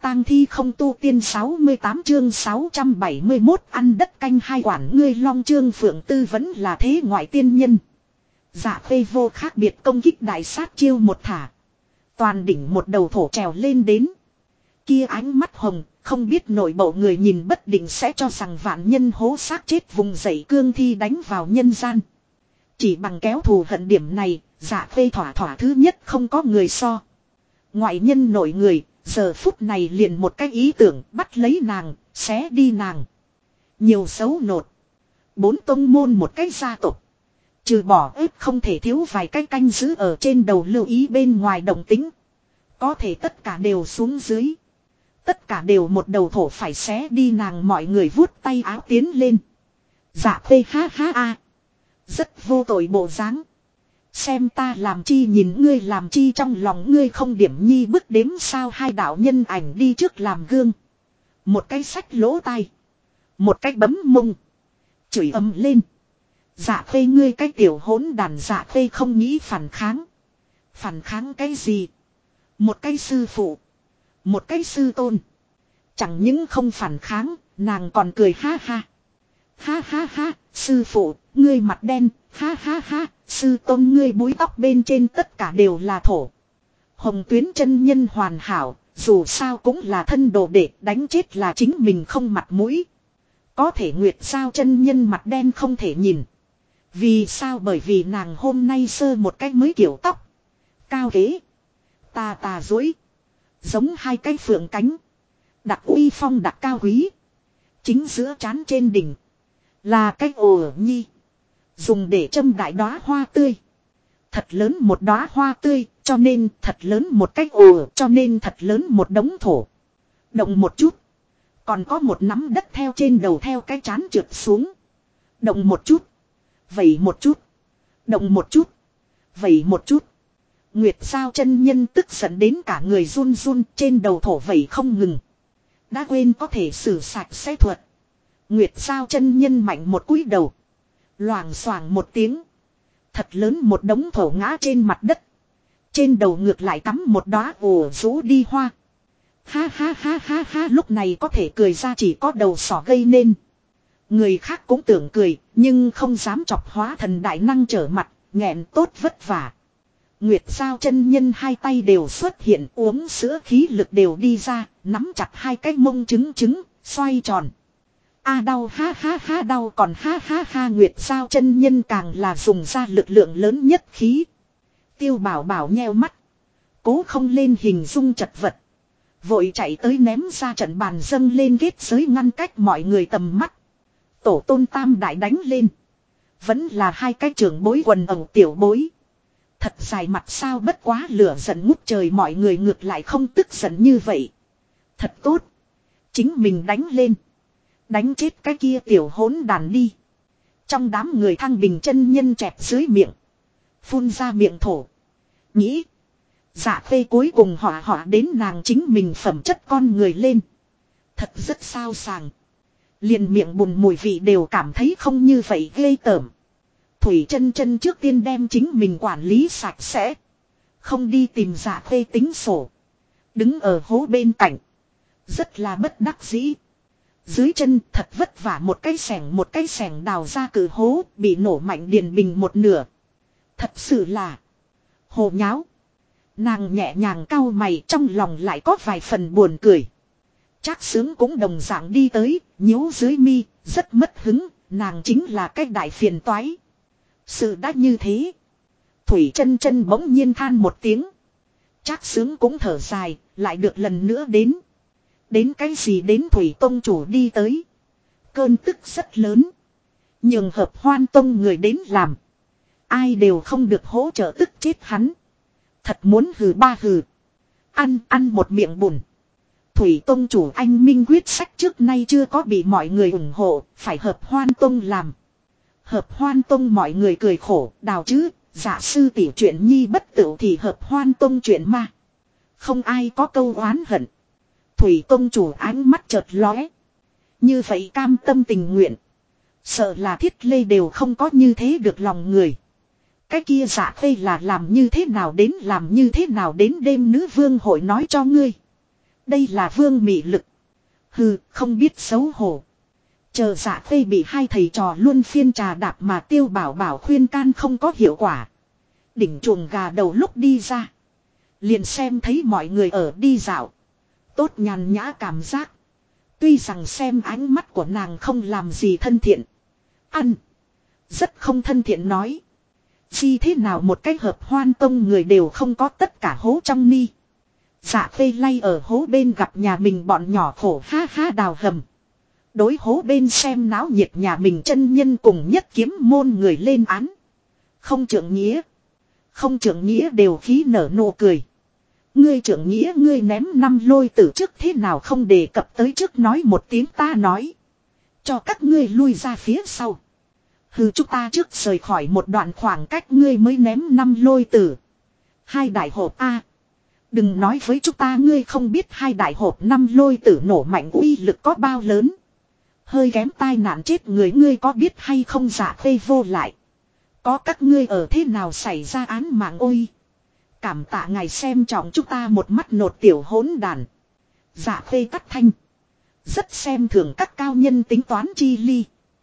tang thi không tu tiên 68 chương 671 ăn đất canh hai quản ngươi Long Chương Phượng Tư vẫn là thế ngoại tiên nhân. Dạ phê vô khác biệt công kích đại sát chiêu một thả. Toàn đỉnh một đầu thổ trèo lên đến. Kia ánh mắt hồng, không biết nội bộ người nhìn bất định sẽ cho rằng vạn nhân hố xác chết vùng dậy cương thi đánh vào nhân gian. Chỉ bằng kéo thù hận điểm này, dạ phê thỏa thỏa thứ nhất không có người so. Ngoại nhân nội người, giờ phút này liền một cái ý tưởng bắt lấy nàng, xé đi nàng. Nhiều xấu nột. 4 tông môn một cái gia tộc. Trừ bỏ ếp không thể thiếu vài cái canh giữ ở trên đầu lưu ý bên ngoài động tính. Có thể tất cả đều xuống dưới. Tất cả đều một đầu thổ phải xé đi nàng mọi người vuốt tay áo tiến lên. Dạ phê ha ha a. Rất vô tội bộ dáng. Xem ta làm chi nhìn ngươi làm chi trong lòng ngươi không điểm nhi bức đếm sao hai đạo nhân ảnh đi trước làm gương. Một cái sách lỗ tai. Một cái bấm mông. Chửi ầm lên. Dạ phê ngươi cái tiểu hỗn đàn dạ phê không nghĩ phản kháng. Phản kháng cái gì? Một cái sư phụ. Một cái sư tôn. Chẳng những không phản kháng, nàng còn cười ha ha. Ha ha ha, sư phụ, ngươi mặt đen, ha ha ha, sư tôn ngươi búi tóc bên trên tất cả đều là thổ. Hồng Tuyến chân nhân hoàn hảo, dù sao cũng là thân đồ đệ đánh chết là chính mình không mặt mũi. Có thể Nguyệt Sao chân nhân mặt đen không thể nhìn. Vì sao? Bởi vì nàng hôm nay sơ một cách mới kiểu tóc. Cao kế. Tà dối. Giống hai cái phượng cánh. Đặc uy phong đặc cao quý. Chính giữa trán trên đỉnh. Là cái ồ nhi. Dùng để châm đại đóa hoa tươi. Thật lớn một đóa hoa tươi. Cho nên thật lớn một cái ồ. Cho nên thật lớn một đống thổ. Động một chút. Còn có một nắm đất theo trên đầu theo cái trán trượt xuống. Động một chút. Vẩy một chút. Động một chút. Vẩy một chút. Nguyệt Sao chân nhân tức giận đến cả người run run trên đầu thổ vẩy không ngừng. Đã quên có thể xử sạch sẽ thuật. Nguyệt Sao chân nhân mạnh một cúi đầu. Loảng xoảng một tiếng. Thật lớn một đống thổ ngã trên mặt đất. Trên đầu ngược lại cắm một đóa ồ rũ đi hoa. Ha ha ha ha ha lúc này có thể cười ra chỉ có đầu sỏ gây nên. Người khác cũng tưởng cười nhưng không dám chọc hóa thần đại năng trở mặt, nghẹn tốt vất vả. Nguyệt Sao chân nhân hai tay đều xuất hiện uống sữa khí lực đều đi ra, nắm chặt hai cái mông trứng, xoay tròn. A đau ha ha ha đau còn ha ha ha Nguyệt Sao chân nhân càng là dùng ra lực lượng lớn nhất khí. Tiêu Bảo Bảo nheo mắt. Cố không lên hình dung chật vật. Vội chạy tới ném ra trận bàn dâng lên kết giới ngăn cách mọi người tầm mắt. Tổ tôn tam đại đánh lên. Vẫn là hai cái trưởng bối quần ẩu tiểu bối. Thật dài mặt sao bất quá lửa giận ngút trời mọi người ngược lại không tức giận như vậy. Thật tốt. Chính mình đánh lên. Đánh chết cái kia tiểu hỗn đàn đi. Trong đám người Thăng Bình chân nhân chẹp dưới miệng. Phun ra miệng thổ. Nghĩ. Dạ phê cuối cùng họa đến nàng chính mình phẩm chất con người lên. Thật rất sao sàng. Liền miệng bùn mùi vị đều cảm thấy không như vậy ghê tởm. Thủy chân chân trước tiên đem chính mình quản lý sạch sẽ. Không đi tìm dạ phê tính sổ. Đứng ở hố bên cạnh. Rất là bất đắc dĩ. Dưới chân thật vất vả một cái sẻng đào ra cử hố bị nổ mạnh điền bình một nửa. Thật sự là hồ nháo. Nàng nhẹ nhàng cau mày trong lòng lại có vài phần buồn cười. Trác Sướng cũng đồng dạng đi tới, nhíu dưới mi, rất mất hứng, nàng chính là cái đại phiền toái. Sự đã như thế. Thủy chân chân bỗng nhiên than một tiếng. Trác Sướng cũng thở dài, lại được lần nữa đến. Đến cái gì đến Thủy Tông chủ đi tới. Cơn tức rất lớn. Nhường Hợp Hoan Tông người đến làm. Ai đều không được hỗ trợ tức chết hắn. Thật muốn hừ ba hừ. Ăn một miệng bùn. Thủy Tông chủ anh minh quyết sách trước nay chưa có bị mọi người ủng hộ, phải Hợp Hoan Tông làm. Hợp Hoan Tông mọi người cười khổ, đào chứ, giả sư tỷ chuyện nhi bất tửu thì Hợp Hoan Tông chuyện ma. Không ai có câu oán hận. Thủy Tông chủ ánh mắt chợt lóe. Như vậy cam tâm tình nguyện. Sợ là Thiết Lê đều không có như thế được lòng người. Cái kia giả phê là làm như thế nào đến đêm nữ vương hội nói cho ngươi. Đây là vương mị lực. Hừ, không biết xấu hổ. Chờ Dạ Khê bị hai thầy trò luôn phiên trà đạp mà Tiêu Bảo Bảo khuyên can không có hiệu quả. Đỉnh chuồng gà đầu lúc đi ra. Liền xem thấy mọi người ở đi dạo. Tốt nhàn nhã cảm giác. Tuy rằng xem ánh mắt của nàng không làm gì thân thiện. Ăn. Rất không thân thiện nói. Gì thế nào một cái hợp hoan tông người đều không có tất cả hố trong ni. Dạ Khê lay ở hố bên gặp nhà mình bọn nhỏ khổ ha ha đào hầm. Đối hố bên xem náo nhiệt nhà mình chân nhân cùng nhất kiếm môn người lên án. Không trưởng nghĩa. Không trưởng nghĩa đều khí nở nụ cười. Ngươi trưởng nghĩa ngươi ném 5 lôi tử trước thế nào không đề cập tới trước nói một tiếng ta nói. Cho các ngươi lui ra phía sau. Hừ chúng ta trước rời khỏi một đoạn khoảng cách ngươi mới ném 5 lôi tử. Hai đại hộp A. Đừng nói với chúng ta ngươi không biết hai đại hộp 5 lôi tử nổ mạnh uy lực có bao lớn. Hơi kém tai nạn chết người ngươi có biết hay không Dạ Khê vô lại. Có các ngươi ở thế nào xảy ra án mạng ôi. Cảm tạ ngài xem trọng chúng ta một mắt nột tiểu hỗn đàn. Dạ Khê cắt thanh. Rất xem thường các cao nhân tính toán chi ly.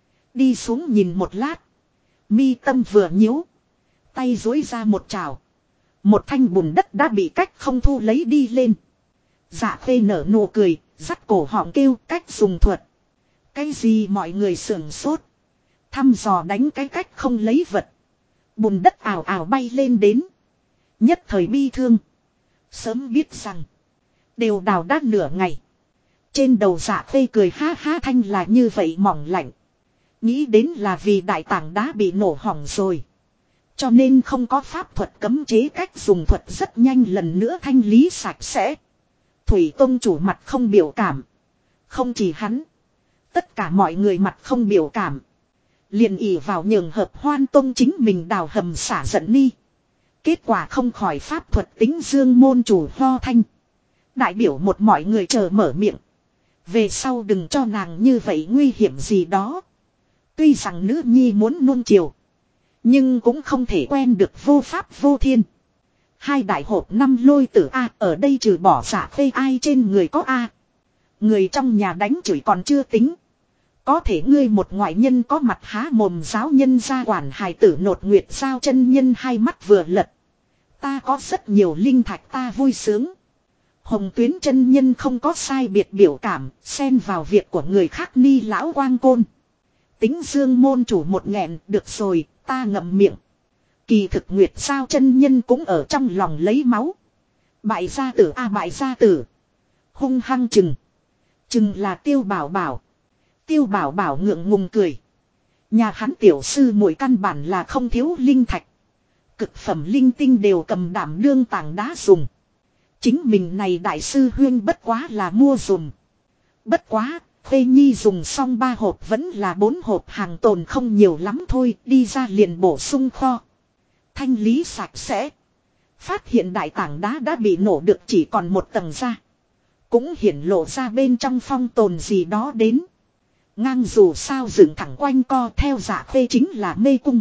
Đi xuống nhìn một lát. Mi tâm vừa nhíu. Tay dối ra một trào. Một thanh bùn đất đã bị cách không thu lấy đi lên. Dạ Khê nở nụ cười. Dắt cổ họng kêu cách dùng thuật. Cái gì mọi người sưởng sốt. Thăm dò đánh cái cách không lấy vật. Bùn đất ảo ảo bay lên đến. Nhất thời bi thương. Sớm biết rằng. Đều đào đát nửa ngày. Trên đầu Dạ Khê cười ha ha thanh là như vậy mỏng lạnh. Nghĩ đến là vì đại tảng đá bị nổ hỏng rồi. Cho nên không có pháp thuật cấm chế cách dùng thuật rất nhanh lần nữa thanh lý sạch sẽ. Thủy Tông chủ mặt không biểu cảm. Không chỉ hắn. Tất cả mọi người mặt không biểu cảm. Liền ỉ vào nhường hợp hoan tông chính mình đào hầm xả giận ni. Kết quả không khỏi pháp thuật tính dương môn chủ ho thanh. Đại biểu một mọi người chờ mở miệng. Về sau đừng cho nàng như vậy nguy hiểm gì đó. Tuy rằng nữ nhi muốn nuông chiều. Nhưng cũng không thể quen được vô pháp vô thiên. Hai đại hộp 5 lôi tử A ở đây trừ bỏ Dạ Khê ai trên người có A. Người trong nhà đánh chửi còn chưa tính. Có thể ngươi một ngoại nhân có mặt há mồm giáo nhân ra quản hài tử nột nguyệt sao chân nhân hai mắt vừa lật. Ta có rất nhiều linh thạch ta vui sướng. Hồng Tuyến chân nhân không có sai biệt biểu cảm, xen vào việc của người khác ni lão quang côn. Tính dương môn chủ một nghẹn, được rồi, ta ngậm miệng. Kỳ thực nguyệt sao chân nhân cũng ở trong lòng lấy máu. Bại gia tử a bại gia tử. Hung hăng chừng. Chừng là Tiêu Bảo Bảo. Tiêu Bảo Bảo ngượng ngùng cười. Nhà hắn tiểu sư mỗi căn bản là không thiếu linh thạch. Cực phẩm linh tinh đều cầm đảm đương tảng đá dùng. Chính mình này đại sư huyên bất quá là mua dùng. Bất quá, Khê Nhi dùng xong 3 hộp vẫn là 4 hộp hàng tồn không nhiều lắm thôi, đi ra liền bổ sung kho. Thanh lý sạch sẽ. Phát hiện đại tảng đá đã bị nổ được chỉ còn một tầng ra. Cũng hiển lộ ra bên trong phong tồn gì đó đến. Ngang dù sao dựng thẳng quanh co theo Dạ Khê chính là mê cung.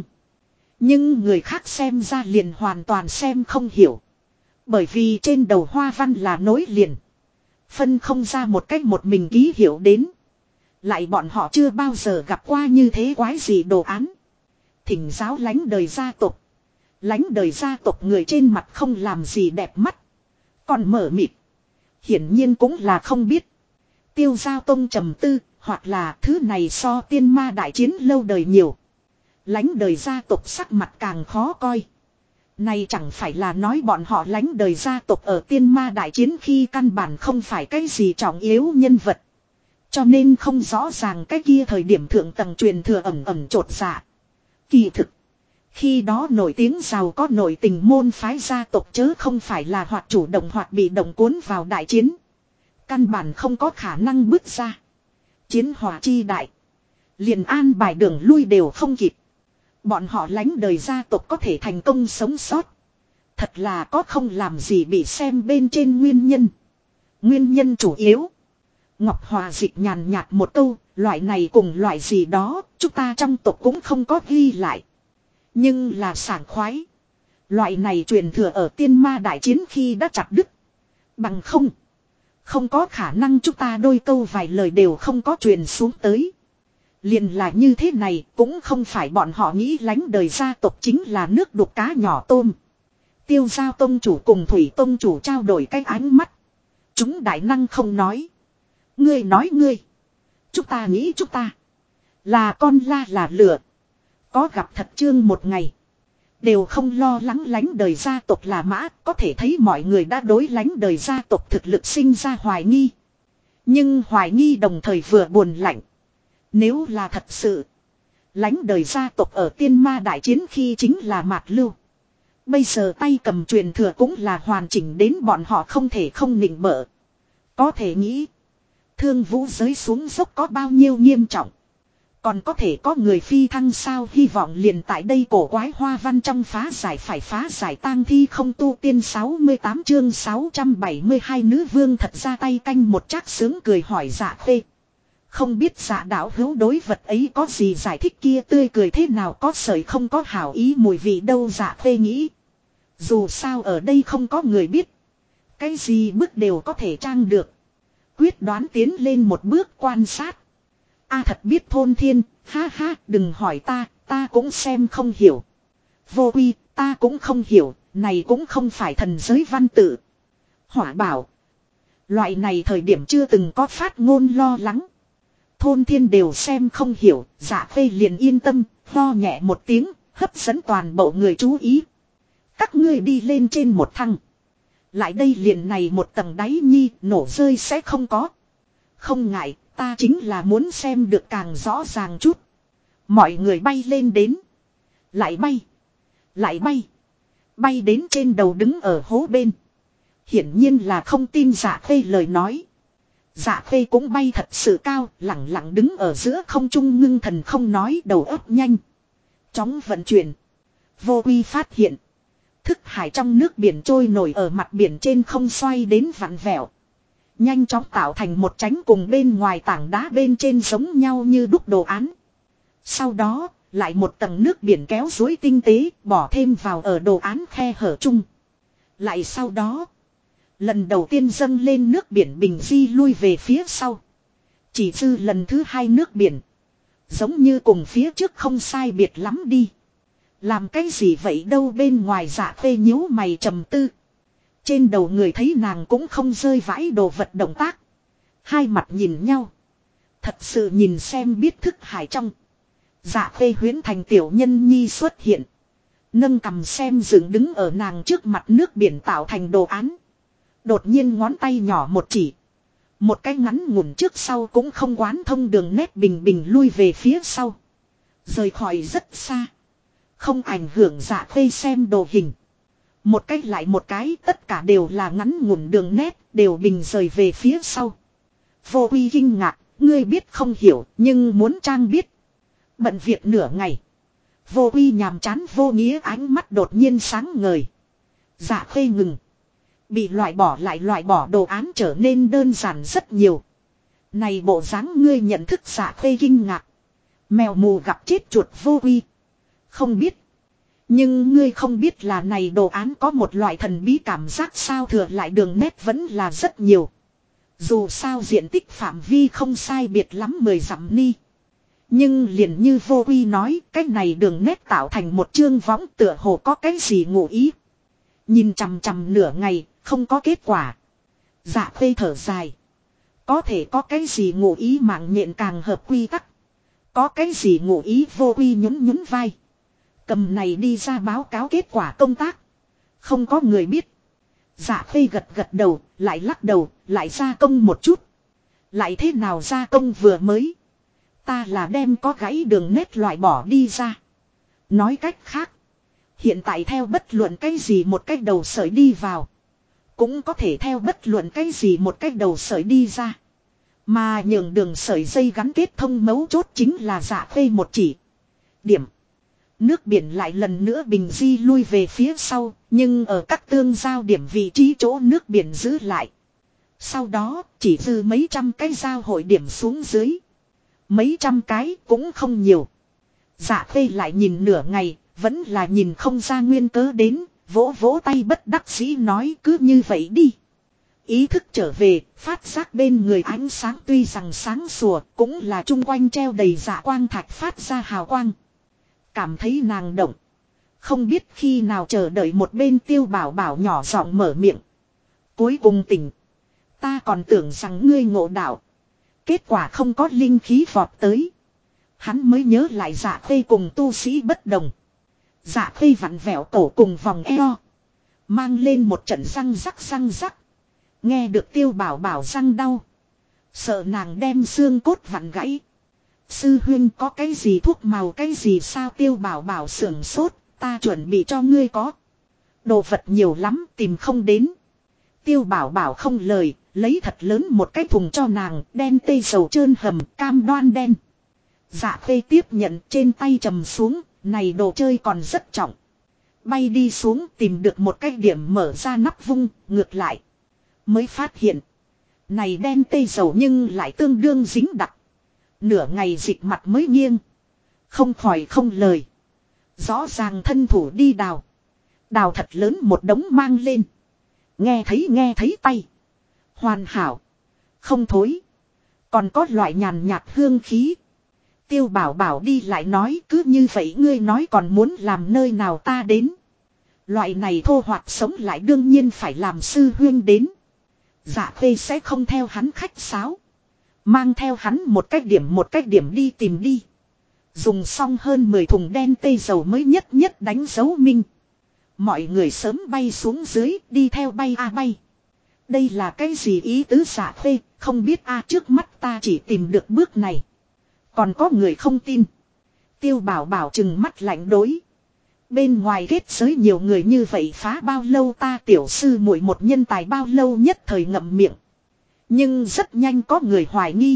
Nhưng người khác xem ra liền hoàn toàn xem không hiểu. Bởi vì trên đầu hoa văn là nối liền. Phân không ra một cách một mình ký hiệu đến. Lại bọn họ chưa bao giờ gặp qua như thế quái gì đồ án. Thỉnh giáo lánh đời gia tộc. Lánh đời gia tộc người trên mặt không làm gì đẹp mắt. Còn mở mịt. Hiển nhiên cũng là không biết. Tiêu Giao Tông trầm tư. Hoặc là thứ này so tiên ma đại chiến lâu đời nhiều. Lánh đời gia tộc sắc mặt càng khó coi. Này chẳng phải là nói bọn họ lánh đời gia tộc ở tiên ma đại chiến khi căn bản không phải cái gì trọng yếu nhân vật. Cho nên không rõ ràng cái kia thời điểm thượng tầng truyền thừa ẩm ẩm trột dạ. Kỳ thực. Khi đó nổi tiếng giàu có nổi tình môn phái gia tộc chớ không phải là hoặc chủ động hoặc bị động cuốn vào đại chiến. Căn bản không có khả năng bước ra. Chiến hỏa chi đại. Liền an bài đường lui đều không kịp. Bọn họ lánh đời gia tộc có thể thành công sống sót. Thật là có không làm gì bị xem bên trên nguyên nhân. Nguyên nhân chủ yếu. Ngọc Hòa dịch nhàn nhạt một câu. Loại này cùng loại gì đó. Chúng ta trong tộc cũng không có ghi lại. Nhưng là sảng khoái. Loại này truyền thừa ở tiên ma đại chiến khi đã chặt đứt. Bằng không. Không có khả năng chúng ta đôi câu vài lời đều không có truyền xuống tới. Liền là như thế này cũng không phải bọn họ nghĩ lánh đời gia tộc chính là nước đục cá nhỏ tôm. Tiêu Giao tông chủ cùng Thủy tông chủ trao đổi cái ánh mắt. Chúng đại năng không nói. Ngươi nói ngươi. Chúng ta nghĩ chúng ta. Là con la là lửa. Có gặp thật chương một ngày. Đều không lo lắng lánh đời gia tộc là mã. Có thể thấy mọi người đã đối lánh đời gia tộc thực lực sinh ra hoài nghi. Nhưng hoài nghi đồng thời vừa buồn lạnh. Nếu là thật sự. Lánh đời gia tộc ở tiên ma đại chiến khi chính là mạt lưu. Bây giờ tay cầm truyền thừa cũng là hoàn chỉnh đến bọn họ không thể không nịnh bợ. Có thể nghĩ. Thương vũ giới xuống dốc có bao nhiêu nghiêm trọng. Còn có thể có người phi thăng sao, hy vọng liền tại đây cổ quái hoa văn trong phá giải tang thi không tu tiên 68 chương 672 nữ vương thật ra tay canh một trác sướng cười hỏi Dạ Khê. Không biết Dạ đạo hữu đối vật ấy có gì giải thích, kia tươi cười thế nào có sợi không có hảo ý mùi vị đâu. Dạ Khê nghĩ. Dù sao ở đây không có người biết. Cái gì bước đều có thể trang được. Quyết đoán tiến lên một bước quan sát. A thật biết thôn thiên, ha ha, đừng hỏi ta cũng xem không hiểu. Vô quy, ta cũng không hiểu, này cũng không phải thần giới văn tự. Hỏa bảo. Loại này thời điểm chưa từng có phát ngôn lo lắng. Thôn thiên đều xem không hiểu, Dạ Khê liền yên tâm, lo nhẹ một tiếng, hấp dẫn toàn bộ người chú ý. Các ngươi đi lên trên một thăng. Lại đây liền này một tầng đáy nhi, nổ rơi sẽ không có. Không ngại, ta chính là muốn xem được càng rõ ràng chút. Mọi người bay lên đến. Lại bay. Lại bay. Bay đến trên đầu đứng ở hố bên. Hiển nhiên là không tin Dạ Khê lời nói. Dạ Khê cũng bay thật sự cao, lẳng lặng đứng ở giữa không trung ngưng thần không nói, đầu óc nhanh. Chóng vận chuyển. Vô quy phát hiện. Thức hải trong nước biển trôi nổi ở mặt biển trên không xoay đến vặn vẹo. Nhanh chóng tạo thành một chánh cùng bên ngoài tảng đá bên trên giống nhau như đúc đồ án. Sau đó, lại một tầng nước biển kéo duỗi tinh tế, bỏ thêm vào ở đồ án khe hở chung. Lại sau đó, lần đầu tiên dâng lên nước biển bình di lui về phía sau. Chỉ dư lần thứ hai nước biển. Giống như cùng phía trước không sai biệt lắm đi. Làm cái gì vậy đâu, bên ngoài Dạ Khê nhíu mày trầm tư. Trên đầu người thấy nàng cũng không rơi vãi đồ vật động tác. Hai mặt nhìn nhau. Thật sự nhìn xem biết thức hải trong. Dạ Khê huyễn thành tiểu nhân nhi xuất hiện. Nâng cầm xem dựng đứng ở nàng trước mặt nước biển tạo thành đồ án. Đột nhiên ngón tay nhỏ một chỉ. Một cái ngắn ngủn trước sau cũng không quán thông đường nét bình bình lui về phía sau. Rời khỏi rất xa. Không ảnh hưởng Dạ Khê xem đồ hình. Một cái lại một cái, tất cả đều là ngắn ngủn đường nét, đều bình rời về phía sau. Vô quy kinh ngạc, ngươi biết không hiểu, nhưng muốn trang biết. Bận việc nửa ngày. Vô quy nhàm chán vô nghĩa ánh mắt đột nhiên sáng ngời. Dạ Khê ngừng. Bị loại bỏ lại loại bỏ đồ án trở nên đơn giản rất nhiều. Này bộ dáng ngươi nhận thức. Dạ Khê kinh ngạc. Mèo mù gặp chết chuột vô quy. Không biết. Nhưng ngươi không biết là này đồ án có một loại thần bí cảm giác sao, thừa lại đường nét vẫn là rất nhiều. Dù sao diện tích phạm vi không sai biệt lắm 10 dặm ni. Nhưng liền như vô quy nói, cái này đường nét tạo thành một chương võng tựa hồ có cái gì ngụ ý. Nhìn chằm chằm nửa ngày, không có kết quả. Dạ Khê thở dài. Có thể có cái gì ngụ ý, mạng nhện càng hợp quy tắc. Có cái gì ngụ ý, vô quy nhún nhún vai. Cầm này đi ra báo cáo kết quả công tác. Không có người biết. Dạ Khê gật gật đầu, lại lắc đầu, lại gia công một chút. Lại thế nào gia công vừa mới. Ta là đem có gãy đường nét loại bỏ đi ra. Nói cách khác. Hiện tại theo bất luận cái gì một cách đầu sợi đi vào. Cũng có thể theo bất luận cái gì một cách đầu sợi đi ra. Mà nhường đường sợi dây gắn kết thông mấu chốt chính là Dạ Khê một chỉ. Điểm. Nước biển lại lần nữa bình di lui về phía sau, nhưng ở các tương giao điểm vị trí chỗ nước biển giữ lại. Sau đó, chỉ dư mấy trăm cái giao hội điểm xuống dưới. Mấy trăm cái cũng không nhiều. Dạ Khê lại nhìn nửa ngày, vẫn là nhìn không ra nguyên cớ đến, vỗ vỗ tay bất đắc dĩ nói cứ như vậy đi. ý thức trở về, phát giác bên người ánh sáng tuy rằng sáng sủa, cũng là chung quanh treo đầy dạ quang thạch phát ra hào quang. Cảm thấy nàng động. Không biết khi nào chờ đợi một bên Tiêu Bảo Bảo nhỏ giọng mở miệng. Cuối cùng tỉnh. Ta còn tưởng rằng ngươi ngộ đạo. Kết quả không có linh khí vọt tới. Hắn mới nhớ lại Dạ Khê cùng tu sĩ bất đồng. Dạ Khê vặn vẹo cổ cùng vòng eo. Mang lên một trận răng rắc. Nghe được Tiêu Bảo Bảo răng đau. Sợ nàng đem xương cốt vặn gãy. Sư huynh có cái gì thuốc màu cái gì sao Tiêu Bảo Bảo sưởng sốt. Ta chuẩn bị cho ngươi có. Đồ vật nhiều lắm tìm không đến. Tiêu Bảo Bảo không lời. Lấy thật lớn một cái thùng cho nàng. Đen tây dầu trơn hầm cam đoan đen. Dạ Khê tiếp nhận trên tay trầm xuống. Này đồ chơi còn rất trọng. Bay đi xuống tìm được một cái điểm mở ra nắp vung. Ngược lại. Mới phát hiện. Này đen tây dầu nhưng lại tương đương dính đặc. Nửa ngày dịch mặt mới nghiêng. Không khỏi không lời. Rõ ràng thân thủ đi đào. Đào thật lớn một đống mang lên. Nghe thấy tay. Hoàn hảo. Không thối. Còn có loại nhàn nhạt hương khí. Tiêu Bảo Bảo đi lại nói cứ như vậy ngươi nói còn muốn làm nơi nào ta đến. Loại này thô hoạt sống lại đương nhiên phải làm sư huyên đến. Dạ Khê sẽ không theo hắn khách sáo. Mang theo hắn một cách điểm đi tìm đi. Dùng xong hơn 10 thùng đen tây dầu mới nhất đánh dấu minh. Mọi người sớm bay xuống dưới đi theo bay bay. Đây là cái gì ý tứ Dạ Khê không biết trước mắt ta chỉ tìm được bước này. Còn có người không tin. Tiêu Bảo Bảo trừng mắt lạnh đối. Bên ngoài kết giới nhiều người như vậy phá bao lâu ta tiểu sư muội một nhân tài bao lâu nhất thời ngậm miệng. Nhưng rất nhanh có người hoài nghi.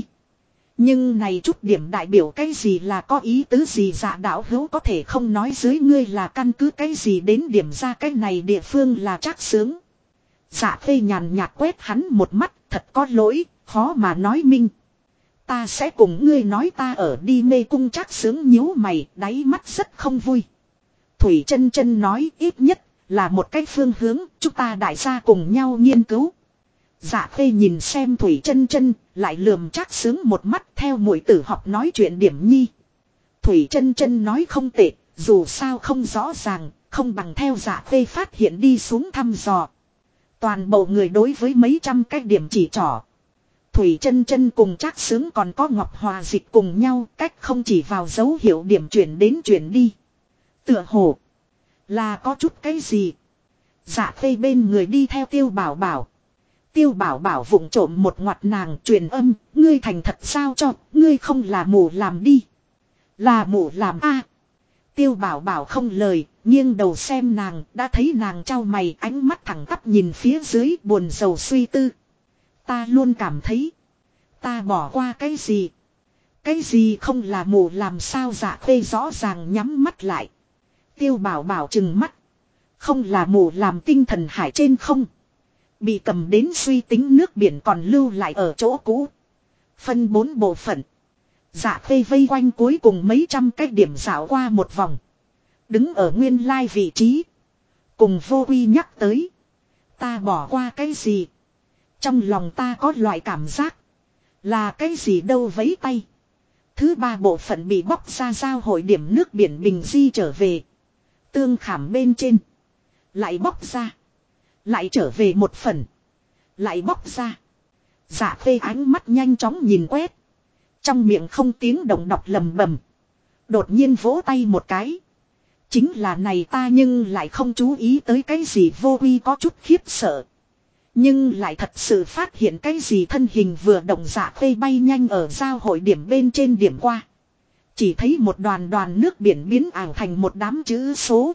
Nhưng này chút điểm đại biểu cái gì là có ý tứ gì Dạ đạo hữu có thể không nói dưới ngươi là căn cứ cái gì đến điểm ra cái này địa phương là Trác Sướng. Dạ Khê nhàn nhạt quét hắn một mắt thật có lỗi, khó mà nói minh. Ta sẽ cùng ngươi nói ta ở đi mê cung Trác Sướng nhíu mày đáy mắt rất không vui. Thủy Chân Chân nói ít nhất là một cái phương hướng chúng ta đại gia cùng nhau nghiên cứu. Dạ Khê nhìn xem Thủy Chân Chân lại lườm Trác Sướng một mắt theo muội tử học nói chuyện điểm nhi. Thủy Chân Chân nói không tệ, dù sao không rõ ràng, không bằng theo Dạ Khê phát hiện đi xuống thăm dò. Toàn bộ người đối với mấy trăm cái điểm chỉ trỏ. Thủy Chân Chân cùng Trác Sướng còn có Ngọc Hòa Dịch cùng nhau cách không chỉ vào dấu hiệu điểm chuyển đến chuyển đi. Tựa hồ là có chút cái gì. Dạ Khê bên người đi theo Tiêu Bảo Bảo. Tiêu Bảo Bảo vụng trộm một ngoặt nàng truyền âm, ngươi thành thật sao cho, ngươi không là mù làm đi. Là mù làm Tiêu Bảo Bảo không lời, nghiêng đầu xem nàng, đã thấy nàng trao mày ánh mắt thẳng tắp nhìn phía dưới buồn rầu suy tư. Ta luôn cảm thấy, ta bỏ qua cái gì. Cái gì không là mù làm sao Dạ Khê rõ ràng nhắm mắt lại. Tiêu Bảo Bảo trừng mắt. Không là mù làm tinh thần hải trên không. Bị cầm đến suy tính nước biển còn lưu lại ở chỗ cũ. Phân 4 bộ phận. Dạ Khê vây quanh cuối cùng mấy trăm cái điểm dạo qua một vòng. Đứng ở nguyên lai vị trí. Cùng Vô Quy nhắc tới. Ta bỏ qua cái gì. Trong lòng ta có loại cảm giác. Là cái gì đâu vấy tay. Thứ 3 bộ phận bị bóc ra giao hội điểm nước biển bình di trở về. Tương khảm bên trên. Lại bóc ra. Lại trở về một phần. Lại bóc ra. Dạ Khê ánh mắt nhanh chóng nhìn quét. Trong miệng không tiếng động đọc lầm bầm. Đột nhiên vỗ tay một cái. Chính là này ta nhưng lại không chú ý tới cái gì Vô Quy có chút khiếp sợ. Nhưng lại thật sự phát hiện cái gì thân hình vừa động Dạ Khê bay nhanh ở giao hội điểm bên trên điểm qua. Chỉ thấy một đoàn đoàn nước biển biến ảo thành một đám chữ số.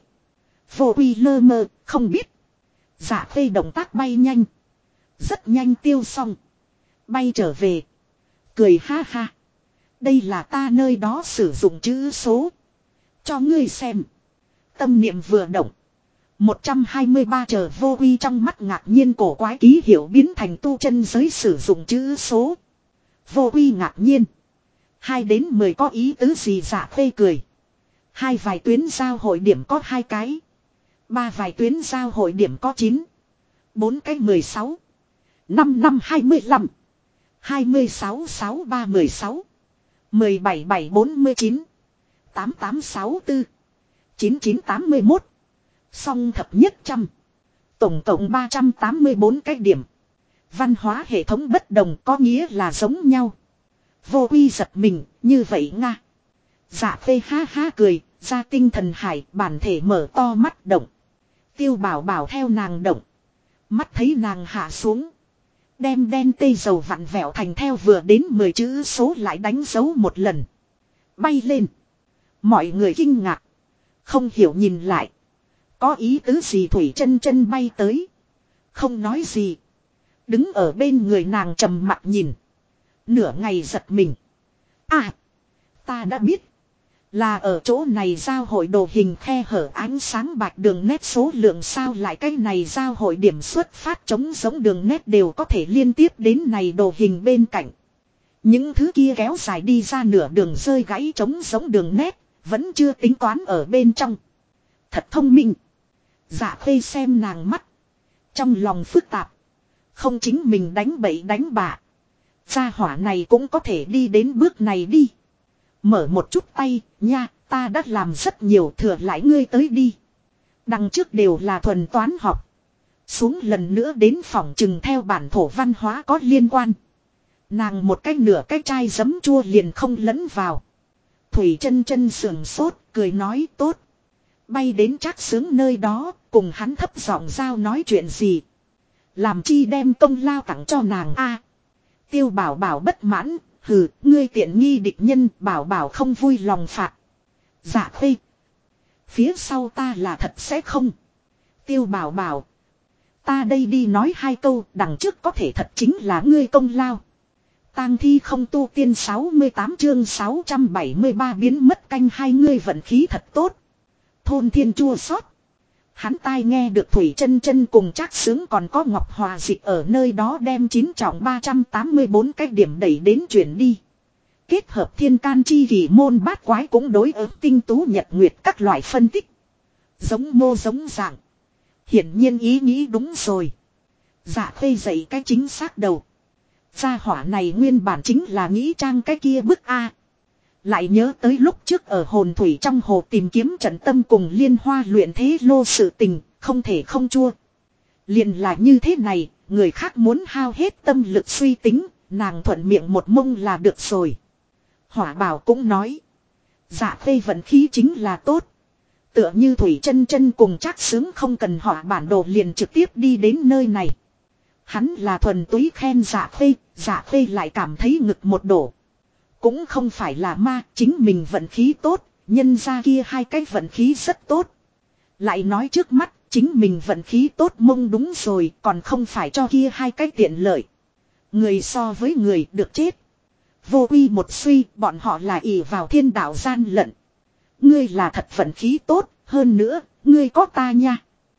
Vô Quy lơ mơ, không biết. Dạ Khê động tác bay nhanh. Rất nhanh tiêu xong. Bay trở về. Cười ha ha. Đây là ta nơi đó sử dụng chữ số. Cho ngươi xem. Tâm niệm vừa động. 123 chờ Vô Quy trong mắt ngạc nhiên cổ quái ký hiệu biến thành tu chân giới sử dụng chữ số. Vô Quy ngạc nhiên. 2 đến 10 có ý tứ gì Dạ Khê cười. 2 vài tuyến giao hội điểm có 2 cái. 3 vài tuyến giao hội điểm có 9. 4 cái 16. 5 năm 25. 26 6 3 16. 17 7 49. 8 8 64. 9 9 81. Song thập nhất trăm. Tổng cộng 384 cái điểm. Văn hóa hệ thống bất đồng có nghĩa là giống nhau. Vô Quy giật mình, như vậy nga. Dạ phê ha ha cười, ra tinh thần hải bản thể mở to mắt động. Tiêu bảo bảo theo nàng động. Mắt thấy nàng hạ xuống. Đem đen tây dầu vặn vẹo thành theo vừa đến 10 chữ số lại đánh dấu một lần. Bay lên. Mọi người kinh ngạc. Không hiểu nhìn lại. Có ý tứ gì Thủy Chân Chân bay tới. Không nói gì. Đứng ở bên người nàng trầm mặc nhìn. Nửa ngày giật mình. À. Ta đã biết. Là ở chỗ này giao hội đồ hình khe hở ánh sáng bạch đường nét số lượng sao lại cái này giao hội điểm xuất phát chống giống đường nét đều có thể liên tiếp đến này đồ hình bên cạnh. Những thứ kia kéo dài đi ra nửa đường rơi gãy chống giống đường nét, vẫn chưa tính toán ở bên trong. Thật thông minh. Dạ Khê xem nàng mắt. Trong lòng phức tạp. Không chính mình đánh bậy đánh bạ. Gia hỏa này cũng có thể đi đến bước này đi. Mở một chút tay, nha, ta đã làm rất nhiều thừa lại ngươi tới đi. Đằng trước đều là thuần toán học. Xuống lần nữa đến phòng chừng theo bản thổ văn hóa có liên quan. Nàng một cái nửa cái chai giấm chua liền không lẫn vào. Thủy Chân Chân sườn sốt, cười nói tốt. Bay đến Trác Sướng nơi đó, cùng hắn thấp giọng giao nói chuyện gì. Làm chi đem công lao tặng cho nàng a. Tiêu Bảo Bảo bất mãn, hừ, ngươi tiện nghi địch nhân, Bảo Bảo không vui lòng phạt. Dạ Khê. Phía sau ta là thật sẽ không. Tiêu Bảo Bảo. Ta đây đi nói hai câu, đằng trước có thể thật chính là ngươi công lao. Tang thi không tu tiên 68 chương 673 biến mất canh hai ngươi vận khí thật tốt. Thôn Thiên chua xót. Hắn tai nghe được Thủy Chân Chân cùng Trác Sướng còn có Ngọc Hòa Dịch ở nơi đó đem 9 trọng 384 cái điểm đẩy đến chuyển đi. Kết hợp thiên can chi kỳ môn bát quái cũng đối ứng tinh tú nhật nguyệt các loại phân tích. Giống mô giống dạng. Hiển nhiên ý nghĩ đúng rồi. Dạ Khê dậy cái chính xác đầu. Gia hỏa này nguyên bản chính là nghĩ trang cái kia bức A. Lại nhớ tới lúc trước ở hồn thủy trong hồ tìm kiếm trận tâm cùng liên hoa luyện thế lô sự tình, không thể không chua. Liền là như thế này, người khác muốn hao hết tâm lực suy tính, nàng thuận miệng một mông là được rồi. Hỏa Bảo cũng nói. Dạ Khê vận khí chính là tốt. Tựa như Thủy Chân Chân cùng Trác Sướng không cần họa bản đồ liền trực tiếp đi đến nơi này. Hắn là thuần túy khen Dạ Khê lại cảm thấy ngực một đổ. Cũng không phải là ma, chính mình vận khí tốt, nhân ra kia hai cái vận khí rất tốt. Lại nói trước mắt, chính mình vận khí tốt mông đúng rồi, còn không phải cho kia hai cái tiện lợi. Người so với người được chết. Vô Quy một suy, bọn họ là ỷ vào thiên đạo gian lận. Ngươi là thật vận khí tốt, hơn nữa, ngươi có ta nha.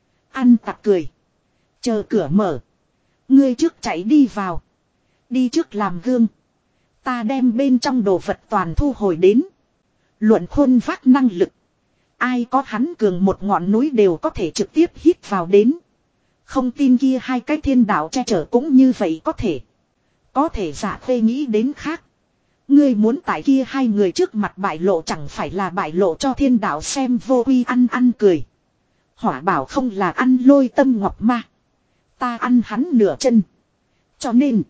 Ăn tặc cười. Chờ cửa mở. Ngươi trước chạy đi vào. Đi trước làm gương. Ta đem bên trong đồ vật toàn thu hồi đến. Luận khôn vác năng lực. Ai có hắn cường một ngọn núi đều có thể trực tiếp hít vào đến. Không tin kia hai cái thiên đạo che chở cũng như vậy có thể. Có thể Dạ Khê nghĩ đến khác. Ngươi muốn tại kia hai người trước mặt bại lộ chẳng phải là bại lộ cho thiên đạo xem. Vô Quy ăn cười. Hỏa Bảo không là ăn lôi tâm ngọc ma. Ta ăn hắn nửa chân. Cho nên.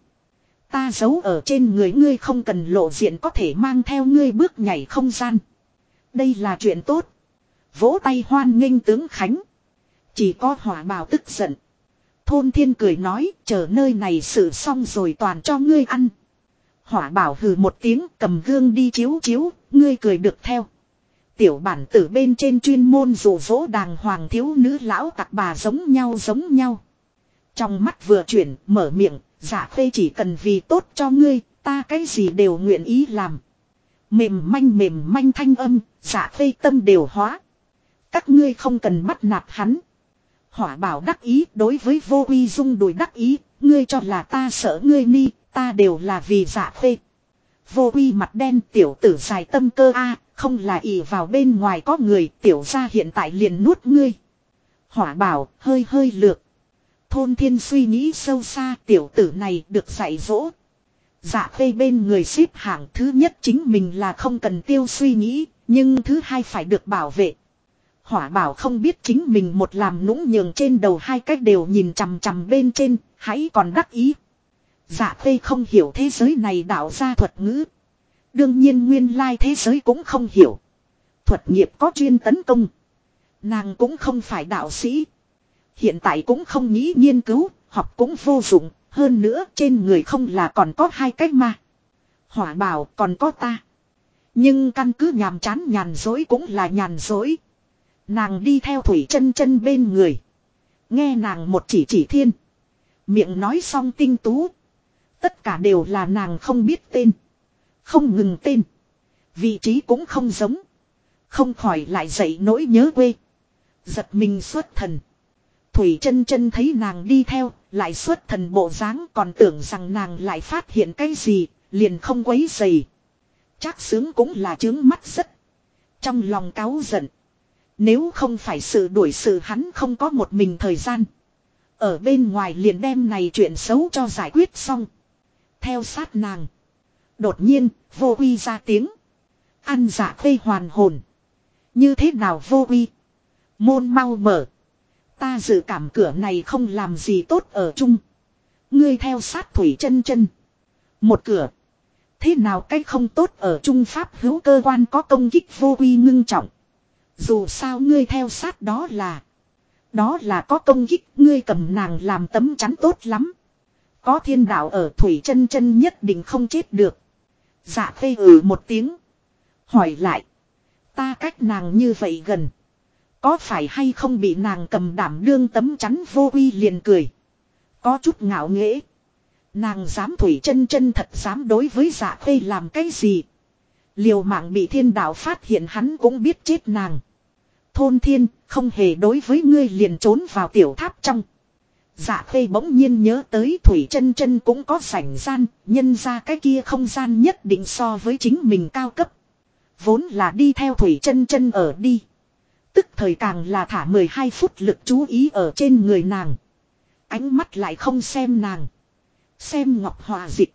Ta giấu ở trên người ngươi không cần lộ diện có thể mang theo ngươi bước nhảy không gian. Đây là chuyện tốt. Vỗ tay hoan nghênh tướng Khánh. Chỉ có Hỏa Bảo tức giận. Thôn Thiên cười nói chờ nơi này xử xong rồi toàn cho ngươi ăn. Hỏa Bảo hừ một tiếng cầm gương đi chiếu chiếu, ngươi cười được theo. Tiểu bản tử bên trên chuyên môn dụ dỗ đàng hoàng thiếu nữ lão tặc bà giống nhau. Trong mắt vừa chuyển mở miệng. Dạ Khê chỉ cần vì tốt cho ngươi, ta cái gì đều nguyện ý làm. Mềm manh thanh âm, Dạ Khê tâm đều hóa. Các ngươi không cần bắt nạt hắn. Hỏa Bảo đắc ý đối với Vô Quy rung đùi đắc ý, ngươi cho là ta sợ ngươi ni, ta đều là vì Dạ Khê. Vô Quy mặt đen tiểu tử dài tâm cơ a, không là ỷ vào bên ngoài có người tiểu ra hiện tại liền nuốt ngươi. Hỏa Bảo hơi lược. Thôn Thiên suy nghĩ sâu xa, tiểu tử này được dạy dỗ. Dạ Khê bên người xếp hạng thứ nhất chính mình là không cần tiêu suy nghĩ, nhưng thứ hai phải được bảo vệ. Hỏa Bảo không biết chính mình một làm nũng nhường trên đầu hai cách đều nhìn chằm chằm bên trên, hãy còn đắc ý. Dạ Khê không hiểu thế giới này đạo ra thuật ngữ. Đương nhiên nguyên lai thế giới cũng không hiểu. Thuật nghiệp có chuyên tấn công. Nàng cũng không phải đạo sĩ. Hiện tại cũng không nghĩ nghiên cứu, học cũng vô dụng. Hơn nữa trên người không là còn có hai cái mà. Hỏa Bảo còn có ta. Nhưng căn cứ nhàm chán nhàn dối cũng là nhàn dối. Nàng đi theo Thủy Chân Chân bên người. Nghe nàng một chỉ thiên. Miệng nói xong tinh tú. Tất cả đều là nàng không biết tên. Không ngừng tên. Vị trí cũng không giống. Không khỏi lại dậy nỗi nhớ quê. Giật mình xuất thần. Thủy Chân Chân thấy nàng đi theo, lại xuất thần bộ dáng, còn tưởng rằng nàng lại phát hiện cái gì, liền không quấy rầy. Trác Xướng cũng là trướng mắt rất. Trong lòng cáu giận. Nếu không phải sự đuổi sự hắn không có một mình thời gian. Ở bên ngoài liền đem này chuyện xấu cho giải quyết xong. Theo sát nàng. Đột nhiên, Vô Uy ra tiếng. Ăn Dạ Khê hoàn hồn. Như thế nào Vô Uy? Môn mau mở. Ta dự cảm cửa này không làm gì tốt ở chung. Ngươi theo sát Thủy Chân Chân. Một cửa. Thế nào cách không tốt ở chung pháp hữu cơ quan có công kích Vô Uy ngưng trọng. Dù sao ngươi theo sát đó là có công kích, ngươi cầm nàng làm tấm chắn tốt lắm. Có thiên đạo ở Thủy Chân Chân nhất định không chết được. Dạ Khê một tiếng. Hỏi lại. Ta cách nàng như vậy gần. Có phải hay không bị nàng cầm đảm đương tấm chắn Vô Uy liền cười. Có chút ngạo nghễ. Nàng dám Thủy Chân Chân thật dám đối với Dạ Khê làm cái gì. Liều mạng bị thiên đạo phát hiện hắn cũng biết chết nàng. Thôn Thiên không hề đối với ngươi liền trốn vào tiểu tháp trong. Dạ Khê bỗng nhiên nhớ tới Thủy Chân Chân cũng có rảnh gian, nhân ra cái kia không gian nhất định so với chính mình cao cấp. Vốn là đi theo Thủy Chân Chân ở đi. Tức thời càng là thả 12 phút lực chú ý ở trên người nàng. Ánh mắt lại không xem nàng. Xem Ngọc Hòa Dịch.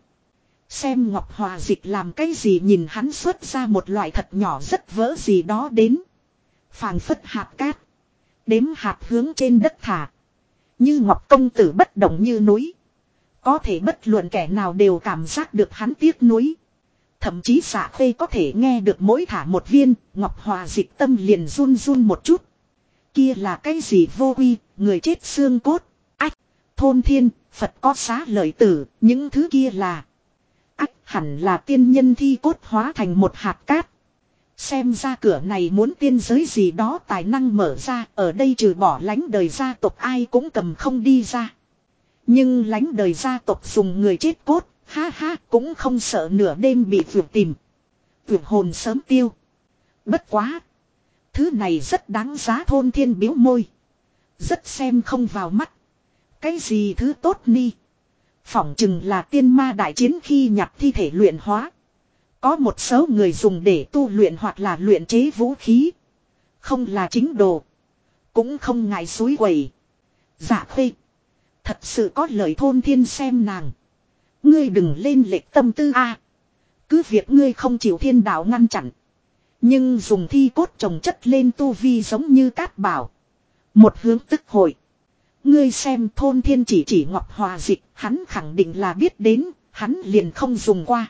Xem Ngọc Hòa Dịch làm cái gì nhìn hắn xuất ra một loại thật nhỏ rất vỡ gì đó đến. Phàng phất hạt cát. Đếm hạt hướng trên đất thả. Như Ngọc Công Tử bất động như núi. Có thể bất luận kẻ nào đều cảm giác được hắn tiếc nuối. Thậm chí Dạ Khê có thể nghe được mỗi thả một viên, Ngọc Hòa Dịch tâm liền run run một chút. Kia là cái gì Vô Uy, người chết xương cốt. Ách, Thôn Thiên, Phật có xá lợi tử, những thứ kia là. Ách, hẳn là tiên nhân thi cốt hóa thành một hạt cát. Xem ra cửa này muốn tiên giới gì đó tài năng mở ra, ở đây trừ bỏ lánh đời gia tộc ai cũng cầm không đi ra. Nhưng lánh đời gia tộc dùng người chết cốt, ha ha, cũng không sợ nửa đêm bị vượt tìm. Vượt hồn sớm tiêu. Bất quá. Thứ này rất đáng giá. Thôn Thiên biếu môi. Rất xem không vào mắt. Cái gì thứ tốt ni. Phỏng chừng là tiên ma đại chiến khi nhặt thi thể luyện hóa. Có một số người dùng để tu luyện hoặc là luyện chế vũ khí. Không là chính đồ. Cũng không ngại suối quẩy. Dạ Khê. Thật sự có lời. Thôn Thiên xem nàng. Ngươi đừng lên lệch tâm tư a. Cứ việc ngươi không chịu thiên đạo ngăn chặn. Nhưng dùng thi cốt trồng chất lên tu vi giống như cát bảo. Một hướng tức hội. Ngươi xem Thôn Thiên chỉ Ngọc Hòa Dịch, hắn khẳng định là biết đến, hắn liền không dùng qua.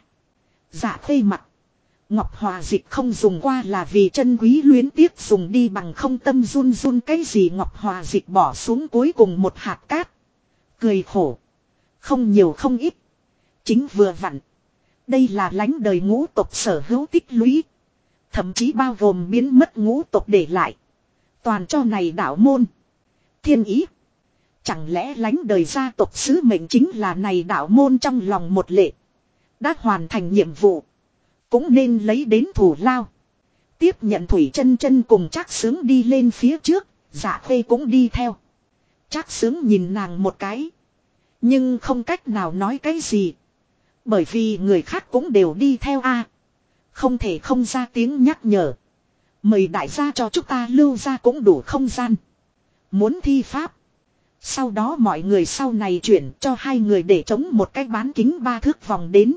Dạ Khê mặt. Ngọc Hòa Dịch không dùng qua là vì chân quý luyến tiếc dùng đi bằng không tâm run run cái gì. Ngọc Hòa Dịch bỏ xuống cuối cùng một hạt cát. Cười khổ. Không nhiều không ít. Chính vừa vặn. Đây là lánh đời ngũ tộc sở hữu tích lũy. Thậm chí bao gồm biến mất ngũ tộc để lại. Toàn cho này đạo môn. Thiên ý. Chẳng lẽ lánh đời gia tộc sứ mệnh chính là này đạo môn trong lòng một lệ. Đã hoàn thành nhiệm vụ. Cũng nên lấy đến thủ lao. Tiếp nhận Thủy Chân Chân cùng Trác Xướng đi lên phía trước. Dạ Khê cũng đi theo. Trác Xướng nhìn nàng một cái. Nhưng không cách nào nói cái gì. Bởi vì người khác cũng đều đi theo a. Không thể không ra tiếng nhắc nhở. Mời đại gia cho chúng ta lưu ra cũng đủ không gian. Muốn thi pháp. Sau đó mọi người sau này chuyển cho hai người để chống một cái bán kính 3 thước vòng đến.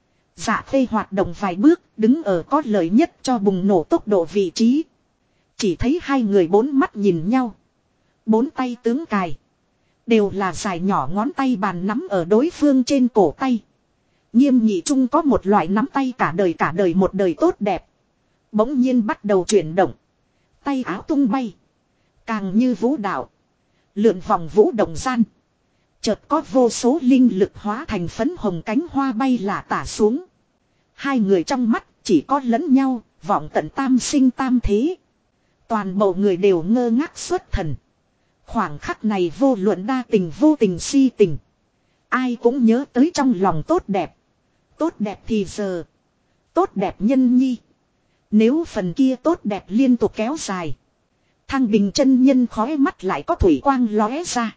Dạ Khê hoạt động vài bước, đứng ở có lợi nhất cho bùng nổ tốc độ vị trí. Chỉ thấy hai người bốn mắt nhìn nhau. Bốn tay tướng cài. Đều là dài nhỏ ngón tay bàn nắm ở đối phương trên cổ tay. Nghiêm nghị chung có một loại nắm tay cả đời một đời tốt đẹp. Bỗng nhiên bắt đầu chuyển động. Tay áo tung bay. Càng như vũ đạo. Lượn vòng vũ động gian. Chợt có vô số linh lực hóa thành phấn hồng cánh hoa bay lả tả xuống. Hai người trong mắt chỉ có lẫn nhau, vọng tận tam sinh tam thế. Toàn bộ người đều ngơ ngác xuất thần. Khoảng khắc này vô luận đa tình vô tình si tình. Ai cũng nhớ tới trong lòng tốt đẹp. Tốt đẹp thì giờ. Tốt đẹp nhân nhi. Nếu phần kia tốt đẹp liên tục kéo dài. Thăng Bình chân nhân khói mắt lại có thủy quang lóe ra.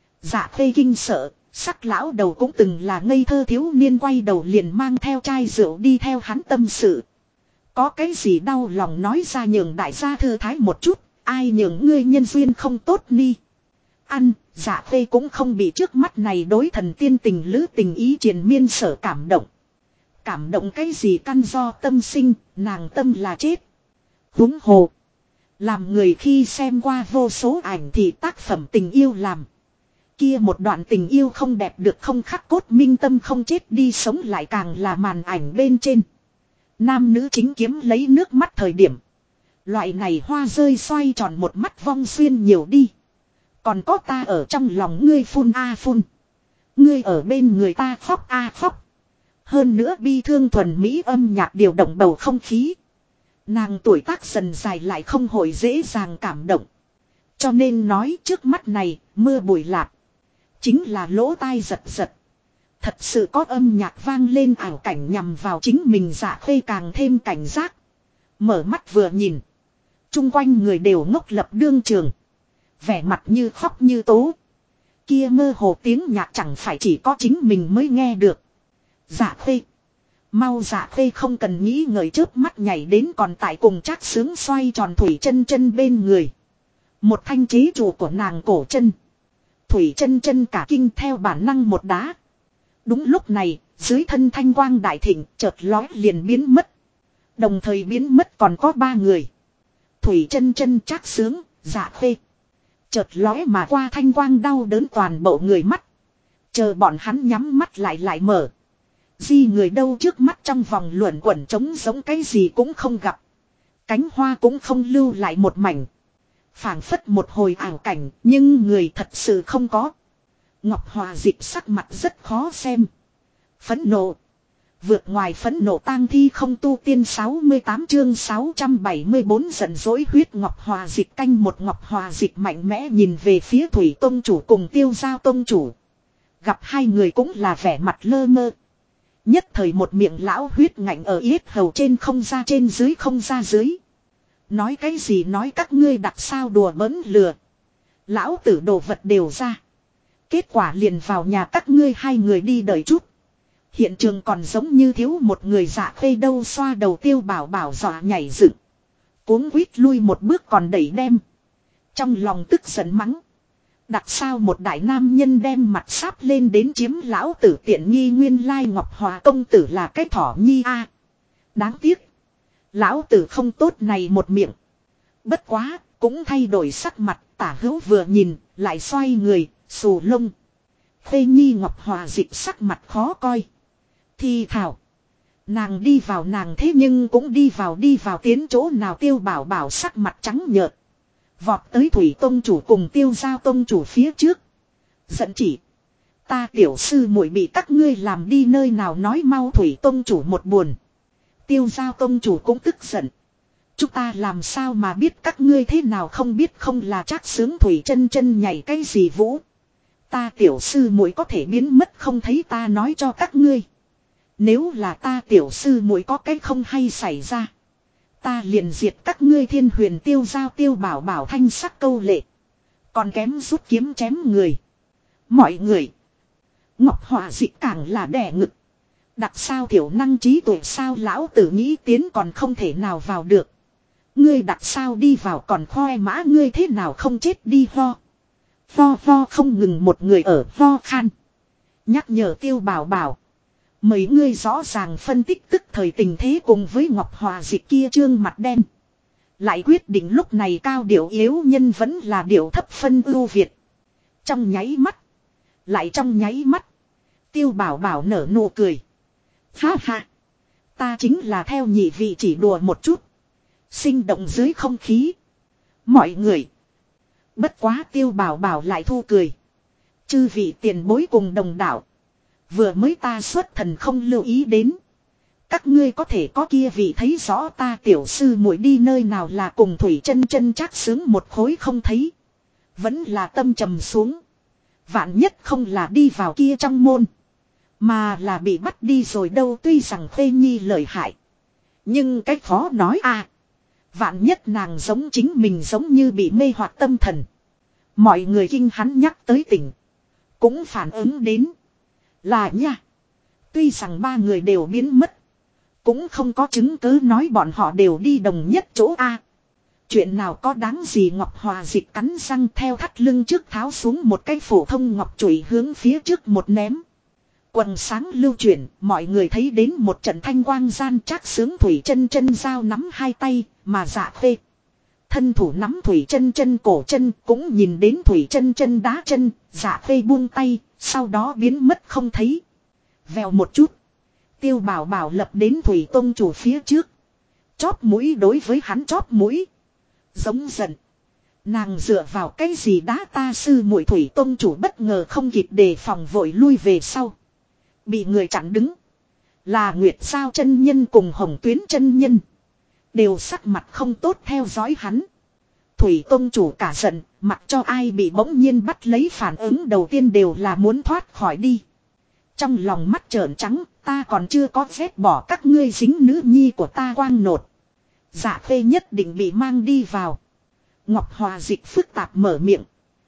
Dạ Khê kinh sợ, sắc lão đầu cũng từng là ngây thơ thiếu niên quay đầu liền mang theo chai rượu đi theo hắn tâm sự. Có cái gì đau lòng nói ra nhường đại gia thư thái một chút, ai nhường ngươi nhân duyên không tốt ni. Ăn, Dạ Khê cũng không bị trước mắt này đối thần tiên tình lữ tình ý triền miên sở cảm động. Cảm động cái gì căn do tâm sinh, nàng tâm là chết. Huống hồ. Làm người khi xem qua vô số ảnh thì tác phẩm tình yêu làm. Kia một đoạn tình yêu không đẹp được không khắc cốt minh tâm không chết đi sống lại càng là màn ảnh bên trên. Nam nữ chính kiếm lấy nước mắt thời điểm. Loại này hoa rơi xoay tròn một mắt vong xuyên nhiều đi. Còn có ta ở trong lòng ngươi phun a phun. Ngươi ở bên người ta khóc a khóc. Hơn nữa bi thương thuần mỹ âm nhạc điều động bầu không khí. Nàng tuổi tác dần dài lại không hồi dễ dàng cảm động. Cho nên nói trước mắt này, mưa bụi lạc. Chính là lỗ tai giật giật. Thật sự có âm nhạc vang lên ảo cảnh nhằm vào chính mình. Dạ Khê càng thêm cảnh giác. Mở mắt vừa nhìn. Chung quanh người đều ngốc lập đương trường. Vẻ mặt như khóc như tố. Kia mơ hồ tiếng nhạc chẳng phải chỉ có chính mình mới nghe được. Dạ Khê. Mau Dạ Khê không cần nghĩ ngợi chớp mắt nhảy đến còn tại cùng Trác Sướng xoay tròn Thủy Chân Chân bên người. Một thanh chế trụ của nàng cổ chân. Thủy Chân Chân cả kinh theo bản năng một đá. Đúng lúc này, dưới thân thanh quang đại thịnh chợt lói liền biến mất. Đồng thời biến mất còn có ba người. Thủy Chân Chân Trác Sướng, Dạ Khê. Chợt lói mà qua thanh quang đau đớn toàn bộ người mắt. Chờ bọn hắn nhắm mắt lại mở. Di người đâu trước mắt trong vòng luẩn quẩn trống giống cái gì cũng không gặp. Cánh hoa cũng không lưu lại một mảnh. Phảng phất một hồi ảo cảnh nhưng người thật sự không có. Ngọc Hòa Dịch sắc mặt rất khó xem. Phẫn nộ. Vượt ngoài phẫn nộ tang thi không tu tiên 68 chương 674 giận dỗi huyết Ngọc Hòa Dịch canh một Ngọc Hòa Dịch mạnh mẽ nhìn về phía Thủy Tông Chủ cùng Tiêu Giao Tông Chủ. Gặp hai người cũng là vẻ mặt lơ mơ. Nhất thời một miệng lão huyết ngạnh ở yết hầu trên không ra trên dưới không ra dưới. Nói cái gì nói các ngươi đặt sao đùa bỡn lừa. Lão tử đồ vật đều ra. Kết quả liền vào nhà các ngươi hai người đi đợi chút. Hiện trường còn giống như thiếu một người. Dạ Khê đâu xoa đầu Tiêu Bảo Bảo dọa nhảy dựng. Cuống quýt lui một bước còn đẩy đem. Trong lòng tức giận mắng. Đặc sao một đại nam nhân đem mặt sáp lên đến chiếm lão tử tiện nghi nguyên lai Ngọc Hòa công tử là cái thỏ nhi a. Đáng tiếc. Lão tử không tốt này một miệng. Bất quá, cũng thay đổi sắc mặt, tả hữu vừa nhìn, lại xoay người, xù lông. Khê nhi Ngọc Hòa Dịch sắc mặt khó coi. Thì thảo. Nàng đi vào nàng thế nhưng cũng đi vào tiến chỗ nào Tiêu Bảo Bảo sắc mặt trắng nhợt. Vọt tới Thủy Tông Chủ cùng Tiêu Giao Tông Chủ phía trước. Giận chỉ. Ta tiểu sư muội bị các ngươi làm đi nơi nào nói mau Thủy Tông Chủ một buồn. Tiêu Giao Tông Chủ cũng tức giận. Chúng ta làm sao mà biết các ngươi thế nào không biết không là Trác Sướng Thủy Chân Chân nhảy cái gì vũ. Ta tiểu sư muội có thể biến mất không thấy ta nói cho các ngươi. Nếu là ta tiểu sư muội có cái không hay xảy ra. Ta liền diệt các ngươi Thiên Huyền Tiêu Giao Tiêu Bảo Bảo thanh sắc câu lệ. Còn kém rút kiếm chém người. Mọi người. Ngọc Hòa Dịch càng là đẻ ngực. Đặc sao thiểu năng trí tuệ sao lão tử nghĩ tiến còn không thể nào vào được. Ngươi đặc sao đi vào còn khoe mã ngươi thế nào không chết đi ho. Vo vo không ngừng một người ở vo khan. Nhắc nhở Tiêu Bảo Bảo. Mấy ngươi rõ ràng phân tích tức thời tình thế cùng với Ngọc Hòa Dịch kia trương mặt đen. Lại quyết định lúc này cao điệu yếu nhân vẫn là điệu thấp phân ưu việt. Trong nháy mắt. Lại trong nháy mắt. Tiêu Bảo Bảo nở nụ cười. Ha ha. Ta chính là theo nhị vị chỉ đùa một chút. Sinh động dưới không khí. Mọi người. Bất quá Tiêu Bảo Bảo lại thu cười. Chư vị tiền bối cùng đồng đạo. Vừa mới ta xuất thần không lưu ý đến. Các ngươi có thể có kia vị thấy rõ ta tiểu sư muội đi nơi nào là cùng Thủy Chân Chân chắc sướng một khối không thấy. Vẫn là tâm trầm xuống. Vạn nhất không là đi vào kia trong môn. Mà là bị bắt đi rồi đâu, tuy rằng Khê Nhi lợi hại. Nhưng cách khó nói à. Vạn nhất nàng giống chính mình giống như bị mê hoặc tâm thần. Mọi người kinh hắn nhắc tới tỉnh. Cũng phản ứng đến. Là nha. Tuy rằng ba người đều biến mất. Cũng không có chứng cứ nói bọn họ đều đi đồng nhất chỗ A. Chuyện nào có đáng gì. Ngọc Hòa Dịch cắn răng theo thắt lưng trước tháo xuống một cái phổ thông ngọc chùy hướng phía trước một ném. Quần sáng lưu chuyển, mọi người thấy đến một trận thanh quang gian trác sướng Thủy Chân Chân giao nắm hai tay, mà Dạ Khê thân thủ nắm Thủy Chân Chân cổ chân, cũng nhìn đến Thủy Chân Chân đá chân, Dạ Khê buông tay, sau đó biến mất không thấy. Vèo một chút, Tiêu Bảo Bảo lập đến Thủy Tông chủ phía trước, chóp mũi đối với hắn chóp mũi, giống giận. Nàng dựa vào cái gì đá ta sư muội. Thủy Tông chủ bất ngờ không kịp đề phòng vội lui về sau. Bị người chặn đứng. Là Nguyệt Sao chân nhân cùng Hồng Tuyến chân nhân. Đều sắc mặt không tốt theo dõi hắn. Thủy Tông chủ cả giận, mặc cho ai bị bỗng nhiên bắt lấy phản ứng đầu tiên đều là muốn thoát khỏi đi. Trong lòng mắt trợn trắng, ta còn chưa có phép bỏ các ngươi dính nữ nhi của ta quang nột. Dạ Khê nhất định bị mang đi vào. Ngọc Hòa Dịch phức tạp mở miệng.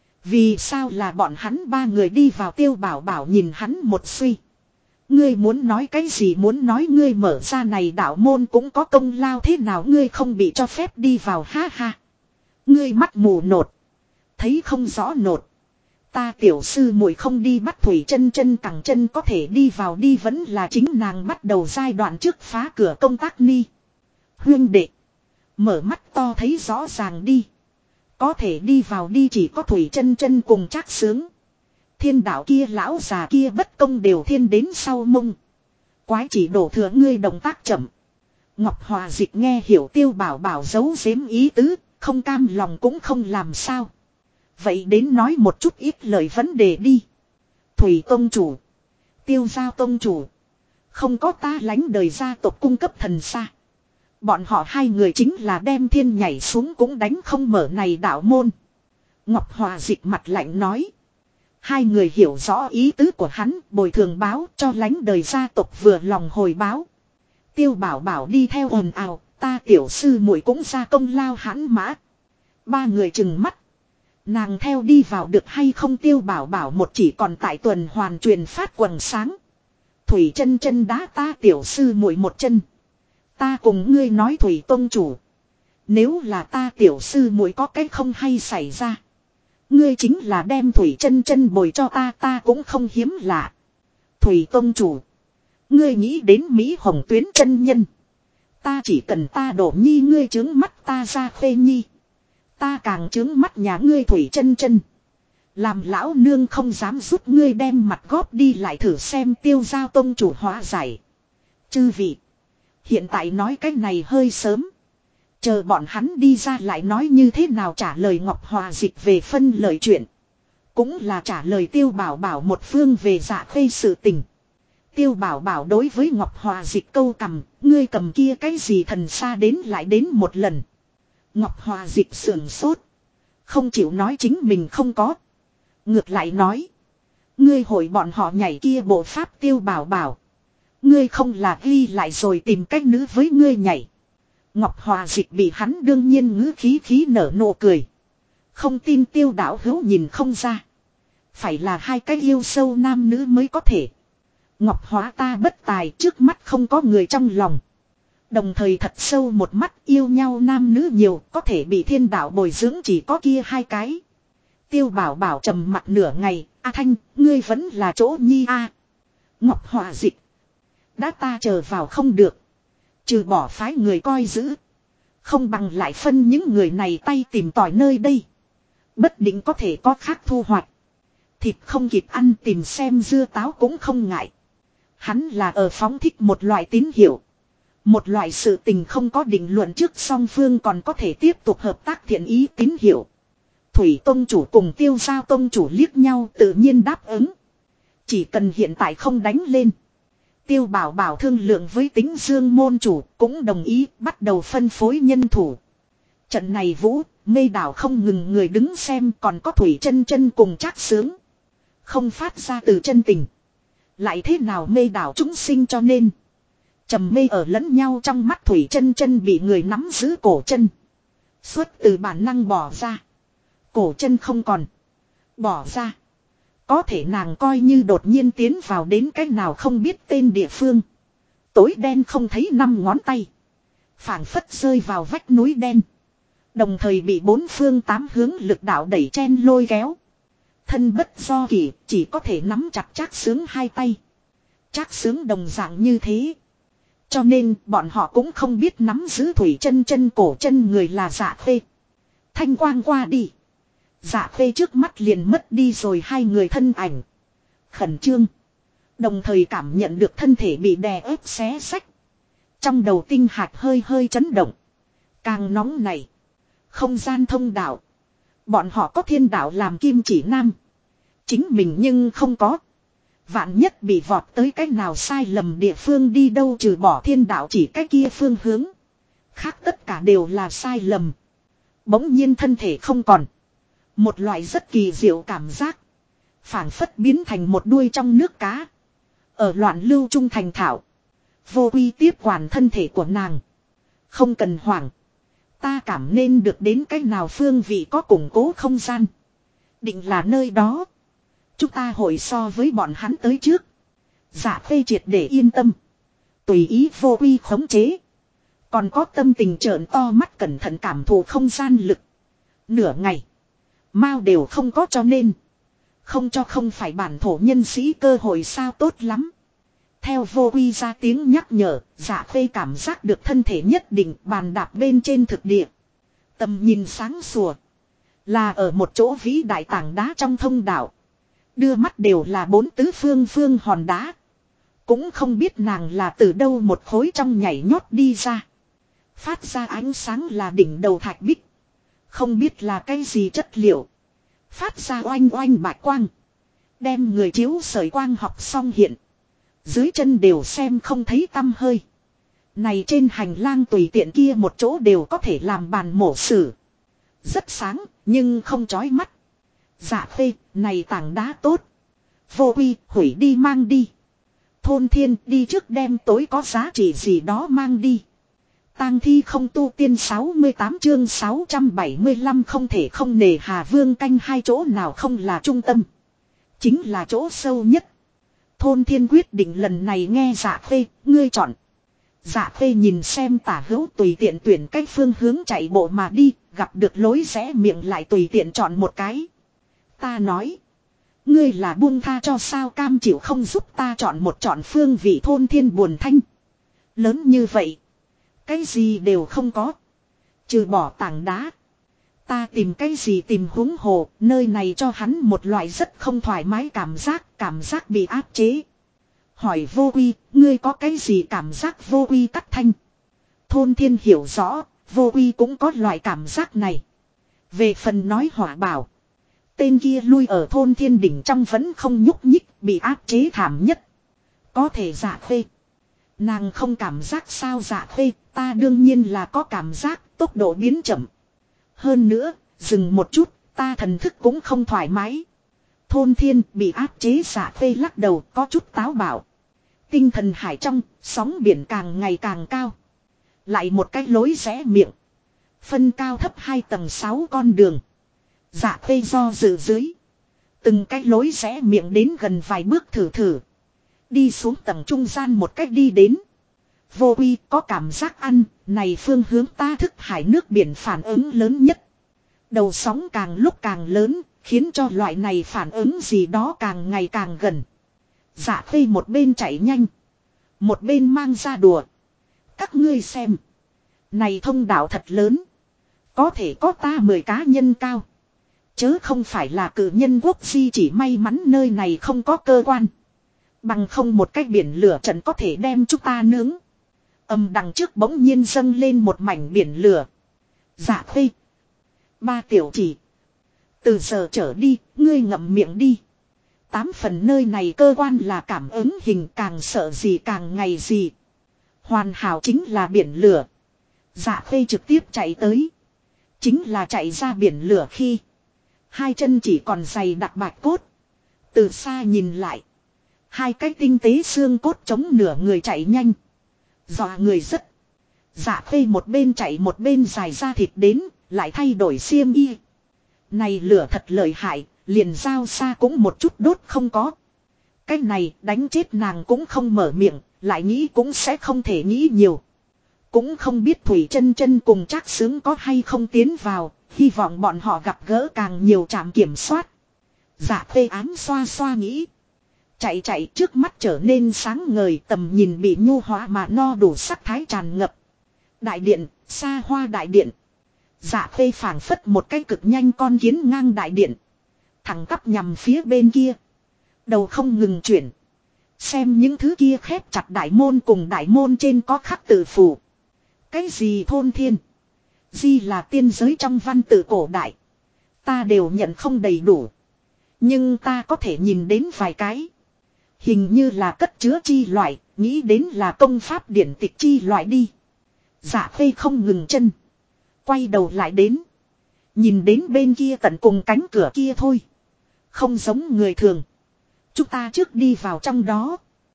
Vì sao là bọn hắn ba người đi vào. Tiêu Bảo Bảo nhìn hắn một suy. Ngươi muốn nói cái gì, muốn nói ngươi mở ra này đạo môn cũng có công lao thế nào, ngươi không bị cho phép đi vào. Ha ha. Ngươi mắt mù nột. Thấy không rõ nột. Ta tiểu sư muội không đi bắt Thủy Chân Chân cẳng chân có thể đi vào đi, vẫn là chính nàng bắt đầu giai đoạn trước phá cửa công tác ni. Huyên đệ. Mở mắt to thấy rõ ràng đi. Có thể đi vào đi chỉ có Thủy Chân Chân cùng Trác Sướng. Thiên đạo kia lão già kia bất công đều thiên đến sau mông. Quái chỉ đổ thừa ngươi động tác chậm. Ngọc Hòa Dịch nghe hiểu Tiêu Bảo Bảo giấu giếm ý tứ, không cam lòng cũng không làm sao. Vậy đến nói một chút ít lời vấn đề đi. Thủy Tông chủ, Tiêu Giao Tông chủ, không có ta lánh đời gia tộc cung cấp thần xa. Bọn họ hai người chính là đem thiên nhảy xuống cũng đánh không mở này đạo môn. Ngọc Hòa Dịch mặt lạnh nói. Hai người hiểu rõ ý tứ của hắn, bồi thường báo cho lánh đời gia tộc vừa lòng hồi báo. Tiêu Bảo Bảo đi theo ồn ào, ta tiểu sư muội cũng ra công lao hãn mã. Ba người chừng mắt. Nàng theo đi vào được hay không. Tiêu Bảo Bảo một chỉ còn tại tuần hoàn truyền phát quần sáng. Thủy Chân Chân đá ta tiểu sư muội một chân. Ta cùng ngươi nói Thủy Tông chủ. Nếu là ta tiểu sư muội có cái không hay xảy ra. Ngươi chính là đem Thủy Chân Chân bồi cho ta cũng không hiếm lạ. Thủy Tông chủ. Ngươi nghĩ đến Mỹ Hồng Tuyến chân nhân. Ta chỉ cần ta đổ nhi ngươi trướng mắt ta ra Khê Nhi. Ta càng trướng mắt nhà ngươi Thủy Chân Chân. Làm lão nương không dám giúp ngươi đem mặt góp đi lại thử xem. Tiêu Giao Tông chủ hóa giải. Chư vị. Hiện tại nói cái này hơi sớm. Chờ bọn hắn đi ra lại nói như thế nào trả lời. Ngọc Hòa Dịch về phân lời chuyện. Cũng là trả lời Tiêu Bảo Bảo một phương về Dạ Khê sự tình. Tiêu Bảo Bảo đối với Ngọc Hòa Dịch câu cầm. Ngươi cầm kia cái gì thần xa đến lại đến một lần. Ngọc Hòa Dịch sườn sốt. Không chịu nói chính mình không có. Ngược lại nói. Ngươi hội bọn họ nhảy kia bộ pháp. Tiêu Bảo Bảo. Ngươi không là ghi lại rồi tìm cách nữ với ngươi nhảy. Ngọc Hòa Dịch bị hắn đương nhiên ngữ khí nở nụ cười. Không tin Tiêu đạo hữu nhìn không ra. Phải là hai cái yêu sâu nam nữ mới có thể. Ngọc Hóa ta bất tài, trước mắt không có người trong lòng. Đồng thời thật sâu một mắt, yêu nhau nam nữ nhiều, có thể bị thiên đạo bồi dưỡng chỉ có kia hai cái. Tiêu Bảo Bảo trầm mặt nửa ngày, A Thanh, ngươi vẫn là chỗ nhi a. Ngọc Họa Dịch. Đã ta chờ vào không được. Trừ bỏ phái người coi giữ. Không bằng lại phân những người này tay tìm tòi nơi đây. Bất định có thể có khác thu hoạch. Thịt không kịp ăn tìm xem dưa táo cũng không ngại. Hắn là ở phóng thích một loại tín hiệu. Một loại sự tình không có định luận trước song phương còn có thể tiếp tục hợp tác thiện ý tín hiệu. Thủy Tông Chủ cùng Tiêu Giao Tông Chủ liếc nhau tự nhiên đáp ứng. Chỉ cần hiện tại không đánh lên. Tiêu Bảo Bảo thương lượng với Tính Dương môn chủ cũng đồng ý bắt đầu phân phối nhân thủ. Trận này vũ, mê đảo không ngừng người đứng xem còn có Thủy Chân Chân cùng Trác Sướng. Không phát ra từ chân tình. Lại thế nào mê đảo chúng sinh cho nên. Trầm mê ở lẫn nhau trong mắt Thủy Chân Chân bị người nắm giữ cổ chân. Xuất từ bản năng bỏ ra. Cổ chân không còn. Bỏ ra. Có thể nàng coi như đột nhiên tiến vào đến cách nào không biết tên địa phương. Tối đen không thấy 5 ngón tay. Phảng phất rơi vào vách núi đen. Đồng thời bị 4 phương 8 hướng lực đạo đẩy chen lôi kéo. Thân bất do kỷ chỉ có thể nắm chặt Trác Sướng hai tay. Trác Sướng đồng dạng như thế. Cho nên bọn họ cũng không biết nắm giữ Thủy Chân Chân cổ chân người là Dạ Khê. Thanh quang qua đi. Dạ Khê trước mắt liền mất đi rồi hai người thân ảnh. Khẩn trương. Đồng thời cảm nhận được thân thể bị đè ép xé xách. Trong đầu tinh hạch hơi hơi chấn động. Càng nóng này. Không gian thông đạo. Bọn họ có thiên đạo làm kim chỉ nam. Chính mình nhưng không có. Vạn nhất bị vọt tới cái nào sai lầm địa phương đi đâu trừ bỏ thiên đạo chỉ cái kia phương hướng. Khác tất cả đều là sai lầm. Bỗng nhiên thân thể không còn. Một loại rất kỳ diệu cảm giác. Phảng phất biến thành một đuôi trong nước cá. Ở loạn lưu trung thành thảo. Vô quy tiếp quản thân thể của nàng. Không cần hoảng. Ta cảm nên được đến cách nào phương vị có củng cố không gian. Định là nơi đó. Chúng ta hội so với bọn hắn tới trước. Dạ Khê triệt để yên tâm. Tùy ý vô quy khống chế. Còn có tâm tình trợn to mắt cẩn thận cảm thụ không gian lực. Nửa ngày. Mao đều không có cho nên. Không cho không phải bản thổ nhân sĩ cơ hội sao tốt lắm. Theo vô quy ra tiếng nhắc nhở. Dạ Khê cảm giác được thân thể nhất định bàn đạp bên trên thực địa. Tầm nhìn sáng sủa. Là ở một chỗ vĩ đại tảng đá trong thông đạo. Đưa mắt đều là 4 tứ phương phương hòn đá. Cũng không biết nàng là từ đâu một khối trong nhảy nhót đi ra. Phát ra ánh sáng là đỉnh đầu thạch bích. Không biết là cái gì chất liệu. Phát ra oanh oanh bạch quang. Đem người chiếu sợi quang học xong hiện. Dưới chân đều xem không thấy tăm hơi. Này trên hành lang tùy tiện kia một chỗ đều có thể làm bàn mổ xử. Rất sáng nhưng không chói mắt. Dạ Khê, này tảng đá tốt. Vô quy, hủy đi mang đi. Thôn Thiên đi trước đem tối có giá trị gì đó mang đi. Tang thi không tu tiên 68 chương 675 không thể không nề Hà Vương canh hai chỗ nào không là trung tâm. Chính là chỗ sâu nhất. Thôn Thiên quyết định lần này nghe Dạ Khê, ngươi chọn. Dạ Khê nhìn xem tả hữu tùy tiện tuyển cách phương hướng chạy bộ mà đi, gặp được lối rẽ miệng lại tùy tiện chọn một cái. Ta nói. Ngươi là buông tha cho sao cam chịu không giúp ta chọn một chọn phương vị Thôn Thiên buồn thanh. Lớn như vậy. Cái gì đều không có. Trừ bỏ tảng đá. Ta tìm cái gì tìm huống hồ. Nơi này cho hắn một loại rất không thoải mái cảm giác bị áp chế. Hỏi vô quy. Ngươi có cái gì cảm giác vô quy cắt thanh. Thôn Thiên hiểu rõ. Vô quy cũng có loại cảm giác này. Về phần nói Hỏa Bảo. Tên kia lui ở Thôn Thiên đỉnh trong vẫn không nhúc nhích. Bị áp chế thảm nhất. Có thể Dạ Khê. Nàng không cảm giác sao Dạ Khê. Ta đương nhiên là có cảm giác. Tốc độ biến chậm. Hơn nữa. Dừng một chút. Ta thần thức cũng không thoải mái. Thôn Thiên bị áp chế Dạ Khê lắc đầu có chút táo bạo. Tinh thần hải trong. Sóng biển càng ngày càng cao. Lại một cái lối rẽ miệng. Phân cao thấp 2 tầng 6 con đường. Dạ Khê do dự dưới. Từng cái lối rẽ miệng đến gần vài bước thử. Đi xuống tầng trung gian một cách đi đến. Vô quy có cảm giác ăn. Này phương hướng ta thức hải nước biển phản ứng lớn nhất. Đầu sóng càng lúc càng lớn. Khiến cho loại này phản ứng gì đó càng ngày càng gần. Dạ Khê một bên chạy nhanh. Một bên mang ra đùa. Các ngươi xem. Này thông đạo thật lớn. Có thể có ta 10 cá nhân cao. Chớ không phải là cử nhân quốc di chỉ may mắn nơi này không có cơ quan. Bằng không một cái biển lửa trận có thể đem chúng ta nướng. Đằng trước bỗng nhiên dâng lên một mảnh biển lửa. Dạ Khê. Ba tiểu chỉ. Từ giờ trở đi, ngươi ngậm miệng đi. 8 phần nơi này cơ quan là cảm ứng hình càng sợ gì càng ngày gì. Hoàn hảo chính là biển lửa. Dạ Khê trực tiếp chạy tới. Chính là chạy ra biển lửa khi. Hai chân chỉ còn giày đặc bạch cốt. Từ xa nhìn lại. Hai cái tinh tế xương cốt chống nửa người chạy nhanh. Dọa người rất. Dạ Khê một bên chạy một bên dài ra thịt đến. Lại thay đổi xiêm y. Này lửa thật lợi hại. Liền dao xa cũng một chút đốt không có. Cái này đánh chết nàng cũng không mở miệng. Lại nghĩ cũng sẽ không thể nghĩ nhiều. Cũng không biết Thủy Chân Chân cùng Trác Xướng có hay không tiến vào. Hy vọng bọn họ gặp gỡ càng nhiều trạm kiểm soát. Dạ Khê ám xoa xoa nghĩ. Chạy chạy trước mắt trở nên sáng ngời, tầm nhìn bị nhu hóa mà no đủ sắc thái tràn ngập. Đại điện, xa hoa đại điện. Dạ Khê phảng phất một cái cực nhanh con kiến ngang đại điện. Thẳng tắp nhằm phía bên kia. Đầu không ngừng chuyển. Xem những thứ kia khép chặt đại môn cùng đại môn trên có khắc tự phù. Cái gì thôn thiên. Di là tiên giới trong văn tự cổ đại. Ta đều nhận không đầy đủ. Nhưng ta có thể nhìn đến vài cái. Hình như là cất chứa chi loại. Nghĩ đến là công pháp điển tịch chi loại đi. Dạ Khê không ngừng chân. Quay đầu lại đến. Nhìn đến bên kia tận cùng cánh cửa kia thôi. Không giống người thường. Chúng ta trước đi vào trong đó.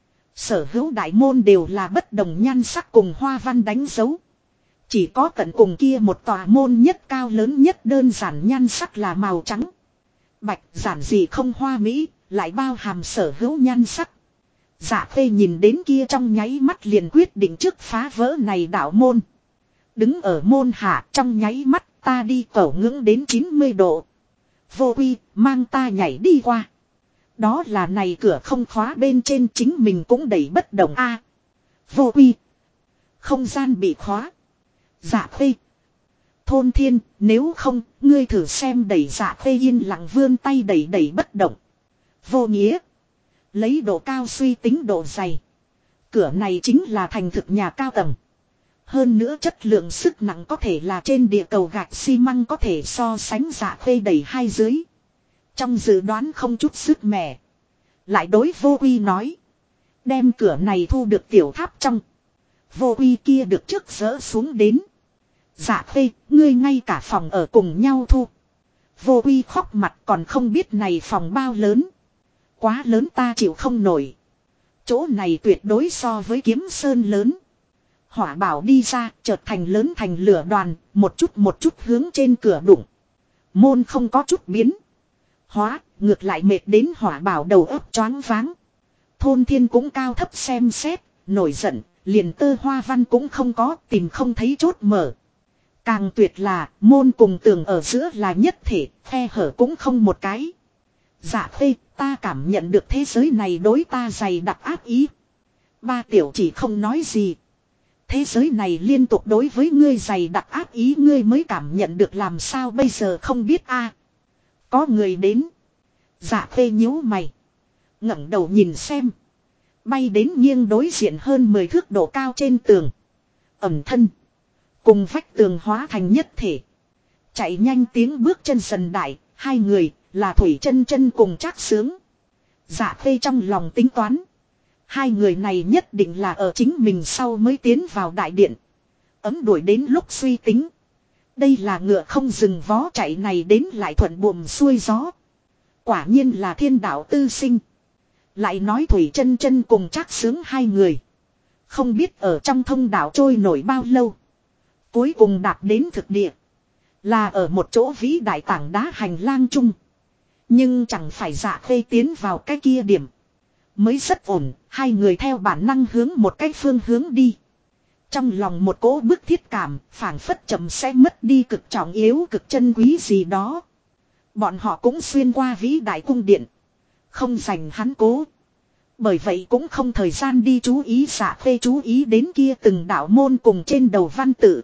Sở hữu đại môn đều là bất đồng nhan sắc cùng hoa văn đánh dấu. Chỉ có tận cùng kia một tòa môn nhất cao lớn nhất đơn giản nhan sắc là màu trắng. Bạch giản dị không hoa mỹ, lại bao hàm sở hữu nhan sắc. Dạ Khê nhìn đến kia trong nháy mắt liền quyết định trước phá vỡ này đạo môn. Đứng ở môn hạ trong nháy mắt ta đi cẩu ngưỡng đến 90 độ. Vô Quy mang ta nhảy đi qua. Đó là này cửa không khóa bên trên chính mình cũng đẩy bất động a. Vô Quy. Không gian bị khóa. Dạ Khê. Thôn thiên, nếu không, ngươi thử xem đẩy. Dạ Khê yên lặng vươn tay đẩy bất động. Vô nghĩa. Lấy độ cao suy tính độ dày. Cửa này chính là thành thực nhà cao tầng. Hơn nữa chất lượng sức nặng có thể là trên địa cầu gạch xi măng có thể so sánh. Dạ Khê đẩy hai dưới. Trong dự đoán không chút sức mẻ. Lại đối Vô Quy nói. Đem cửa này thu được tiểu tháp trong. Vô Quy kia được trước dỡ xuống đến. Dạ Khê, ngươi ngay cả phòng ở cùng nhau thu. Vô Quy khóc mặt còn không biết này phòng bao lớn. Quá lớn ta chịu không nổi. Chỗ này tuyệt đối so với Kiếm Sơn lớn. Hỏa bảo đi ra, chợt thành lớn thành lửa đoàn, một chút hướng trên cửa đụng. Môn không có chút biến. Hóa, ngược lại mệt đến hỏa bảo đầu óc choáng váng. Thôn thiên cũng cao thấp xem xét, nổi giận, liền tơ hoa văn cũng không có, tìm không thấy chốt mở. Càng tuyệt là, môn cùng tường ở giữa là nhất thể, khe hở cũng không một cái. Dạ Khê, ta cảm nhận được thế giới này đối ta dày đặc ác ý. Ba tiểu chỉ không nói gì. Thế giới này liên tục đối với ngươi dày đặc ác ý ngươi mới cảm nhận được làm sao bây giờ không biết a. Có người đến. Dạ Khê nhíu mày. Ngẩng đầu nhìn xem. Bay đến nghiêng đối diện hơn 10 thước độ cao trên tường. Ẩm thân. Cùng vách tường hóa thành nhất thể. Chạy nhanh tiếng bước chân dần đại. Hai người là Thủy Chân Chân cùng Trác Xướng. Dạ Khê trong lòng tính toán. Hai người này nhất định là ở chính mình sau mới tiến vào đại điện. Ấm đuổi đến lúc suy tính. Đây là ngựa không dừng vó chạy này đến lại thuận buồm xuôi gió. Quả nhiên là thiên đạo tư sinh. Lại nói Thủy Chân Chân cùng Trác Xướng hai người. Không biết ở trong thông đạo trôi nổi bao lâu. Cuối cùng đạt đến thực địa. Là ở một chỗ vĩ đại tảng đá hành lang chung. Nhưng chẳng phải Dạ Khê tiến vào cái kia điểm. Mới rất ổn, hai người theo bản năng hướng một cái phương hướng đi. Trong lòng một cỗ bức thiết cảm, phảng phất chậm sẽ mất đi cực trọng yếu cực chân quý gì đó. Bọn họ cũng xuyên qua vĩ đại cung điện. Không dành hắn cố. Bởi vậy cũng không thời gian đi chú ý Dạ Khê chú ý đến kia từng đạo môn cùng trên đầu văn tự.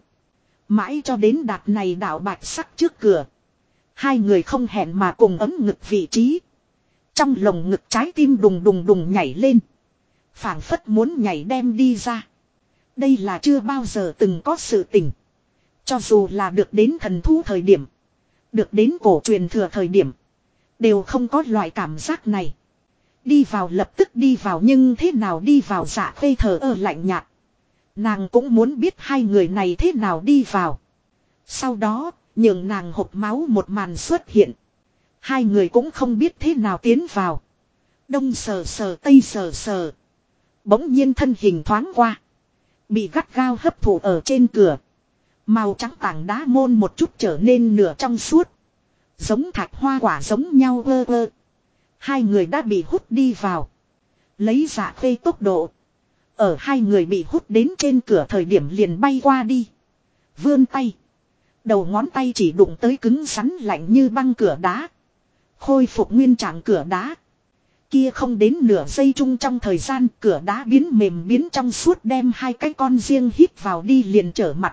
Mãi cho đến đạt này đạo bạch sắc trước cửa. Hai người không hẹn mà cùng ấm ngực vị trí. Trong lồng ngực trái tim đùng đùng đùng nhảy lên. Phảng phất muốn nhảy đem đi ra. Đây là chưa bao giờ từng có sự tình. Cho dù là được đến thần thú thời điểm. Được đến cổ truyền thừa thời điểm. Đều không có loại cảm giác này. Đi vào lập tức đi vào nhưng thế nào đi vào Dạ Khê thờ ơ lạnh nhạt. Nàng cũng muốn biết hai người này thế nào đi vào. Sau đó, nhường nàng hộc máu một màn xuất hiện. Hai người cũng không biết thế nào tiến vào. Đông sờ sờ tây sờ sờ. Bỗng nhiên thân hình thoáng qua. Bị gắt gao hấp thụ ở trên cửa. Màu trắng tảng đá môn một chút trở nên nửa trong suốt. Giống thạch hoa quả giống nhau ơ ơ. Hai người đã bị hút đi vào. Lấy Dạ Khê tốc độ. Ở hai người bị hút đến trên cửa thời điểm liền bay qua đi. Vươn tay. Đầu ngón tay chỉ đụng tới cứng rắn lạnh như băng cửa đá. Khôi phục nguyên trạng cửa đá. Kia không đến nửa giây chung trong thời gian cửa đá biến mềm biến trong suốt đem hai cái con riêng hít vào đi liền trở mặt.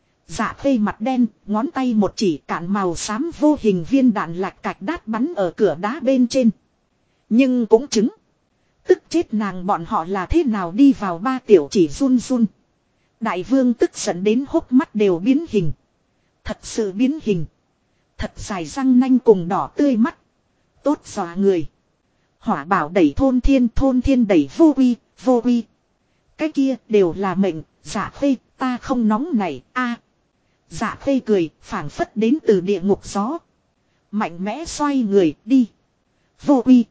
Dạ Khê mặt đen, ngón tay một chỉ cạn màu xám vô hình viên đạn lạch cạch đát bắn ở cửa đá bên trên. Nhưng cũng chứng. Tức chết nàng bọn họ là thế nào đi vào ba tiểu chỉ run run. Đại vương tức giận đến hốc mắt đều biến hình. Thật sự biến hình. Thật dài răng nanh cùng đỏ tươi mắt. Tốt dọa người. Hỏa bảo đẩy thôn thiên đẩy vô uy. Cái kia đều là mệnh, Dạ Khê, ta không nóng này, a. Dạ Khê cười, phảng phất đến từ địa ngục gió. Mạnh mẽ xoay người, đi. Vô uy.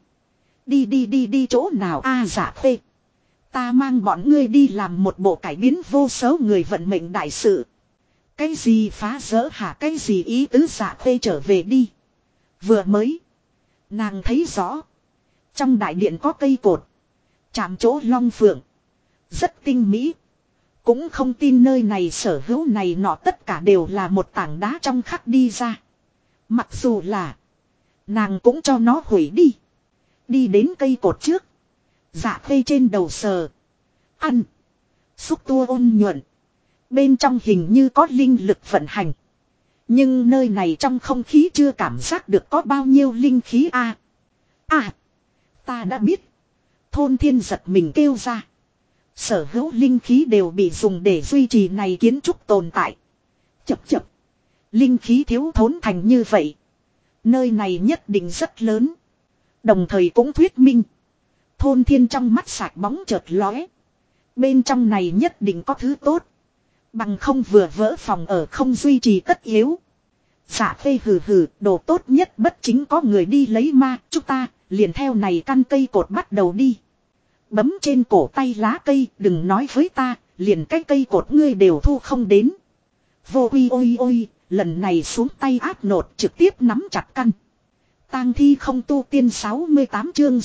Đi chỗ nào a Dạ Khê. Ta mang bọn ngươi đi làm một bộ cải biến vô số người vận mệnh đại sự. Cái gì phá rỡ hả cái gì ý tứ Dạ Khê trở về đi. Vừa mới. Nàng thấy rõ. Trong đại điện có cây cột. Chạm chỗ long phượng. Rất tinh mỹ. Cũng không tin nơi này sở hữu này nọ tất cả đều là một tảng đá trong khắc đi ra. Mặc dù là. Nàng cũng cho nó hủy đi. Đi đến cây cột trước. Dạ Khê trên đầu sờ. Ăn. Xúc tua ôn nhuận. Bên trong hình như có linh lực vận hành. Nhưng nơi này trong không khí chưa cảm giác được có bao nhiêu linh khí a. Ta đã biết. Thôn thiên giật mình kêu ra. Sở hữu linh khí đều bị dùng để duy trì này kiến trúc tồn tại. Chập. Linh khí thiếu thốn thành như vậy. Nơi này nhất định rất lớn. Đồng thời cũng thuyết minh. Thôn thiên trong mắt sạch bóng chợt lóe. Bên trong này nhất định có thứ tốt. Bằng không vừa vỡ phòng ở không duy trì tất yếu. Dạ Khê hừ đồ tốt nhất bất chính có người đi lấy ma. Chúng ta liền theo này căn cây cột bắt đầu đi. Bấm trên cổ tay lá cây đừng nói với ta. Liền cái cây cột ngươi đều thu không đến. Vô uy ôi lần này xuống tay áp nột trực tiếp nắm chặt căn. Tang thi không tu tiên 68 chương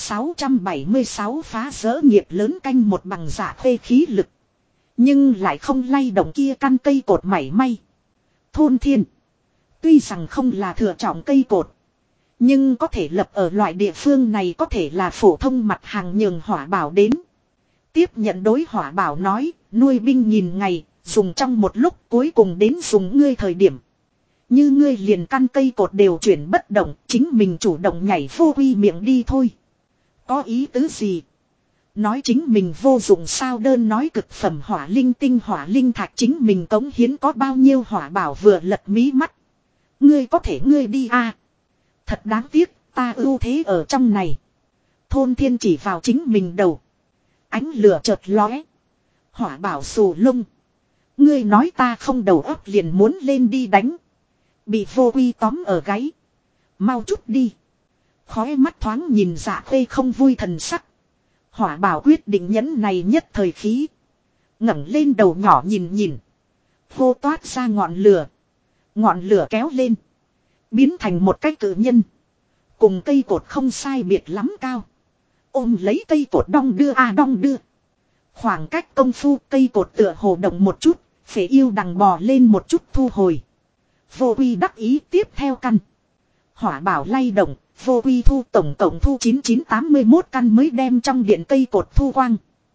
676 phá vỡ nghiệp lớn canh một bằng Dạ Khê khí lực. Nhưng lại không lay động kia căn cây cột mảy may. Thôn thiên. Tuy rằng không là thừa trọng cây cột. Nhưng có thể lập ở loại địa phương này có thể là phổ thông mặt hàng nhường hỏa bảo đến. Tiếp nhận đối hỏa bảo nói, nuôi binh nghìn ngày, dùng trong một lúc cuối cùng đến dùng ngươi thời điểm. Như ngươi liền căn cây cột đều chuyển bất động, chính mình chủ động nhảy vô uy miệng đi thôi. Có ý tứ gì? Nói chính mình vô dụng sao đơn nói cực phẩm hỏa linh tinh hỏa linh thạch chính mình cống hiến có bao nhiêu hỏa bảo vừa lật mí mắt. Ngươi có thể ngươi đi a. Thật đáng tiếc, ta ưu thế ở trong này. Thôn thiên chỉ vào chính mình đầu. Ánh lửa chợt lóe. Hỏa bảo xù lung. Ngươi nói ta không đầu óc liền muốn lên đi đánh. Bị vô uy tóm ở gáy. Mau chút đi. Khói mắt thoáng nhìn Dạ Khê không vui thần sắc. Hỏa bảo quyết định nhẫn này nhất thời khí. Ngẩng lên đầu nhỏ nhìn. Hô toát ra ngọn lửa. Ngọn lửa kéo lên. Biến thành một cái cự nhân. Cùng cây cột không sai biệt lắm cao. Ôm lấy cây cột đong đưa. Khoảng cách công phu cây cột tựa hồ động một chút. Phế yêu đằng bò lên một chút thu hồi. Vô uy đắc ý tiếp theo căn. Hỏa bảo lay động, vô quy thu tổng cộng thu 9981 căn mới đem trong điện cây cột thu quang.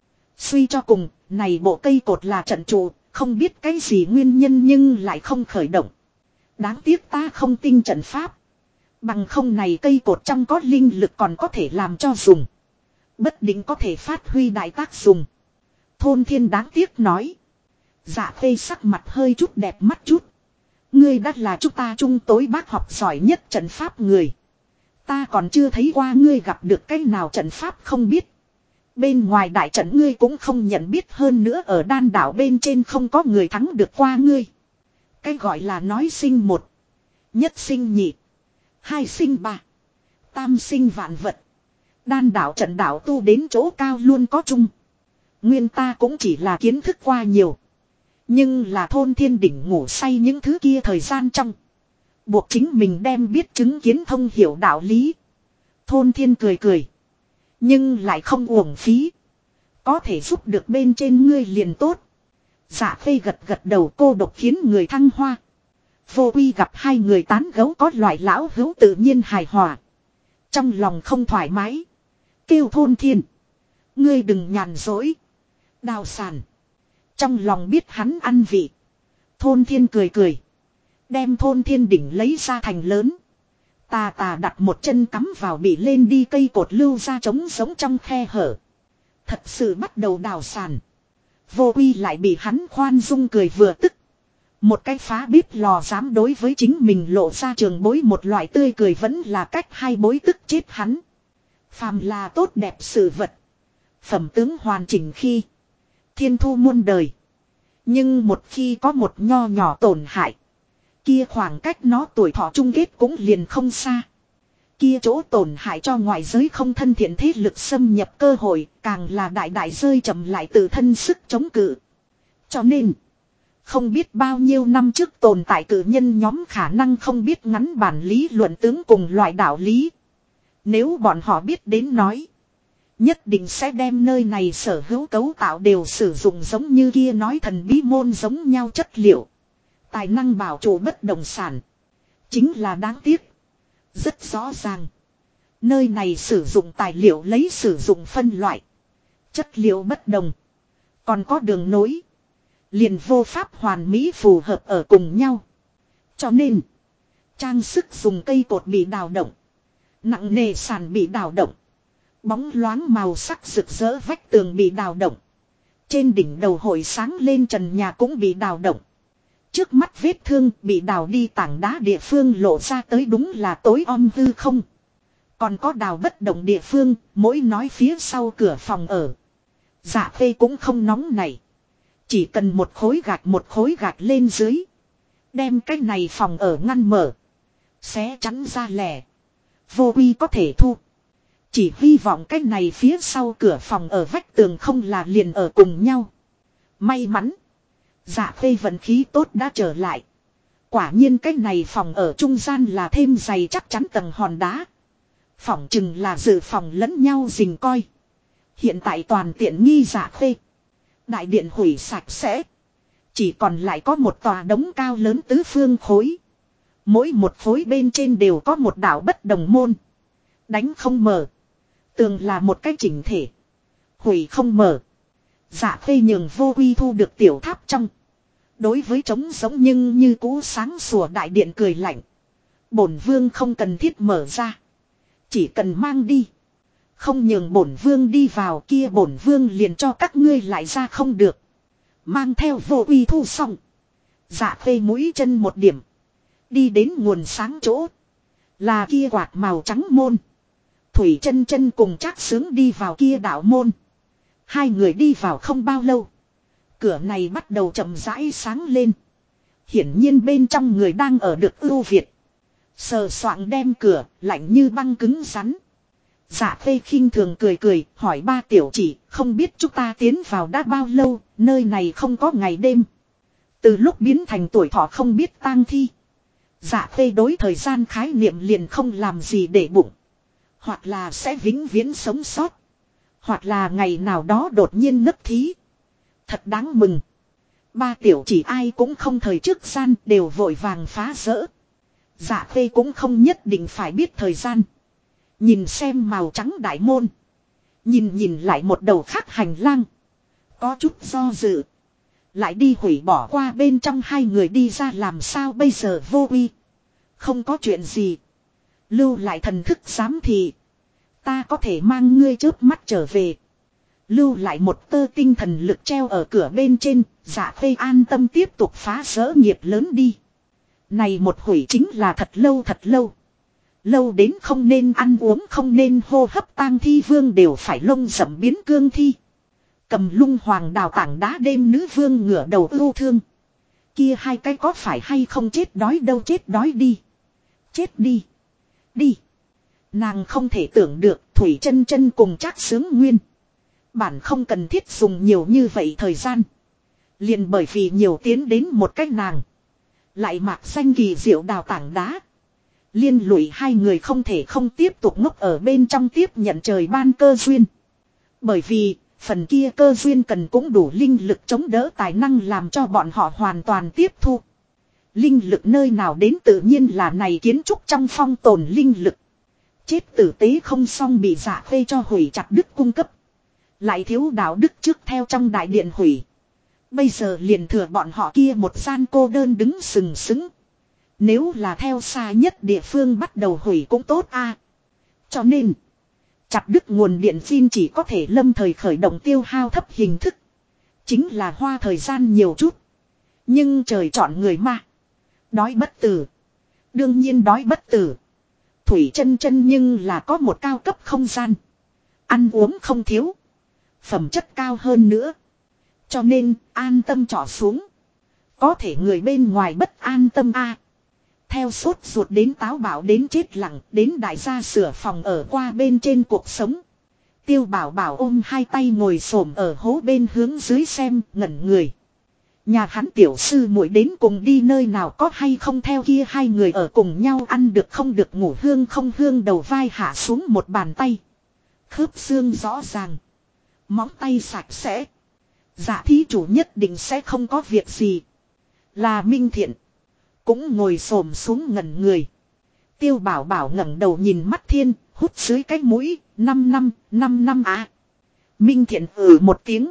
Suy cho cùng, này bộ cây cột là trận trụ, không biết cái gì nguyên nhân nhưng lại không khởi động. Đáng tiếc ta không tin trận pháp. Bằng không này cây cột trong có linh lực còn có thể làm cho dùng. Bất định có thể phát huy đại tác dụng. Thôn Thiên đáng tiếc nói. Dạ Khê sắc mặt hơi chút đẹp mắt chút. Ngươi đắt là chúng ta trung tối bác học giỏi nhất trận pháp người. Ta còn chưa thấy qua ngươi gặp được cái nào trận pháp không biết. Bên ngoài đại trận ngươi cũng không nhận biết, hơn nữa ở đan đảo bên trên không có người thắng được qua ngươi. Cái gọi là nói sinh một, nhất sinh nhị, hai sinh ba, tam sinh vạn vật. Đan đảo trận đảo tu đến chỗ cao luôn có chung. Nguyên ta cũng chỉ là kiến thức qua nhiều. Nhưng là Thôn Thiên đỉnh ngủ say những thứ kia thời gian trong. Buộc chính mình đem biết chứng kiến thông hiểu đạo lý. Thôn Thiên cười cười. Nhưng lại không uổng phí. Có thể giúp được bên trên ngươi liền tốt. Dạ Khê gật gật đầu, cô độc khiến người thăng hoa. Vô Quy gặp hai người tán gẫu có loại lão hữu tự nhiên hài hòa. Trong lòng không thoải mái. Kêu Thôn Thiên. Ngươi đừng nhàn dối. Đào sàn. Trong lòng biết hắn ăn vị. Thôn Thiên cười cười. Đem Thôn Thiên đỉnh lấy ra thành lớn. Tà tà đặt một chân cắm vào bị lên đi cây cột lưu ra trống giống trong khe hở. Thật sự bắt đầu đào sàn. Vô Quy lại bị hắn khoan dung cười vừa tức. Một cái phá bếp lò dám đối với chính mình lộ ra trường bối một loại tươi cười vẫn là cách hai bối tức chết hắn. Phàm là tốt đẹp sự vật. Phẩm tướng hoàn chỉnh khi. Thiên thu muôn đời. Nhưng một khi có một nho nhỏ tổn hại. Kia khoảng cách nó tuổi thọ chung kết cũng liền không xa. Kia chỗ tổn hại cho ngoại giới không thân thiện thế lực xâm nhập cơ hội, càng là đại đại rơi chậm lại tự thân sức chống cự. Cho nên, không biết bao nhiêu năm trước tồn tại cử nhân nhóm khả năng không biết ngắn bản lý luận tướng cùng loại đạo lý. Nếu bọn họ biết đến nói, nhất định sẽ đem nơi này sở hữu cấu tạo đều sử dụng giống như kia nói thần bí môn giống nhau chất liệu. Tài năng bảo trụ bất động sản. Chính là đáng tiếc. Rất rõ ràng. Nơi này sử dụng tài liệu lấy sử dụng phân loại. Chất liệu bất đồng. Còn có đường nối. Liền vô pháp hoàn mỹ phù hợp ở cùng nhau. Cho nên. Trang sức dùng cây cột bị đào động. Nặng nề sàn bị đào động. Bóng loáng màu sắc rực rỡ vách tường bị đào động. Trên đỉnh đầu hội sáng lên trần nhà cũng bị đào động. Trước mắt vết thương bị đào đi tảng đá địa phương lộ ra tới đúng là tối om hư không. Còn có đào bất động địa phương, mỗi nói phía sau cửa phòng ở. Dạ Khê cũng không nóng này. Chỉ cần một khối gạch lên dưới. Đem cái này phòng ở ngăn mở. Xé chắn ra lẻ. Vô Quy có thể thu. Chỉ hy vọng cái này phía sau cửa phòng ở vách tường không là liền ở cùng nhau. May mắn. Dạ Khê vận khí tốt đã trở lại. Quả nhiên cái này phòng ở trung gian là thêm dày chắc chắn tầng hòn đá. Phỏng chừng là dự phòng lẫn nhau rình coi. Hiện tại toàn tiện nghi Dạ Khê. Đại điện hủy sạch sẽ. Chỉ còn lại có một tòa đống cao lớn tứ phương khối. Mỗi một khối bên trên đều có một đạo bất đồng môn. Đánh không mở. Tường là một cái chỉnh thể. Hủy không mở. Dạ Khê nhường Vô Quy thu được tiểu tháp trong. Đối với trống giống nhưng như cũ sáng sủa đại điện cười lạnh. Bổn vương không cần thiết mở ra. Chỉ cần mang đi. Không nhường bổn vương đi vào kia bổn vương liền cho các ngươi lại ra không được. Mang theo Vô Quy thu xong. Dạ Khê mũi chân một điểm. Đi đến nguồn sáng chỗ. Là kia quạt màu trắng môn. Thủy chân chân cùng Trác Sướng đi vào kia đạo môn. Hai người đi vào không bao lâu. Cửa này bắt đầu chậm rãi sáng lên. Hiển nhiên bên trong người đang ở được ưu việt. Sờ soạng đem cửa, lạnh như băng cứng rắn. Dạ Khê khinh thường cười cười, hỏi ba tiểu chỉ, không biết chúng ta tiến vào đã bao lâu, nơi này không có ngày đêm. Từ lúc biến thành tuổi thọ không biết tang thi. Dạ Khê đối thời gian khái niệm liền không làm gì để bụng. Hoặc là sẽ vĩnh viễn sống sót. Hoặc là ngày nào đó đột nhiên nấp thí. Thật đáng mừng. Ba tiểu chỉ ai cũng không thời trước gian đều vội vàng phá rỡ. Dạ Khê cũng không nhất định phải biết thời gian. Nhìn xem màu trắng đại môn. Nhìn lại một đầu khác hành lang. Có chút do dự. Lại đi hủy bỏ qua bên trong hai người đi ra làm sao bây giờ vô uy. Không có chuyện gì. Lưu lại thần thức giám thị. Ta có thể mang ngươi chớp mắt trở về. Lưu lại một tơ tinh thần lực treo ở cửa bên trên. Dạ Khê an tâm tiếp tục phá vỡ nghiệp lớn đi. Này một hủy chính là thật lâu thật lâu. Lâu đến không nên ăn uống không nên hô hấp tang thi vương đều phải lông rậm biến cương thi. Cầm lung hoàng đào tảng đá đêm nữ vương ngửa đầu ưu thương. Kia hai cái có phải hay không chết đói đâu chết đói đi. Chết đi. Đi. Nàng không thể tưởng được Thủy Chân Chân cùng Trác Sướng Nguyên. Bản không cần thiết dùng nhiều như vậy thời gian. Liền bởi vì nhiều tiến đến một cách nàng. Lại mạc xanh kỳ diệu đào tảng đá. Liên lụy hai người không thể không tiếp tục ngốc ở bên trong tiếp nhận trời ban cơ duyên. Bởi vì phần kia cơ duyên cần cũng đủ linh lực chống đỡ tài năng làm cho bọn họ hoàn toàn tiếp thu. Linh lực nơi nào đến tự nhiên là này kiến trúc trong phong tồn linh lực. Chết tử tế không xong bị Dạ Khê cho hủy chặt đứt cung cấp. Lại thiếu đạo đức trước theo trong đại điện hủy. Bây giờ liền thừa bọn họ kia một gian cô đơn đứng sừng sững. Nếu là theo xa nhất địa phương bắt đầu hủy cũng tốt a. Cho nên chặt đứt nguồn điện pin chỉ có thể lâm thời khởi động tiêu hao thấp hình thức. Chính là hoa thời gian nhiều chút. Nhưng trời chọn người mà. Đói bất tử. Đương nhiên đói bất tử. Thủy Chân Chân nhưng là có một cao cấp không gian. Ăn uống không thiếu. Phẩm chất cao hơn nữa. Cho nên an tâm trọ xuống. Có thể người bên ngoài bất an tâm a. Theo sốt ruột đến táo bạo đến chết lặng đến đại gia sửa phòng ở qua bên trên cuộc sống. Tiêu Bảo Bảo ôm hai tay ngồi xổm ở hố bên hướng dưới xem ngẩn người. Nhà hắn tiểu sư muội đến cùng đi nơi nào có hay không theo kia hai người ở cùng nhau ăn được không được ngủ hương không hương đầu vai hạ xuống một bàn tay. Khớp xương rõ ràng. Móng tay sạch sẽ. Dạ thí chủ nhất định sẽ không có việc gì. Là Minh Thiện. Cũng ngồi xổm xuống ngẩn người. Tiêu Bảo Bảo ngẩng đầu nhìn mắt thiên, hút dưới cái mũi, 5 năm à. Minh Thiện một tiếng.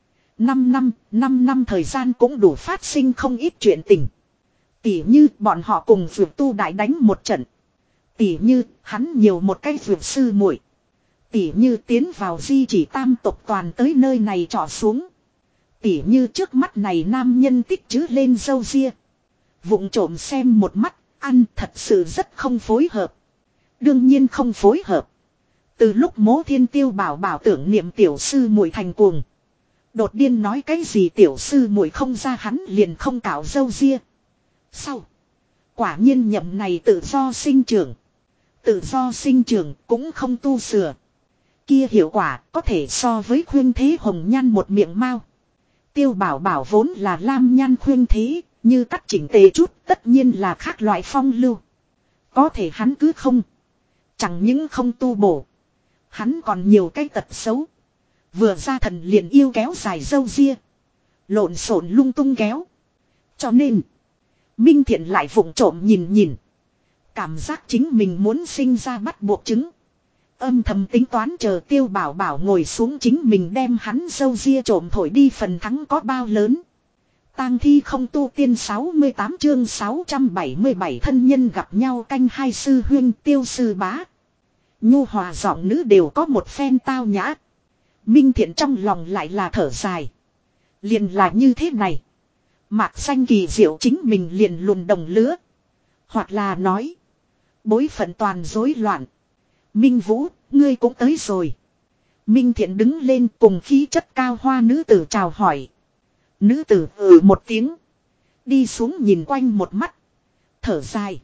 5 năm thời gian cũng đủ phát sinh không ít chuyện tình. Tỉ như bọn họ cùng Dược Tu Đại đánh một trận. Tỉ như hắn nhiều một cái Dược sư muội. Tỉ như tiến vào di chỉ tam tộc toàn tới nơi này trọ xuống. Tỉ như trước mắt này nam nhân tích chứ lên râu ria. Vụng trộm xem một mắt, ăn thật sự rất không phối hợp. Đương nhiên không phối hợp. Từ lúc Mỗ Thiên Tiêu Bảo Bảo tưởng niệm tiểu sư muội thành cuồng. Đột điên nói cái gì tiểu sư muội không ra hắn liền không cạo râu ria. Sau. Quả nhiên nhậm này tự do sinh trưởng. Tự do sinh trưởng cũng không tu sửa. Kia hiệu quả có thể so với khuyên thế hồng nhan một miệng mau. Tiêu Bảo Bảo vốn là lam nhan khuyên thế. Như cắt chỉnh tề chút tất nhiên là khác loại phong lưu. Có thể hắn cứ không. Chẳng những không tu bổ. Hắn còn nhiều cái tật xấu. Vừa ra thần liền yêu kéo dài râu ria. Lộn xộn lung tung kéo. Cho nên. Minh Thiện lại vụng trộm nhìn. Cảm giác chính mình muốn sinh ra bắt buộc trứng. Âm thầm tính toán chờ Tiêu Bảo Bảo ngồi xuống chính mình đem hắn râu ria trộm thổi đi phần thắng có bao lớn. Tang thi không tu tiên 68 chương 677 thân nhân gặp nhau canh hai sư huyên Tiêu sư bá. Nhu hòa giọng nữ đều có một phen tao nhã. Minh Thiện trong lòng lại là thở dài. Liền là như thế này. Mạc xanh kỳ diệu chính mình liền luồn đồng lứa. Hoặc là nói. Bối phận toàn rối loạn. Minh Vũ, ngươi cũng tới rồi. Minh Thiện đứng lên cùng khí chất cao hoa nữ tử chào hỏi. Nữ tử một tiếng. Đi xuống nhìn quanh một mắt. Thở dài.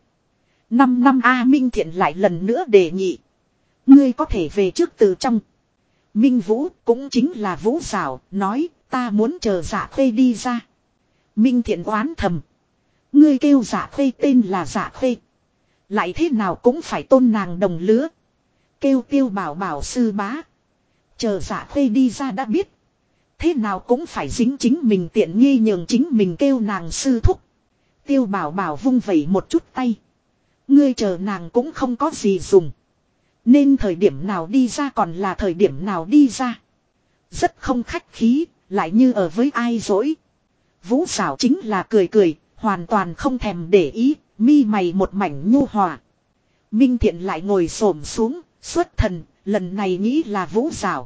5 năm A Minh Thiện lại lần nữa đề nghị. Ngươi có thể về trước từ trong. Minh Vũ cũng chính là Vũ Giảo nói ta muốn chờ Dạ Khê đi ra. Minh Thiện oán thầm. Ngươi kêu Dạ Khê tên là Dạ Khê. Lại thế nào cũng phải tôn nàng đồng lứa. Kêu Tiêu Bảo Bảo sư bá. Chờ Dạ Khê đi ra đã biết. Thế nào cũng phải dính chính mình tiện nghi nhường chính mình kêu nàng sư thúc. Tiêu Bảo Bảo vung vẩy một chút tay. Ngươi chờ nàng cũng không có gì dùng. Nên thời điểm nào đi ra còn là thời điểm nào đi ra. Rất không khách khí, lại như ở với ai dỗi. Vũ Sảo chính là cười cười, hoàn toàn không thèm để ý, mi mày một mảnh nhu hòa. Minh Thiện lại ngồi xổm xuống, xuất thần, lần này nghĩ là Vũ Sảo.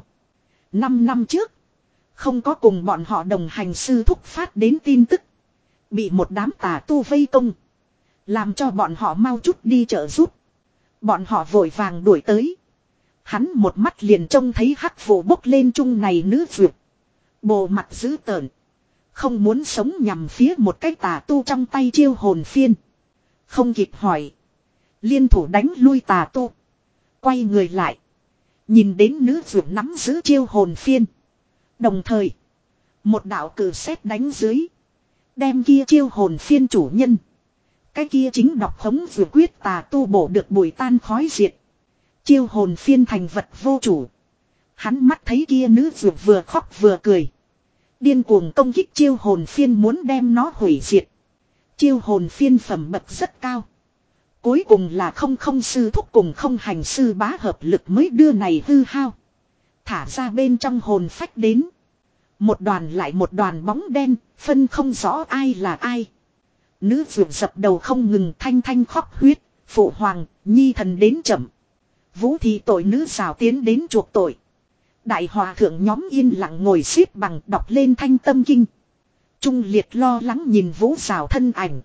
5 năm trước, không có cùng bọn họ đồng hành sư thúc phát đến tin tức. Bị một đám tà tu vây công. Làm cho bọn họ mau chút đi trợ giúp. Bọn họ vội vàng đuổi tới. Hắn một mắt liền trông thấy hắc vụ bốc lên chung này nữ vượt. Bộ mặt dữ tợn. Không muốn sống nhằm phía một cái tà tu trong tay chiêu hồn phiên. Không kịp hỏi. Liên thủ đánh lui tà tu. Quay người lại. Nhìn đến nữ vượt nắm giữ chiêu hồn phiên. Đồng thời. Một đạo cử sét đánh dưới. Đem kia chiêu hồn phiên chủ nhân. Cái kia chính đọc khống vừa quyết tà tu bổ được bụi tan khói diệt. Chiêu hồn phiên thành vật vô chủ. Hắn mắt thấy kia nữ vừa khóc vừa cười. Điên cuồng công kích chiêu hồn phiên muốn đem nó hủy diệt. Chiêu hồn phiên phẩm bậc rất cao. Cuối cùng là không sư thúc cùng không hành sư bá hợp lực mới đưa này hư hao. Thả ra bên trong hồn phách đến. Một đoàn lại một đoàn bóng đen, phân không rõ ai là ai. Nữ vượt dập đầu không ngừng thanh thanh khóc huyết, phụ hoàng, nhi thần đến chậm. Vũ thị tội nữ xào tiến đến chuộc tội. Đại hòa thượng nhóm yên lặng ngồi xếp bằng đọc lên thanh tâm kinh. Trung liệt lo lắng nhìn Vũ xào thân ảnh.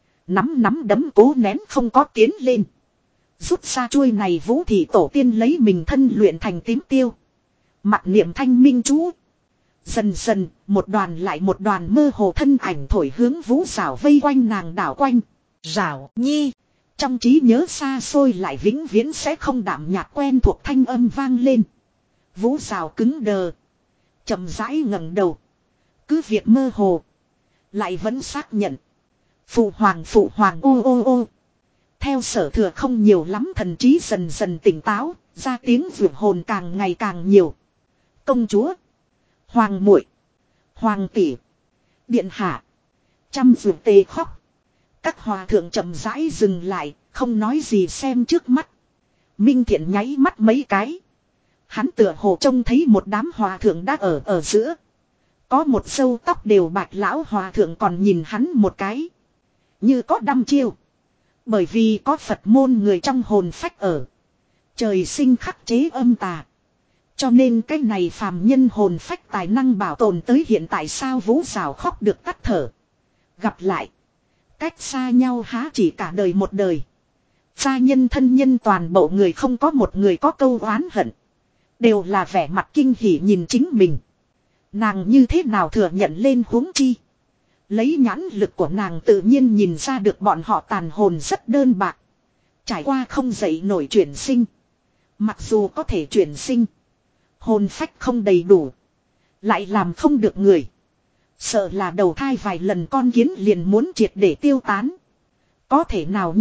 Nắm đấm cố nén không có tiến lên. Rút ra chuôi này Vũ thị tổ tiên lấy mình thân luyện thành tím tiêu. Mặt niệm thanh minh chú. Dần dần, một đoàn lại một đoàn mơ hồ thân ảnh thổi hướng Vũ xảo vây quanh nàng đảo quanh. Rảo nhi. Trong trí nhớ xa xôi lại vĩnh viễn sẽ không đạm nhạt quen thuộc thanh âm vang lên. Vũ xảo cứng đờ. Chậm rãi ngẩng đầu. Cứ việc mơ hồ. Lại vẫn xác nhận. Phụ hoàng ô. Theo sở thừa không nhiều lắm thần trí dần dần tỉnh táo. Ra tiếng vượt hồn càng ngày càng nhiều. Công chúa. Hoàng muội, hoàng tỷ, điện hạ, trăm vượt tê khóc. Các hòa thượng chậm rãi dừng lại, không nói gì xem trước mắt. Minh Thiện nháy mắt mấy cái. Hắn tựa hồ trông thấy một đám hòa thượng đã ở giữa. Có một râu tóc đều bạch lão hòa thượng còn nhìn hắn một cái. Như có đăm chiêu. Bởi vì có Phật môn người trong hồn phách ở. Trời sinh khắc chế âm tà. Cho nên cái này phàm nhân hồn phách tài năng bảo tồn tới hiện tại sao Vũ xảo khóc được tắt thở. Gặp lại. Cách xa nhau há chỉ cả đời một đời. Gia nhân thân nhân toàn bộ người không có một người có câu oán hận. Đều là vẻ mặt kinh hỉ nhìn chính mình. Nàng như thế nào thừa nhận lên huống chi. Lấy nhãn lực của nàng tự nhiên nhìn ra được bọn họ tàn hồn rất đơn bạc. Trải qua không dậy nổi chuyển sinh. Mặc dù có thể chuyển sinh. Hồn phách không đầy đủ. Lại làm không được người. Sợ là đầu thai vài lần con kiến liền muốn triệt để tiêu tán. Có thể nào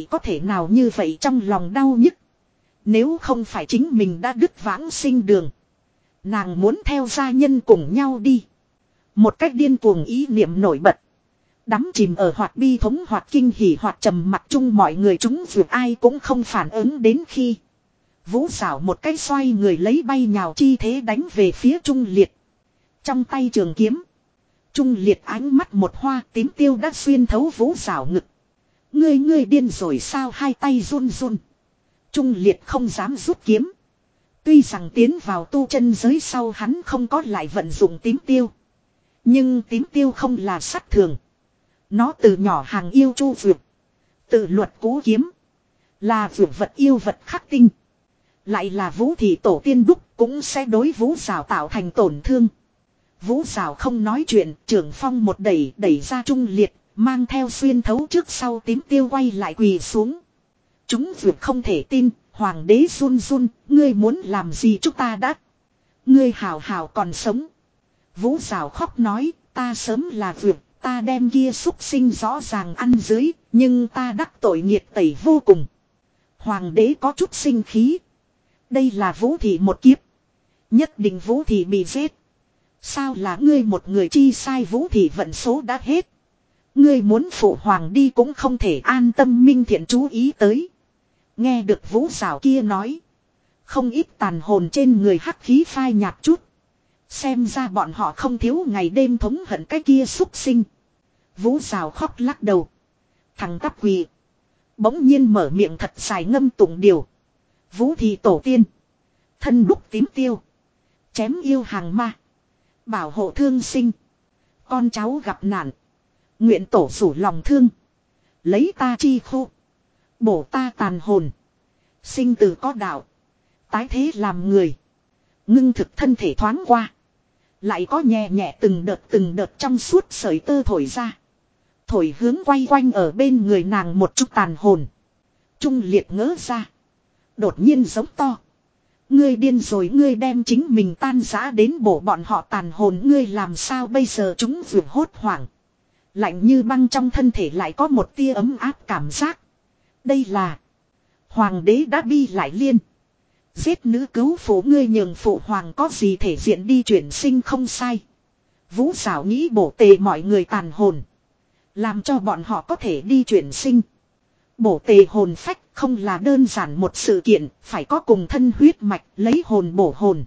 như vậy trong lòng đau nhức. Nếu không phải chính mình đã đứt vãng sinh đường. Nàng muốn theo gia nhân cùng nhau đi. Một cách điên cuồng ý niệm nổi bật. Đắm chìm ở hoặc bi thống hoặc kinh hỉ hoặc trầm mặc chung mọi người chúng vượt ai cũng không phản ứng đến khi. Vũ xảo một cái xoay người lấy bay nhào chi thế đánh về phía Trung Liệt. Trong tay trường kiếm. Trung Liệt ánh mắt một hoa tím tiêu đã xuyên thấu Vũ xảo ngực. Ngươi điên rồi sao hai tay run run. Trung Liệt không dám rút kiếm. Tuy rằng tiến vào tu chân giới sau hắn không có lại vận dụng tím tiêu. Nhưng tím tiêu không là sát thường. Nó từ nhỏ hàng yêu chu vượt. Tự luật cố kiếm. Là vượt vật yêu vật khắc tinh. Lại là Vũ thị tổ tiên đúc cũng sẽ đối Vũ xảo tạo thành tổn thương. Vũ xảo không nói chuyện, trưởng phong một đẩy ra Trung Liệt, mang theo xuyên thấu trước sau tím tiêu quay lại quỳ xuống. Chúng vượt không thể tin, hoàng đế run run, ngươi muốn làm gì chúng ta đã. Ngươi hào còn sống. Vũ xảo khóc nói, ta sớm là vượt, ta đem kia xúc sinh rõ ràng ăn dưới, nhưng ta đắc tội nghiệt tẩy vô cùng. Hoàng đế có chút sinh khí. Đây là Vũ thị một kiếp. Nhất định Vũ thị bị giết. Sao là ngươi một người chi sai Vũ thị vận số đã hết. Ngươi muốn phụ hoàng đi cũng không thể an tâm. Minh Thiện chú ý tới. Nghe được Vũ Giảo kia nói. Không ít tàn hồn trên người hắc khí phai nhạt chút. Xem ra bọn họ không thiếu ngày đêm thống hận cái kia xúc sinh. Vũ Giảo khóc lắc đầu. Thằng tắp quỳ. Bỗng nhiên mở miệng thật dài ngâm tụng điều. Vũ thị tổ tiên. Thân đúc tím tiêu. Chém yêu hàng ma. Bảo hộ thương sinh. Con cháu gặp nạn. Nguyện tổ rủ lòng thương. Lấy ta chi khô. Bổ ta tàn hồn. Sinh từ có đạo. Tái thế làm người. Ngưng thực thân thể thoáng qua. Lại có nhẹ nhẹ từng đợt trong suốt sợi tơ thổi ra. Thổi hướng quay quanh ở bên người nàng một chút tàn hồn. Trung liệt ngỡ ra. Đột nhiên giống to. Ngươi điên rồi, ngươi đem chính mình tan rã đến bổ bọn họ tàn hồn. Ngươi làm sao bây giờ? Chúng vừa hốt hoảng. Lạnh như băng trong thân thể lại có một tia ấm áp cảm giác. Đây là hoàng đế đã bi lại liên. Giết nữ cứu phụ, ngươi nhường phụ hoàng có gì thể diện đi chuyển sinh không sai. Vũ Giảo nghĩ bổ tề mọi người tàn hồn. Làm cho bọn họ có thể đi chuyển sinh. Bổ tề hồn phách không là đơn giản một sự kiện, phải có cùng thân huyết mạch lấy hồn bổ hồn.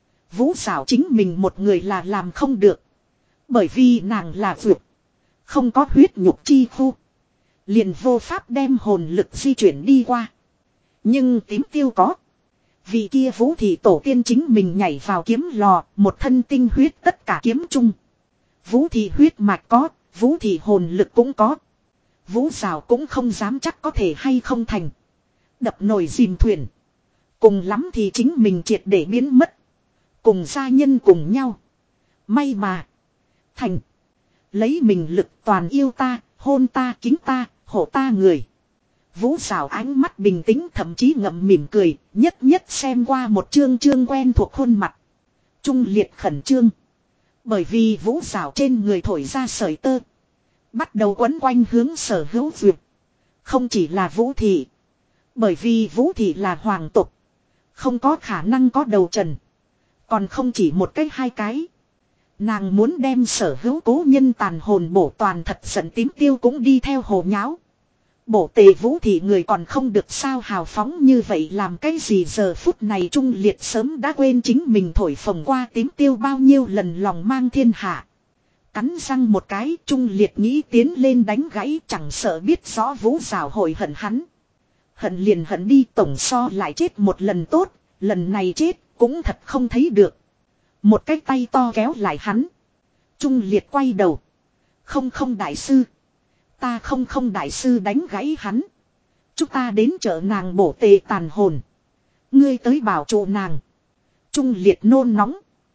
Vũ Giảo chính mình một người là làm không được. Bởi vì nàng là vượt. Không có huyết nhục chi khu. Liền vô pháp đem hồn lực di chuyển đi qua. Nhưng tím tiêu có. Vì kia Vũ thị tổ tiên chính mình nhảy vào kiếm lò, một thân tinh huyết tất cả kiếm chung. Vũ thị huyết mạch có, Vũ thị hồn lực cũng có. Vũ Giảo cũng không dám chắc có thể hay không thành. Đập nồi dìm thuyền. Cùng lắm thì chính mình triệt để biến mất. Cùng gia nhân cùng nhau. May mà. Thành. Lấy mình lực toàn yêu ta, hôn ta, kính ta, hộ ta người. Vũ Giảo ánh mắt bình tĩnh, thậm chí ngậm mỉm cười, nhất nhất xem qua một chương quen thuộc khuôn mặt. Trung liệt khẩn trương. Bởi vì Vũ Giảo trên người thổi ra sợi tơ. Bắt đầu quấn quanh hướng Sở Hữu Duyệt. Không chỉ là Vũ thị. Bởi vì Vũ thị là hoàng tộc. Không có khả năng có đầu trần. Còn không chỉ một cái hai cái. Nàng muốn đem Sở Hữu cố nhân tàn hồn bổ toàn, thật giận tím tiêu cũng đi theo hồ nháo. Bổ tề Vũ thị người còn không được sao hào phóng như vậy làm cái gì? Giờ phút này Trung liệt sớm đã quên chính mình thổi phồng qua tím tiêu bao nhiêu lần lòng mang thiên hạ. Cắn răng một cái, Trung liệt nghĩ tiến lên đánh gãy, chẳng sợ biết rõ Vũ Giảo hội hận hắn. Hận liền hận đi, tổng so lại chết một lần tốt, lần này chết cũng thật không thấy được. Một cái tay to kéo lại hắn. Trung liệt quay đầu. Không đại sư. Ta không đại sư đánh gãy hắn. Chúng ta đến chợ nàng bổ tề tàn hồn. Ngươi tới bảo trụ nàng. Trung liệt nôn nóng.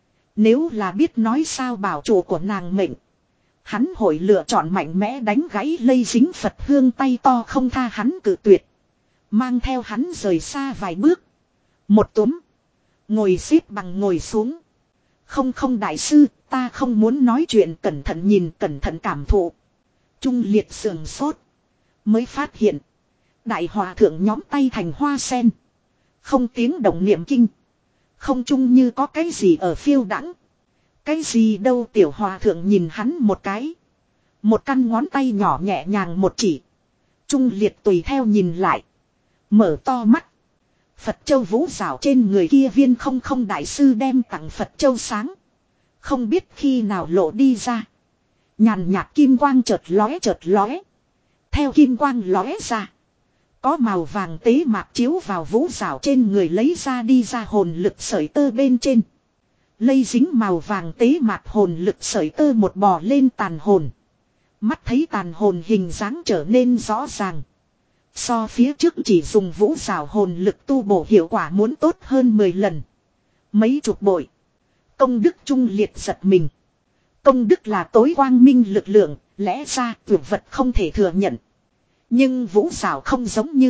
Nếu là biết nói sao bảo trụ của nàng mệnh. Hắn hội lựa chọn mạnh mẽ đánh gãy lây dính Phật hương tay to, không tha hắn cự tuyệt. Mang theo hắn rời xa vài bước. Một túm. Ngồi xếp bằng ngồi xuống. Không đại sư, ta không muốn nói chuyện, cẩn thận nhìn, cẩn thận cảm thụ. Trung liệt sườn sốt. Mới phát hiện. Đại hòa thượng nhóm tay thành hoa sen. Không tiếng động niệm kinh. Không chung như có cái gì ở phiêu đãng. Cái gì đâu? Tiểu hòa thượng nhìn hắn một cái. Một căn ngón tay nhỏ nhẹ nhàng một chỉ. Trung liệt tùy theo nhìn lại. Mở to mắt. Phật châu Vũ Giảo trên người kia viên không đại sư đem tặng Phật châu sáng. Không biết khi nào lộ đi ra. Nhàn nhạt kim quang chợt lóe. Theo kim quang lóe ra. Có màu vàng tế mạc chiếu vào Vũ Giảo trên người, lấy ra đi ra hồn lực sợi tơ bên trên. Lây dính màu vàng tế mạc hồn lực sợi tơ một bò lên tàn hồn. Mắt thấy tàn hồn hình dáng trở nên rõ ràng. So phía trước chỉ dùng Vũ Giảo hồn lực tu bổ hiệu quả muốn tốt hơn 10 lần. Mấy chục bội. Công đức Trung liệt giật mình. Công đức là tối quang minh lực lượng, lẽ ra tuyệt vật không thể thừa nhận. Nhưng Vũ Giảo không giống như.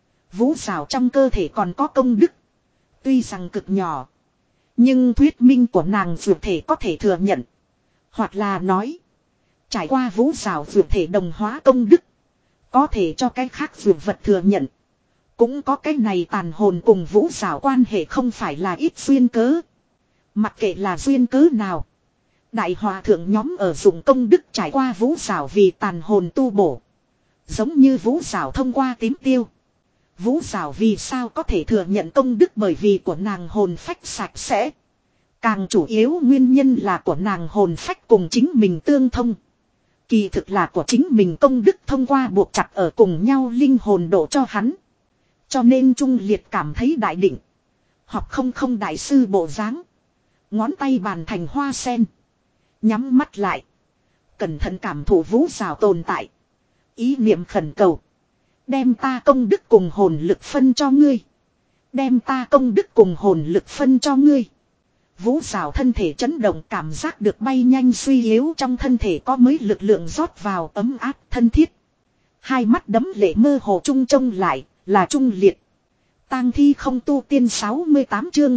Vũ Giảo trong cơ thể còn có công đức. Tuy rằng cực nhỏ. Nhưng thuyết minh của nàng dược thể có thể thừa nhận. Hoặc là nói. Trải qua Vũ Giảo dược thể đồng hóa công đức. Có thể cho cái khác dược vật thừa nhận. Cũng có cái này tàn hồn cùng Vũ Giảo quan hệ không phải là ít duyên cớ. Mặc kệ là duyên cớ nào. Đại hòa thượng nhóm ở dụng công đức trải qua vũ xảo vì tàn hồn tu bổ. Giống như vũ xảo thông qua tím tiêu. Vũ xảo vì sao có thể thừa nhận công đức bởi vì của nàng hồn phách sạch sẽ. Càng chủ yếu nguyên nhân là của nàng hồn phách cùng chính mình tương thông. Kỳ thực là của chính mình công đức thông qua buộc chặt ở cùng nhau linh hồn độ cho hắn. Cho nên Trung Liệt cảm thấy đại định. Học không đại sư bộ dáng. Ngón tay bàn thành hoa sen. Nhắm mắt lại. Cẩn thận cảm thụ vũ xảo tồn tại. Ý niệm khẩn cầu. Đem ta công đức cùng hồn lực phân cho ngươi. Đem ta công đức cùng hồn lực phân cho ngươi. Vũ xảo thân thể chấn động cảm giác được bay nhanh suy yếu trong thân thể có mấy lực lượng rót vào ấm áp thân thiết. Hai mắt đấm lệ mơ hồ trung trông lại là Trung Liệt. Tang thi không tu tiên 68 chương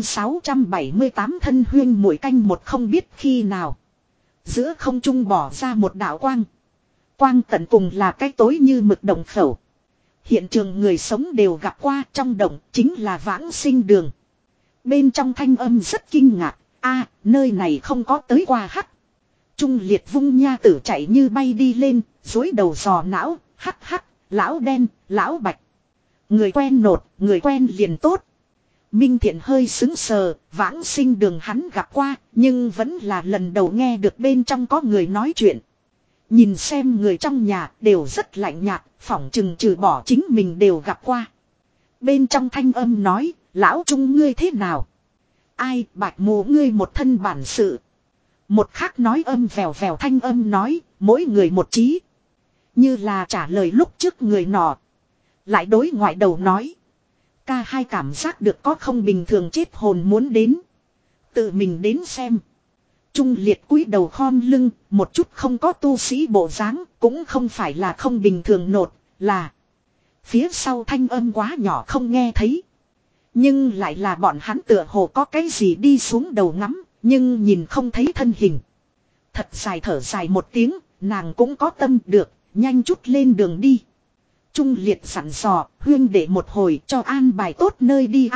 678 thân huyên muội canh một không biết khi nào. Giữa không trung bỏ ra một đạo quang. Quang tận cùng là cái tối như mực động khẩu. Hiện trường người sống đều gặp qua trong động chính là vãng sinh đường. Bên trong thanh âm rất kinh ngạc. Nơi này không có tới qua hắc. Trung Liệt vung nha tử chạy như bay đi lên, dối đầu dò não, hắc, lão đen, lão bạch. Người quen nột, người quen liền tốt. Minh Thiện hơi sững sờ, vãng sinh đường hắn gặp qua, nhưng vẫn là lần đầu nghe được bên trong có người nói chuyện. Nhìn xem người trong nhà đều rất lạnh nhạt, phỏng chừng trừ bỏ chính mình đều gặp qua. Bên trong thanh âm nói, lão Trung ngươi thế nào? Ai bạch mù ngươi một thân bản sự. Một khác nói âm vèo vèo thanh âm nói, mỗi người một chí. Như là trả lời lúc trước người nọ. Lại đối ngoại đầu nói. Ca hai cảm giác được có không bình thường chết hồn muốn đến. Tự mình đến xem. Trung Liệt cúi đầu khom lưng, một chút không có tu sĩ bộ dáng, cũng không phải là không bình thường nột, là. Phía sau thanh âm quá nhỏ không nghe thấy. Nhưng lại là bọn hắn tựa hồ có cái gì đi xuống đầu ngắm, nhưng nhìn không thấy thân hình. Thật dài thở dài một tiếng, nàng cũng có tâm được, nhanh chút lên đường đi. Trung Liệt sẵn sò, huyên để một hồi cho an bài tốt nơi đi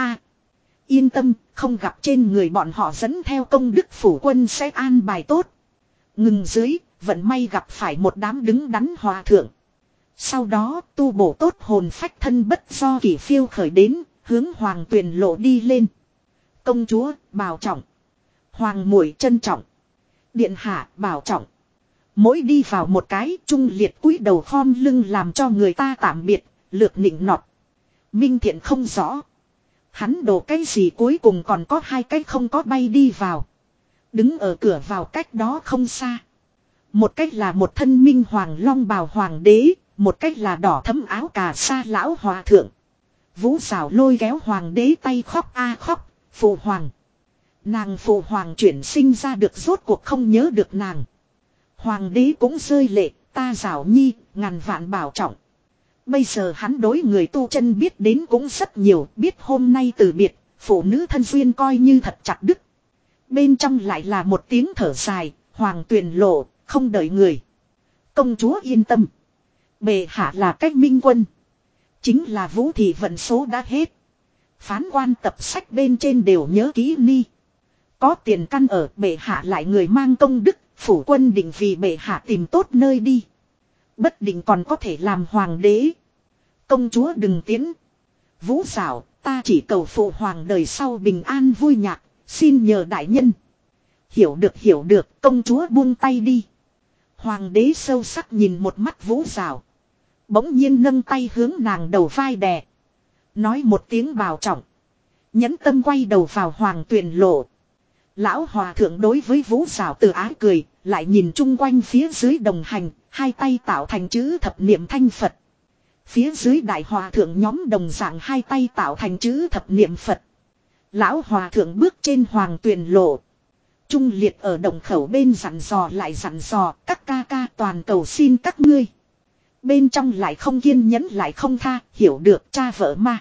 Yên tâm, không gặp trên người bọn họ dẫn theo công đức phủ quân sẽ an bài tốt. Ngừng dưới, vận may gặp phải một đám đứng đắn hòa thượng. Sau đó tu bổ tốt hồn phách thân bất do kỳ phiêu khởi đến, hướng Hoàng Tuyền lộ đi lên. Công chúa, bảo trọng. Hoàng muội trân trọng. Điện hạ, bảo trọng. Mỗi đi vào một cái, Trung Liệt cúi đầu khom lưng làm cho người ta tạm biệt, lược nịnh nọt. Minh Thiện không rõ. Hắn đổ cái gì cuối cùng còn có hai cái không có bay đi vào. Đứng ở cửa vào cách đó không xa. Một cách là một thân minh hoàng long bào hoàng đế, một cách là đỏ thấm áo cà sa lão hòa thượng. Vũ xảo lôi kéo hoàng đế tay khóc khóc, phụ hoàng. Nàng phụ hoàng chuyển sinh ra được rốt cuộc không nhớ được nàng. Hoàng đế cũng rơi lệ, ta Giảo Nhi, ngàn vạn bảo trọng. Bây giờ hắn đối người tu chân biết đến cũng rất nhiều, biết hôm nay từ biệt, phụ nữ thân duyên coi như thật chặt đứt. Bên trong lại là một tiếng thở dài, Hoàng Tuyền lộ, không đợi người. Công chúa yên tâm. Bệ hạ là cách minh quân. Chính là vũ thị vận số đã hết. Phán quan tập sách bên trên đều nhớ kỹ ni. Có tiền căn ở bệ hạ lại người mang công đức, phủ quân định vì bệ hạ tìm tốt nơi đi. Bất định còn có thể làm hoàng đế. Công chúa đừng tiến. Vũ xảo, ta chỉ cầu phụ hoàng đời sau bình an vui nhạc, xin nhờ đại nhân. Hiểu được, công chúa buông tay đi. Hoàng đế sâu sắc nhìn một mắt Vũ xảo. Bỗng nhiên nâng tay hướng nàng đầu vai đè. Nói một tiếng bảo trọng. Nhẫn tâm quay đầu vào Hoàng Tuyền lộ. Lão hòa thượng đối với Vũ xảo từ ái cười, lại nhìn chung quanh phía dưới đồng hành, hai tay tạo thành chữ thập niệm thanh Phật. Phía dưới đại hòa thượng nhóm đồng dạng hai tay tạo thành chữ thập niệm Phật. Lão hòa thượng bước trên Hoàng Tuyền lộ. Trung Liệt ở đồng khẩu bên dặn dò, các ca ca toàn cầu xin các ngươi. Bên trong lại không kiên nhẫn lại không tha, hiểu được cha vợ ma.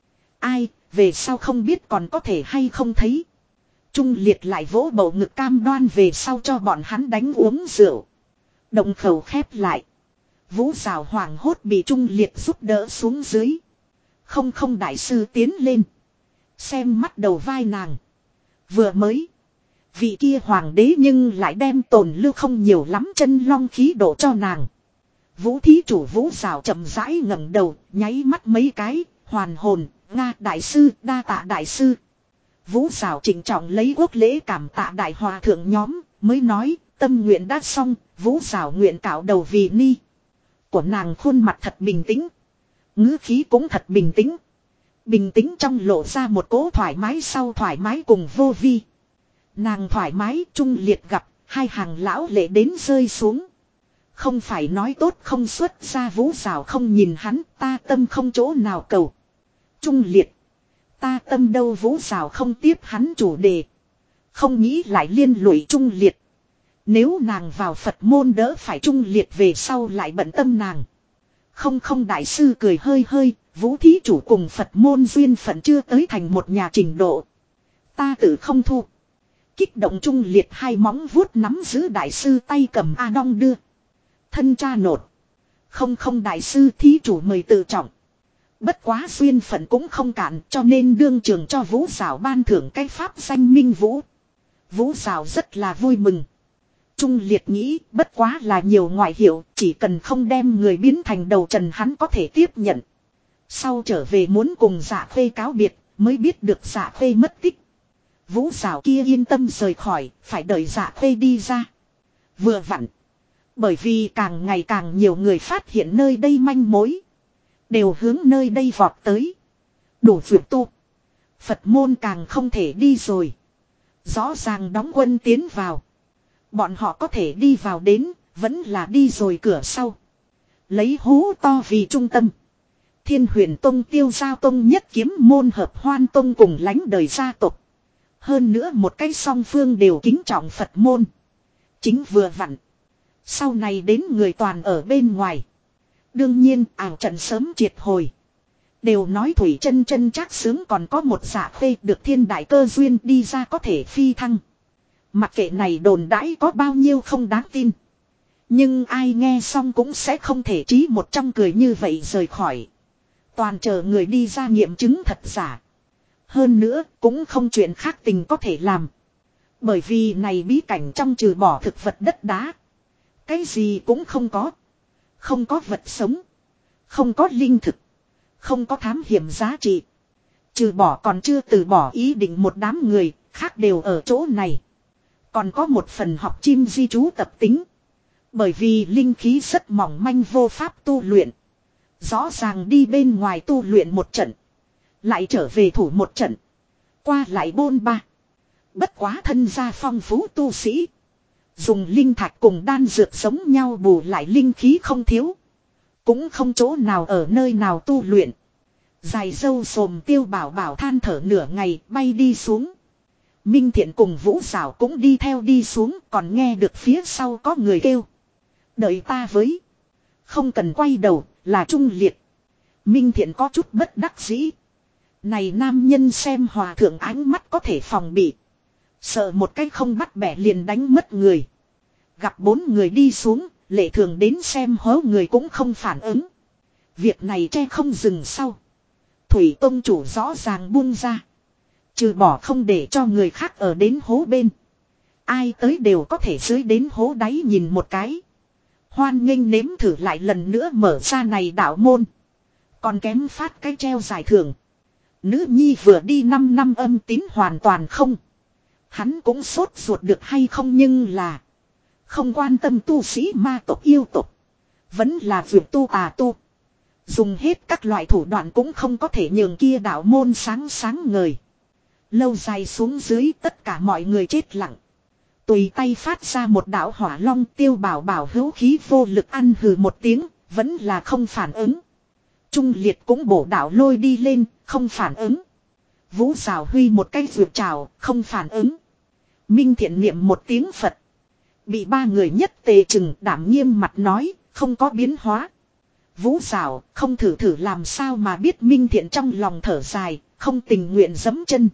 Ai, về sau không biết còn có thể hay không thấy. Trung Liệt lại vỗ bầu ngực cam đoan về sau cho bọn hắn đánh uống rượu. Động khẩu khép lại. Vũ xảo hoảng hốt bị Trung Liệt giúp đỡ xuống dưới. Không đại sư tiến lên. Xem mắt đầu vai nàng. Vừa mới. Vị kia hoàng đế nhưng lại đem tồn lưu không nhiều lắm chân long khí độ cho nàng. Vũ thí chủ Vũ Giảo chậm rãi ngẩng đầu, nháy mắt mấy cái, hoàn hồn, Nga đại sư, đa tạ đại sư. Vũ Giảo trịnh trọng lấy quốc lễ cảm tạ đại hòa thượng nhóm, mới nói, tâm nguyện đã xong, Vũ Giảo nguyện cạo đầu vì ni. Của nàng khuôn mặt thật bình tĩnh. Ngữ khí cũng thật bình tĩnh. Bình tĩnh trong lộ ra một cỗ thoải mái sau thoải mái cùng vô vi. Nàng thoải mái trung liệt gặp, hai hàng lão lệ đến rơi xuống. Không phải nói tốt không xuất ra Vũ Giảo không nhìn hắn, ta tâm không chỗ nào cầu. Trung liệt. Ta tâm đâu Vũ Giảo không tiếp hắn chủ đề. Không nghĩ lại liên lụy trung liệt. Nếu nàng vào Phật môn đỡ phải trung liệt về sau lại bận tâm nàng. Không đại sư cười hơi hơi, Vũ thí chủ cùng Phật môn duyên phận chưa tới thành một nhà trình độ. Ta tự không thu. Kích động trung liệt hai móng vuốt nắm giữ đại sư tay cầm A Đong đưa. Thân cha nột. Không đại sư thí chủ mời tự trọng. Bất quá duyên phận cũng không cản cho nên đương trường cho Vũ Giảo ban thưởng cái pháp danh Minh Vũ. Vũ Giảo rất là vui mừng. Trung liệt nghĩ bất quá là nhiều ngoại hiệu, chỉ cần không đem người biến thành đầu trần hắn có thể tiếp nhận. Sau trở về muốn cùng Dạ Khê cáo biệt, mới biết được Dạ Khê mất tích. Vũ Giảo kia yên tâm rời khỏi, phải đợi Dạ Khê đi ra. Vừa vặn. Bởi vì càng ngày càng nhiều người phát hiện nơi đây manh mối. Đều hướng nơi đây vọt tới. Đủ vượt tu. Phật môn càng không thể đi rồi. Rõ ràng đóng quân tiến vào. Bọn họ có thể đi vào đến, vẫn là đi rồi cửa sau. Lấy hú to vì trung tâm. Thiên Huyền Tông Tiêu Giao Tông nhất kiếm môn hợp Hoan Tông cùng lánh đời gia tộc. Hơn nữa một cái song phương đều kính trọng Phật môn. Chính vừa vặn. Sau này đến người toàn ở bên ngoài. Đương nhiên ảo trận sớm triệt hồi. Đều nói Thủy chân chân chắc sướng còn có một Dạ Khê được thiên đại cơ duyên đi ra có thể phi thăng. Mặc kệ này đồn đãi có bao nhiêu không đáng tin. Nhưng ai nghe xong cũng sẽ không thể trí một trong cười như vậy rời khỏi. Toàn chờ người đi ra nghiệm chứng thật giả. Hơn nữa cũng không chuyện khác tình có thể làm. Bởi vì này bí cảnh trong trừ bỏ thực vật đất đá. Cái gì cũng không có. Không có vật sống. Không có linh thực. Không có thám hiểm giá trị. Trừ bỏ còn chưa từ bỏ ý định một đám người, khác đều ở chỗ này. Còn có một phần học chim di trú tập tính. Bởi vì linh khí rất mỏng manh vô pháp tu luyện. Rõ ràng đi bên ngoài tu luyện một trận. Lại trở về thủ một trận. Qua lại bôn ba. Bất quá thân gia phong phú tu sĩ. Dùng linh thạch cùng đan dược giống nhau bù lại linh khí không thiếu. Cũng không chỗ nào ở nơi nào tu luyện. Dài dâu sồm Tiêu Bảo Bảo than thở nửa ngày bay đi xuống. Minh Thiện cùng Vũ Giảo cũng đi theo đi xuống còn nghe được phía sau có người kêu. Đợi ta với. Không cần quay đầu là Trung Liệt. Minh Thiện có chút bất đắc dĩ. Này nam nhân xem hòa thượng ánh mắt có thể phòng bị. Sợ một cách không bắt bẻ liền đánh mất người. Gặp 4 người đi xuống, lệ thường đến xem hố người cũng không phản ứng. Việc này tre không dừng sau. Thủy Tông chủ rõ ràng buông ra. Trừ bỏ không để cho người khác ở đến hố bên. Ai tới đều có thể dưới đến hố đáy nhìn một cái. Hoan nghênh nếm thử lại lần nữa mở ra này đạo môn. Còn kém phát cái treo giải thưởng. Nữ nhi vừa đi 5 năm âm tín hoàn toàn không. Hắn cũng sốt ruột được hay không nhưng là. Không quan tâm tu sĩ ma tộc yêu tộc. Vẫn là vượt tu tà tu. Dùng hết các loại thủ đoạn cũng không có thể nhường kia đạo môn sáng sáng ngời. Lâu dài xuống dưới tất cả mọi người chết lặng. Tùy tay phát ra một đạo hỏa long Tiêu Bảo Bảo hữu khí vô lực ăn hừ một tiếng. Vẫn là không phản ứng. Trung Liệt cũng bổ đạo lôi đi lên. Không phản ứng. Vũ Giảo huy một cái vượt trào. Không phản ứng. Minh Thiện niệm một tiếng Phật. Bị 3 người nhất tề chừng đảm nghiêm mặt nói. Không có biến hóa. Vũ Giảo không thử làm sao mà biết Minh Thiện trong lòng thở dài. Không tình nguyện giẫm chân.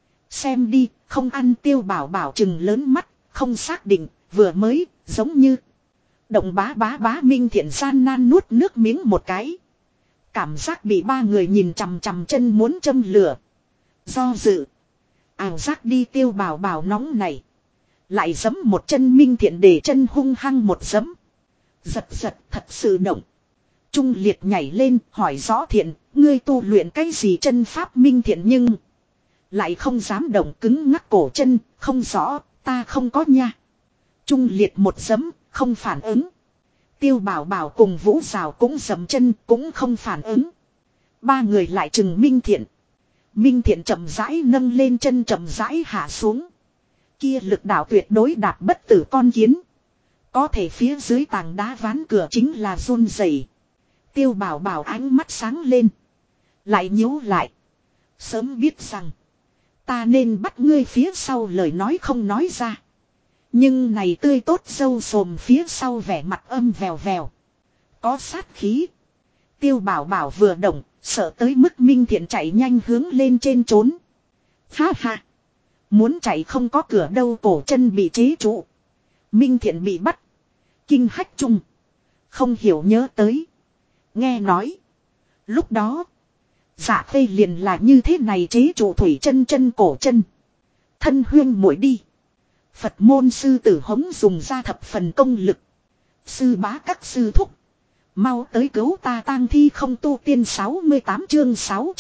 Xem đi không ăn Tiêu Bảo Bảo chừng lớn mắt. Không xác định vừa mới giống như. Động bá Minh Thiện gian nan nuốt nước miếng một cái. Cảm giác bị 3 người nhìn chằm chằm chân muốn châm lửa. Do dự. Ảo giác đi Tiêu Bảo Bảo nóng này. Lại giẫm một chân Minh Thiện để chân hung hăng một giẫm. Giật giật thật sự động. Trung Liệt nhảy lên hỏi rõ Thiện, ngươi tu luyện cái gì chân pháp Minh Thiện nhưng lại không dám động cứng ngắc cổ chân, không rõ, ta không có nha. Trung Liệt một giẫm, không phản ứng. Tiêu Bảo Bảo cùng Vũ Rào cũng giẫm chân, cũng không phản ứng. Ba người lại chừng Minh Thiện. Minh Thiện chậm rãi nâng lên chân chậm rãi hạ xuống. Kia lực đạo tuyệt đối đạp bất tử con kiến. Có thể phía dưới tảng đá ván cửa chính là run rẩy. Tiêu Bảo Bảo ánh mắt sáng lên. Lại nhíu lại. Sớm biết rằng ta nên bắt ngươi phía sau lời nói không nói ra. Nhưng này tươi tốt râu xồm phía sau vẻ mặt âm vèo vèo. Có sát khí. Tiêu Bảo Bảo vừa động, sợ tới mức Minh Thiện chạy nhanh hướng lên trên trốn. Ha ha. Muốn chạy không có cửa đâu, cổ chân bị chế trụ. Minh Thiện bị bắt. Kinh hách chung. Không hiểu nhớ tới. Nghe nói. Lúc đó. Dạ Khê liền là như thế này chế trụ thủy chân chân cổ chân. Thân huyên muội đi. Phật môn sư tử hống dùng ra thập phần công lực. Sư bá các sư thúc. Mau tới cứu ta tang thi không tu tiên 68 chương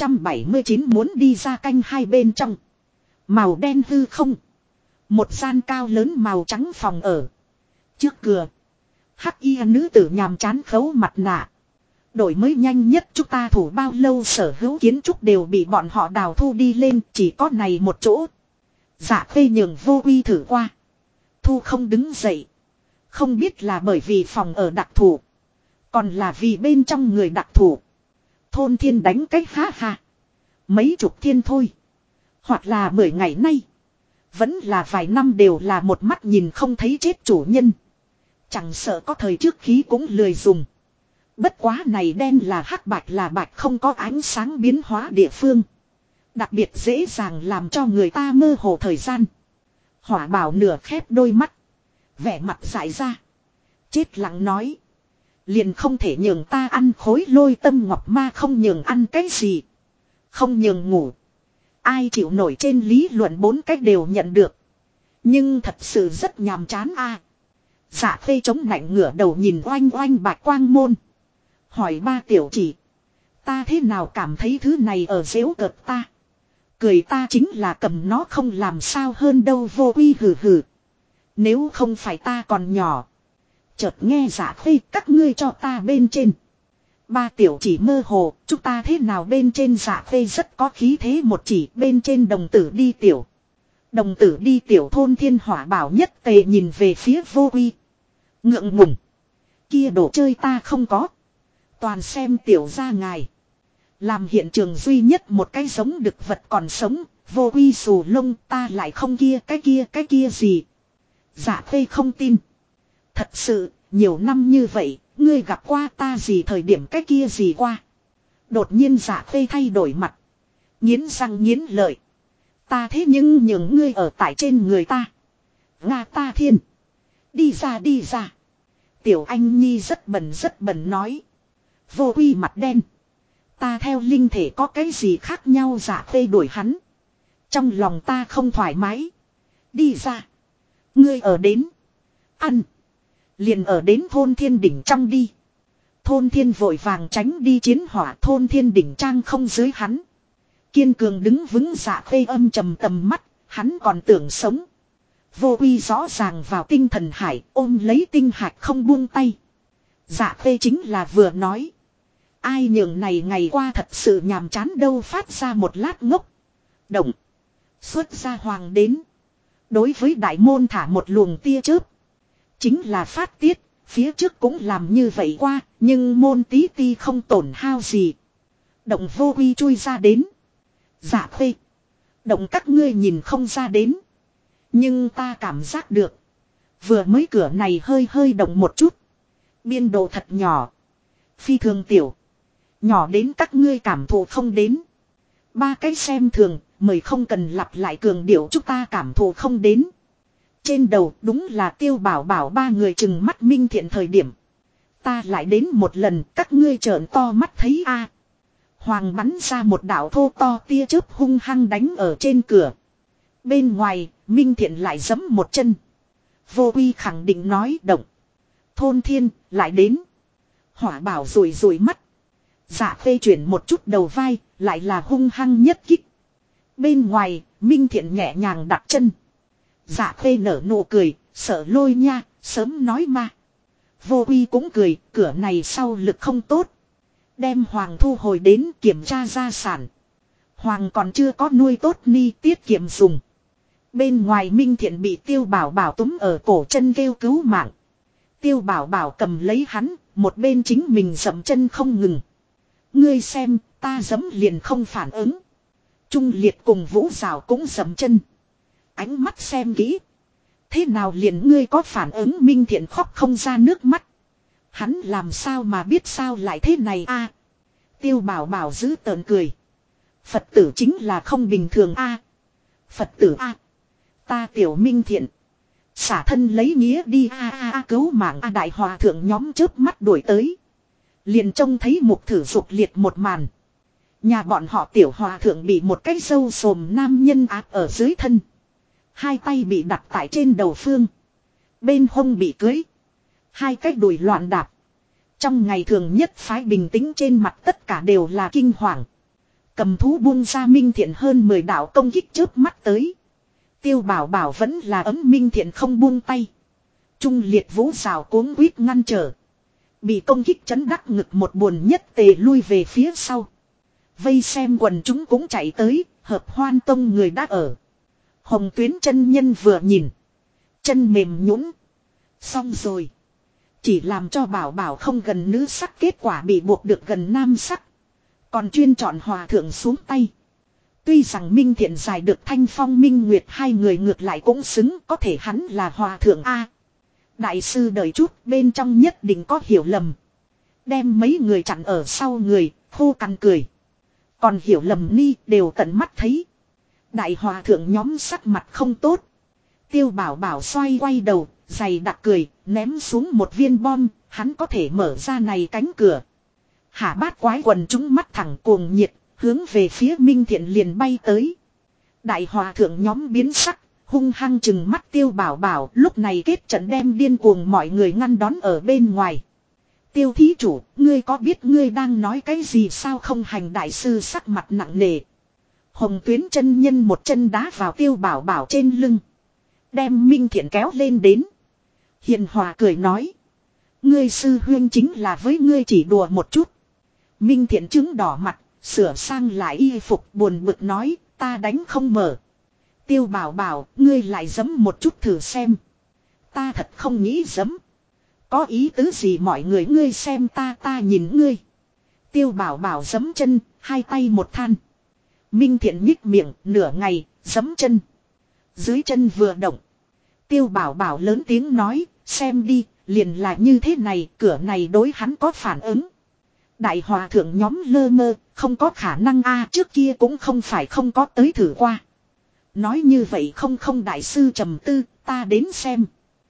679 muốn đi ra canh hai bên trong. Màu đen hư không. Một gian cao lớn màu trắng phòng ở. Trước cửa. Hắc y nữ tử nhàm chán khấu mặt nạ. Đổi mới nhanh nhất chúng ta thủ bao lâu sở hữu kiến trúc đều bị bọn họ đào thu đi lên, chỉ có này một chỗ. Dạ Khê nhường Vô Uy thử qua. Thu không đứng dậy. Không biết là bởi vì phòng ở đặc thù. Còn là vì bên trong người đặc thù. Thôn thiên đánh cách ha ha. Mấy chục thiên thôi. Hoặc là 10 ngày nay. Vẫn là vài năm đều là một mắt nhìn không thấy chết chủ nhân. Chẳng sợ có thời trước khí cũng lười dùng. Bất quá này đen là hắc bạch là bạch không có ánh sáng biến hóa địa phương. Đặc biệt dễ dàng làm cho người ta mơ hồ thời gian. Hỏa Bảo nửa khép đôi mắt. Vẻ mặt dại ra. Chết lặng nói. Liền không thể nhường ta ăn khối lôi tâm ngọc ma không nhường ăn cái gì. Không nhường ngủ. Ai chịu nổi trên lý luận 4 cách đều nhận được. Nhưng thật sự rất nhàm chán a. Dạ Khê chống nạnh ngửa đầu nhìn oanh oanh bạch quang môn. Hỏi ba tiểu chỉ. Ta thế nào cảm thấy thứ này ở giễu cợt ta. Cười ta chính là cầm nó không làm sao hơn đâu. Vô Uy hừ hừ. Nếu không phải ta còn nhỏ. Chợt nghe Dạ Khê các ngươi cho ta bên trên. Ba tiểu chỉ mơ hồ, chúng ta thế nào bên trên. Dạ Khê rất có khí thế một chỉ bên trên đồng tử đi tiểu. Đồng tử đi tiểu thôn thiên hỏa bảo nhất tề nhìn về phía Vô Uy. Ngượng ngùng. Kia đồ chơi ta không có. Toàn xem tiểu ra ngài. Làm hiện trường duy nhất một cái giống đực vật còn sống. Vô Uy xù lông ta lại không kia cái kia gì. Dạ Khê không tin. Thật sự, nhiều năm như vậy, ngươi gặp qua ta gì thời điểm cái kia gì qua. Đột nhiên Dạ Khê thay đổi mặt. Nghiến răng nghiến lợi. Ta thế nhưng những ngươi ở tại trên người ta. Nga ta thiên. Đi ra đi ra. Tiểu Anh Nhi rất bẩn nói. Vô Uy mặt đen. Ta theo linh thể có cái gì khác nhau. Dạ Khê đuổi hắn. Trong lòng ta không thoải mái. Đi ra. Ngươi ở đến. Ăn. Liền ở đến thôn thiên đỉnh trong đi. Thôn thiên vội vàng tránh đi chiến hỏa. Thôn thiên đỉnh trang không dưới hắn. Kiên cường đứng vững. Dạ Khê âm trầm tầm mắt. Hắn còn tưởng sống. Vô Uy rõ ràng vào tinh thần hải. Ôm lấy tinh hạch không buông tay. Dạ Khê chính là vừa nói. Ai nhường này ngày qua thật sự nhàm chán đâu. Phát ra một lát ngốc. Động. Xuất ra hoàng đến. Đối với đại môn thả một luồng tia chớp. Chính là phát tiết. Phía trước cũng làm như vậy qua. Nhưng môn tí ti không tổn hao gì. Động Vô Uy chui ra đến. Dạ Khê. Động các ngươi nhìn không ra đến. Nhưng ta cảm giác được. Vừa mới cửa này hơi động một chút. Biên độ thật nhỏ. Phi thường tiểu. Nhỏ đến các ngươi cảm thụ không đến. Ba cái xem thường. Mời không cần lặp lại cường điệu chúng ta cảm thụ không đến. Trên đầu đúng là Tiêu Bảo Bảo ba người chừng mắt Minh Thiện thời điểm. Ta lại đến một lần các ngươi trợn to mắt thấy a. Hoàng bắn ra một đạo thô to tia chớp hung hăng đánh ở trên cửa. Bên ngoài, Minh Thiện lại giẫm một chân. Vô Uy khẳng định nói động. Thôn thiên, lại đến. Hỏa bảo rủi rủi mắt. Dạ Khê chuyển một chút đầu vai, lại là hung hăng nhất kích. Bên ngoài, Minh Thiện nhẹ nhàng đặt chân. Dạ Khê nở nụ cười, sợ lôi nha, sớm nói ma. Vô Uy cũng cười, cửa này sau lực không tốt. Đem Hoàng thu hồi đến kiểm tra gia sản. Hoàng còn chưa có nuôi tốt ni tiết kiệm dùng. Bên ngoài Minh Thiện bị Tiêu Bảo Bảo túm ở cổ chân kêu cứu mạng. Tiêu Bảo Bảo cầm lấy hắn, một bên chính mình dậm chân không ngừng. Ngươi xem, ta giẫm liền không phản ứng. Trung Liệt cùng Vũ Giảo cũng dậm chân. Ánh mắt xem kỹ. Thế nào liền ngươi có phản ứng? Minh Thiện khóc không ra nước mắt. Hắn làm sao mà biết sao lại thế này a? Tiêu Bảo Bảo giữ tợn cười. Phật tử chính là không bình thường a. Phật tử a. Ta tiểu Minh Thiện. Xả thân lấy nghĩa đi a cứu mạng a. Đại hòa thượng nhóm chớp mắt đuổi tới. Liền trông thấy Mục Thử Dục liệt một màn. Nhà bọn họ tiểu hòa thượng bị một cái râu xồm nam nhân áp ở dưới thân. Hai tay bị đặt tại trên đầu phương. Bên hông bị cưới. Hai cái đùi loạn đạp. Trong ngày thường nhất phái bình tĩnh trên mặt tất cả đều là kinh hoàng. Cầm thú buông ra Minh Thiện hơn 10 đạo công kích chớp mắt tới. Tiêu Bảo Bảo vẫn là ấm Minh Thiện không buông tay. Trung Liệt Vũ Giảo cuống quýt ngăn trở. Bị công kích chấn đắc ngực một buồn nhất tề lui về phía sau. Vây xem quần chúng cũng chạy tới, Hợp Hoan Tông người đã ở. Hồng Tuyến chân nhân vừa nhìn. Chân mềm nhũn. Xong rồi. Chỉ làm cho Bảo Bảo không gần nữ sắc, kết quả bị buộc được gần nam sắc. Còn chuyên chọn hòa thượng xuống tay. Tuy rằng Minh Thiện giải được Thanh Phong Minh Nguyệt hai người ngược lại cũng xứng, có thể hắn là hòa thượng A. Đại sư đợi chút, bên trong nhất định có hiểu lầm. Đem mấy người chặn ở sau người, khô cằn cười. Còn hiểu lầm ni đều tận mắt thấy. Đại hòa thượng nhóm sắc mặt không tốt. Tiêu Bảo Bảo xoay quay đầu, giày đặc cười, ném xuống một viên bom, hắn có thể mở ra này cánh cửa. Hả bát quái quần chúng mắt thẳng cuồng nhiệt, hướng về phía Minh Thiện liền bay tới. Đại hòa thượng nhóm biến sắc, hung hăng chừng mắt Tiêu Bảo Bảo, lúc này kết trận đem điên cuồng mọi người ngăn đón ở bên ngoài. Tiêu thí chủ, ngươi có biết ngươi đang nói cái gì sao? Không hành đại sư sắc mặt nặng nề. Hồng Tuyến chân nhân một chân đá vào Tiêu Bảo Bảo trên lưng. Đem Minh Thiện kéo lên đến. Hiền hòa cười nói. Ngươi sư huynh chính là với ngươi chỉ đùa một chút. Minh Thiện chứng đỏ mặt, sửa sang lại y phục buồn bực nói, ta đánh không mở. Tiêu Bảo Bảo, ngươi lại giấm một chút thử xem. Ta thật không nghĩ giấm. Có ý tứ gì mọi người, ngươi xem ta nhìn ngươi. Tiêu Bảo Bảo giấm chân, hai tay một than. Minh Thiện nhích miệng, nửa ngày, giấm chân. Dưới chân vừa động. Tiêu Bảo Bảo lớn tiếng nói, xem đi, liền là như thế này, cửa này đối hắn có phản ứng. Đại hòa thượng nhóm lơ mơ, không có khả năng a, trước kia cũng không phải không có tới thử qua. Nói như vậy không đại sư trầm tư, ta đến xem.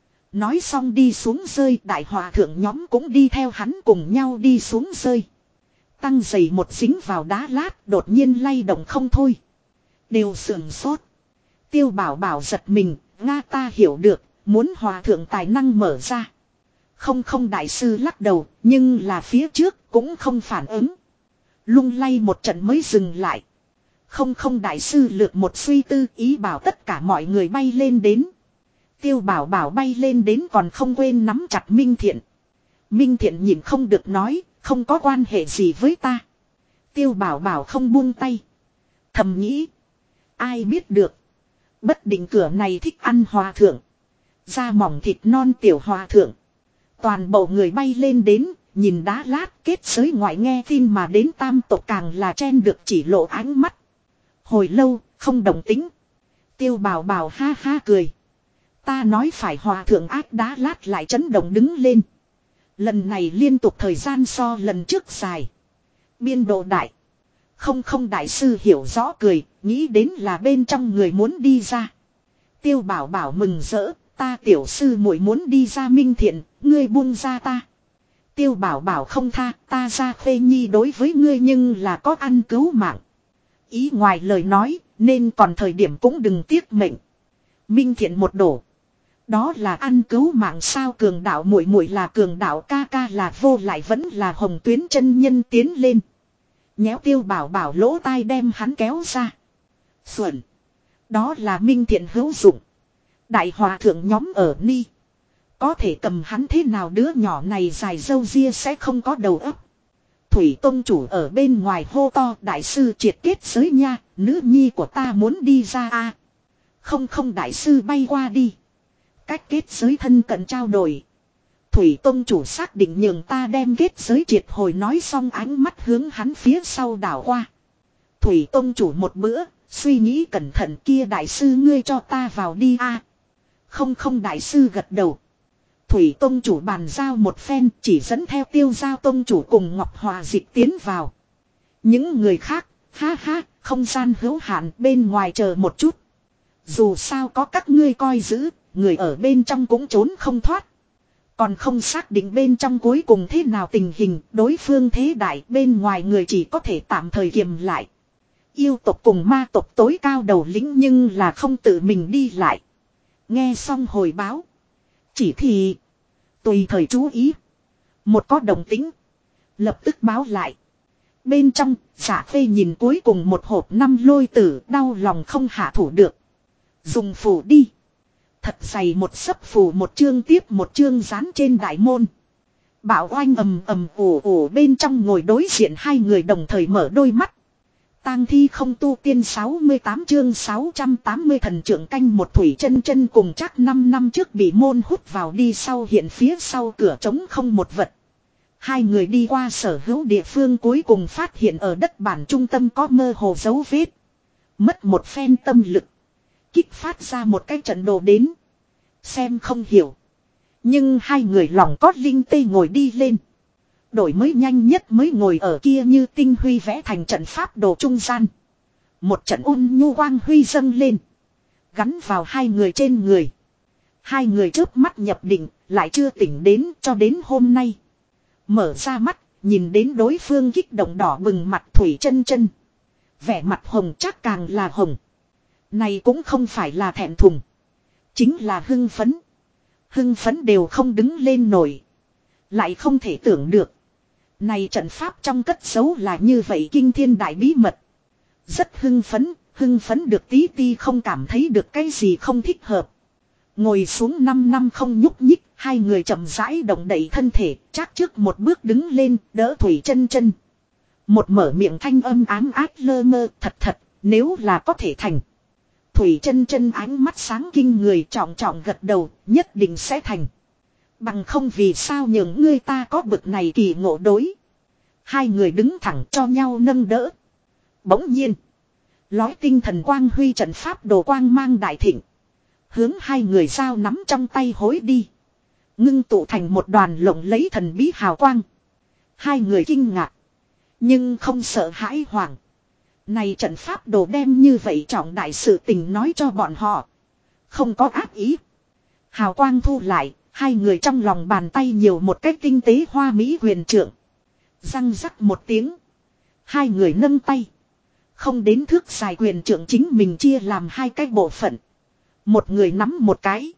Nói xong đi xuống rơi, đại hòa thượng nhóm cũng đi theo hắn cùng nhau đi xuống rơi. Tăng giày một dính vào đá lát, đột nhiên lay động không thôi. Đều sườn sốt. Tiêu Bảo Bảo giật mình, Nga ta hiểu được, muốn hòa thượng tài năng mở ra. Không đại sư lắc đầu, nhưng là phía trước cũng không phản ứng. Lung lay một trận mới dừng lại. Không đại sư lược một suy tư, ý bảo tất cả mọi người bay lên đến. Tiêu Bảo Bảo bay lên đến còn không quên nắm chặt Minh Thiện. Minh Thiện nhìn không được nói, không có quan hệ gì với ta. Tiêu Bảo Bảo không buông tay. Thầm nghĩ. Ai biết được. Bất định cửa này thích ăn hòa thượng. Da mỏng thịt non tiểu hòa thượng. Toàn bộ người bay lên đến, nhìn đá lát kết giới ngoại nghe tin mà đến tam tộc càng là chen được chỉ lộ ánh mắt. Hồi lâu, không đồng tính. Tiêu Bảo Bảo ha ha cười. Ta nói phải hòa thượng ác, đá lát lại chấn động đứng lên. Lần này liên tục thời gian so lần trước dài. Biên độ đại. Không đại sư hiểu rõ cười, nghĩ đến là bên trong người muốn đi ra. Tiêu Bảo Bảo mừng rỡ, ta tiểu sư muội muốn đi ra. Minh Thiện, ngươi buông ra ta. Tiêu Bảo Bảo không tha, ta ra Khê Nhi đối với ngươi nhưng là có ăn cứu mạng. Ý ngoài lời nói, nên còn thời điểm cũng đừng tiếc mệnh. Minh Thiện một đổ. Đó là ăn cứu mạng sao, cường đạo muội muội là cường đạo ca ca là vô lại vẫn là Hồng Tuyến chân nhân tiến lên. Nhéo Tiêu Bảo Bảo lỗ tai đem hắn kéo ra. Xuẩn. Đó là minh thiện hữu dụng. Đại hòa thượng nhóm ở ni. Có thể cầm hắn thế nào, đứa nhỏ này dài râu ria sẽ không có đầu óc. Thủy Tông chủ ở bên ngoài hô to, đại sư triệt kết giới nha, nữ nhi của ta muốn đi ra a. Không đại sư bay qua đi. Cách kết giới thân cận trao đổi. Thủy Tông chủ xác định nhường ta đem kết giới triệt hồi, nói xong ánh mắt hướng hắn phía sau đảo qua. Thủy Tông chủ một bữa, suy nghĩ cẩn thận, kia đại sư ngươi cho ta vào đi a. Không đại sư gật đầu. Thủy Tông chủ bàn giao một phen, chỉ dẫn theo Tiêu Giao Tông chủ cùng Ngọc Hòa Dịch tiến vào. Những người khác, ha ha, không gian hữu hạn, bên ngoài chờ một chút. Dù sao có các ngươi coi giữ, người ở bên trong cũng trốn không thoát. Còn không xác định bên trong cuối cùng thế nào tình hình, đối phương thế đại, bên ngoài người chỉ có thể tạm thời kiềm lại. Yêu tộc cùng ma tộc tối cao đầu lĩnh nhưng là không tự mình đi lại. Nghe xong hồi báo. Chỉ thì tùy thời chú ý. Một có động tính, lập tức báo lại. Bên trong, Dạ Phê nhìn cuối cùng một hộp 5 lôi tử, đau lòng không hạ thủ được. Dùng phù đi. Thật dày một sấp phù, một chương tiếp một chương dán trên đại môn. Bảo oanh ầm ầm ồ ồ, bên trong ngồi đối diện hai người đồng thời mở đôi mắt. Tang thi không tu tiên 68 chương 680 thần trưởng canh một. Thủy chân chân cùng chắc 5 năm trước bị môn hút vào đi sau hiện phía sau cửa trống không một vật. Hai người đi qua sở hữu địa phương cuối cùng phát hiện ở đất bản trung tâm có mơ hồ dấu vết. Mất một phen tâm lực. Kích phát ra một cái trận đồ đến. Xem không hiểu. Nhưng hai người lòng có linh tê ngồi đi lên. Đổi mới nhanh nhất mới ngồi ở kia như tinh huy vẽ thành trận pháp đồ trung gian. Một trận ôn nhu quang huy dâng lên. Gắn vào hai người trên người. Hai người chớp mắt nhập định, lại chưa tỉnh đến cho đến hôm nay. Mở ra mắt, nhìn đến đối phương kích động đỏ bừng mặt Thủy chân chân. Vẻ mặt hồng chắc càng là hồng. Này cũng không phải là thẹn thùng. Chính là hưng phấn. Hưng phấn đều không đứng lên nổi. Lại không thể tưởng được. Này trận pháp trong cất giấu là như vậy kinh thiên đại bí mật. Rất hưng phấn được tí ti không cảm thấy được cái gì không thích hợp. Ngồi xuống 5 năm không nhúc nhích, hai người chậm rãi động đậy thân thể, chắc trước một bước đứng lên, đỡ Thủy chân chân. Một mở miệng thanh âm ám ác lơ mơ, thật, nếu là có thể thành. Thủy chân chân ánh mắt sáng kinh người, trọng trọng gật đầu, nhất định sẽ thành. Bằng không vì sao những ngươi ta có bực này kỳ ngộ đối. Hai người đứng thẳng cho nhau nâng đỡ. Bỗng nhiên, lói tinh thần quang huy trận pháp đồ quang mang đại thịnh. Hướng hai người giao nắm trong tay hối đi. Ngưng tụ thành một đoàn lộng lấy thần bí hào quang. Hai người kinh ngạc. Nhưng không sợ hãi hoảng. Này trận pháp đồ đem như vậy trọng đại sự tình nói cho bọn họ. Không có ác ý. Hào quang thu lại. Hai người trong lòng bàn tay nhiều một cách tinh tế hoa mỹ huyền trượng. Răng rắc một tiếng. Hai người nâng tay. Không đến thước dài huyền trượng chính mình chia làm hai cái bộ phận. Một người nắm một cái.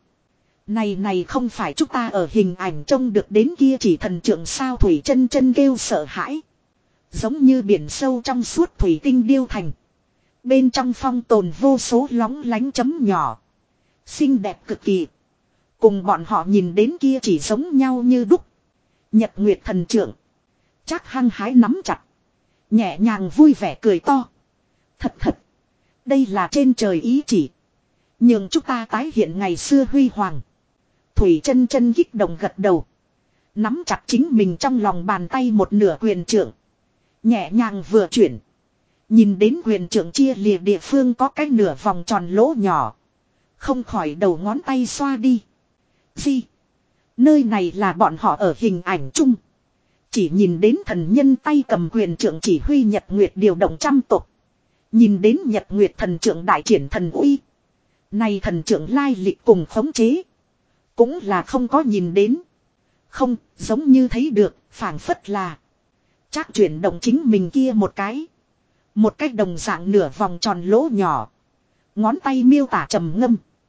Này không phải chúng ta ở hình ảnh trông được đến kia chỉ thần trượng sao. Thủy chân chân kêu sợ hãi. Giống như biển sâu trong suốt thủy tinh điêu thành. Bên trong phong tồn vô số lóng lánh chấm nhỏ. Xinh đẹp cực kỳ. Cùng bọn họ nhìn đến kia chỉ giống nhau như đúc. Nhật Nguyệt thần trượng. Chắc hăng hái nắm chặt. Nhẹ nhàng vui vẻ cười to. Thật. Đây là trên trời ý chỉ. Nhưng chúng ta tái hiện ngày xưa huy hoàng. Thủy chân chân kích động gật đầu. Nắm chặt chính mình trong lòng bàn tay một nửa quyền trượng. Nhẹ nhàng vừa chuyển. Nhìn đến quyền trượng chia lìa địa phương có cái nửa vòng tròn lỗ nhỏ. Không khỏi đầu ngón tay xoa đi. Gì? Nơi này là bọn họ ở hình ảnh chung. Chỉ nhìn đến thần nhân tay cầm quyền trượng chỉ huy Nhật Nguyệt điều động trăm tộc. Nhìn đến Nhật Nguyệt thần trượng đại triển thần uy. Này thần trượng lai lịch cùng khống chế. Cũng là không có nhìn đến. Không, giống như thấy được, phảng phất là. Chắc chuyển động chính mình kia một cái. Một cái đồng dạng nửa vòng tròn lỗ nhỏ. Ngón tay miêu tả trầm ngâm.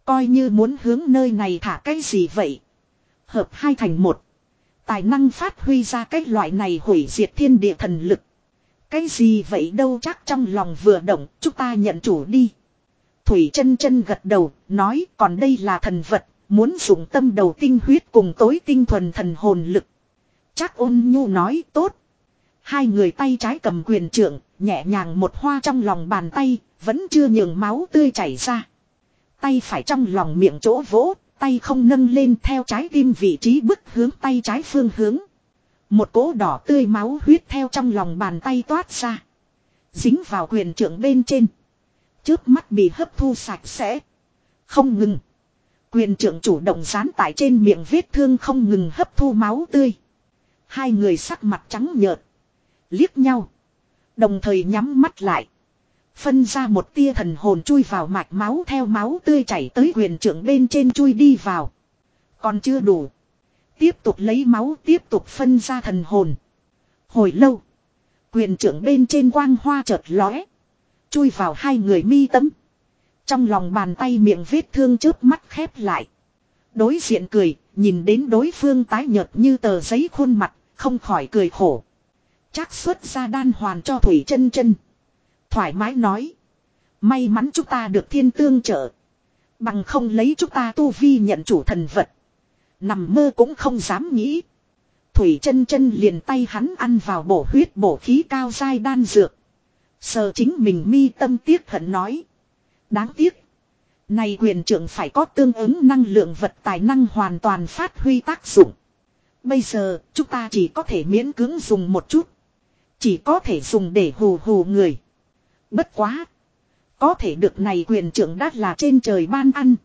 Coi như muốn hướng nơi này thả cái gì vậy. Hợp hai thành một. Tài năng phát huy ra cái loại này hủy diệt thiên địa thần lực. Cái gì vậy đâu, chắc trong lòng vừa động, chúng ta nhận chủ đi. Thủy chân chân gật đầu, nói còn đây là thần vật, muốn dùng tâm đầu tinh huyết cùng tối tinh thuần thần hồn lực. Chắc ôn nhu nói tốt. Hai người tay trái cầm quyền trượng, nhẹ nhàng một hoa trong lòng bàn tay, vẫn chưa nhường máu tươi chảy ra. Tay phải trong lòng miệng chỗ vỗ, tay không nâng lên theo trái tim vị trí bức hướng tay trái phương hướng. Một cỗ đỏ tươi máu huyết theo trong lòng bàn tay toát ra. Dính vào quyền trượng bên trên. Chớp mắt bị hấp thu sạch sẽ. Không ngừng. Quyền trượng chủ động dán tại trên miệng vết thương không ngừng hấp thu máu tươi. Hai người sắc mặt trắng nhợt. Liếc nhau. Đồng thời nhắm mắt lại. Phân ra một tia thần hồn chui vào mạch máu theo máu tươi chảy tới quyền trượng bên trên chui đi vào. Còn chưa đủ. Tiếp tục lấy máu tiếp tục phân ra thần hồn. Hồi lâu. Quyền trượng bên trên quang hoa chợt lóe. Chui vào hai người mi tâm. Trong lòng bàn tay miệng vết thương chớp mắt khép lại. Đối diện cười, nhìn đến đối phương tái nhợt như tờ giấy khuôn mặt, không khỏi cười khổ. Chắc xuất ra đan hoàn cho Thủy chân chân. Thoải mái nói. May mắn chúng ta được thiên tương trợ. Bằng không lấy chúng ta tu vi nhận chủ thần vật. Nằm mơ cũng không dám nghĩ. Thủy chân chân liền tay hắn ăn vào bổ huyết bổ khí cao dai đan dược. Sờ chính mình mi tâm tiếc hận nói. Đáng tiếc. Này quyền trưởng phải có tương ứng năng lượng vật tài năng hoàn toàn phát huy tác dụng. Bây giờ chúng ta chỉ có thể miễn cưỡng dùng một chút. Chỉ có thể dùng để hù hù người. Bất quá. Có thể được này quyền trưởng đã là trên trời ban ăn.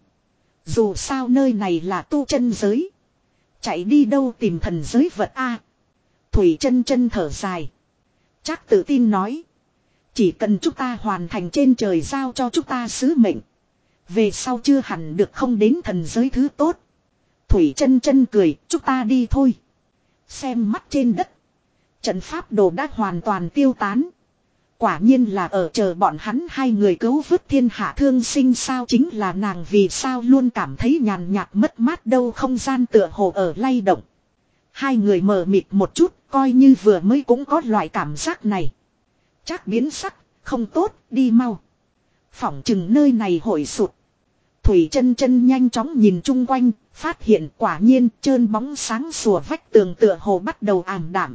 Dù sao nơi này là tu chân giới. Chạy đi đâu tìm thần giới vật a? Thủy chân chân thở dài. Chắc tự tin nói. Chỉ cần chúng ta hoàn thành trên trời giao cho chúng ta sứ mệnh. Về sau chưa hẳn được không đến thần giới thứ tốt. Thủy chân chân cười, chúng ta đi thôi. Xem mắt trên đất. Trận pháp đồ đã hoàn toàn tiêu tán. Quả nhiên là ở chờ bọn hắn hai người cứu vớt thiên hạ thương sinh sao, chính là nàng vì sao luôn cảm thấy nhàn nhạt mất mát đâu, không gian tựa hồ ở lay động. Hai người mờ mịt một chút, coi như vừa mới cũng có loại cảm giác này. Chắc biến sắc, không tốt, đi mau. Phỏng chừng nơi này hội sụt. Thủy chân chân nhanh chóng nhìn chung quanh, phát hiện quả nhiên trơn bóng sáng sủa vách tường tựa hồ bắt đầu ảm đạm.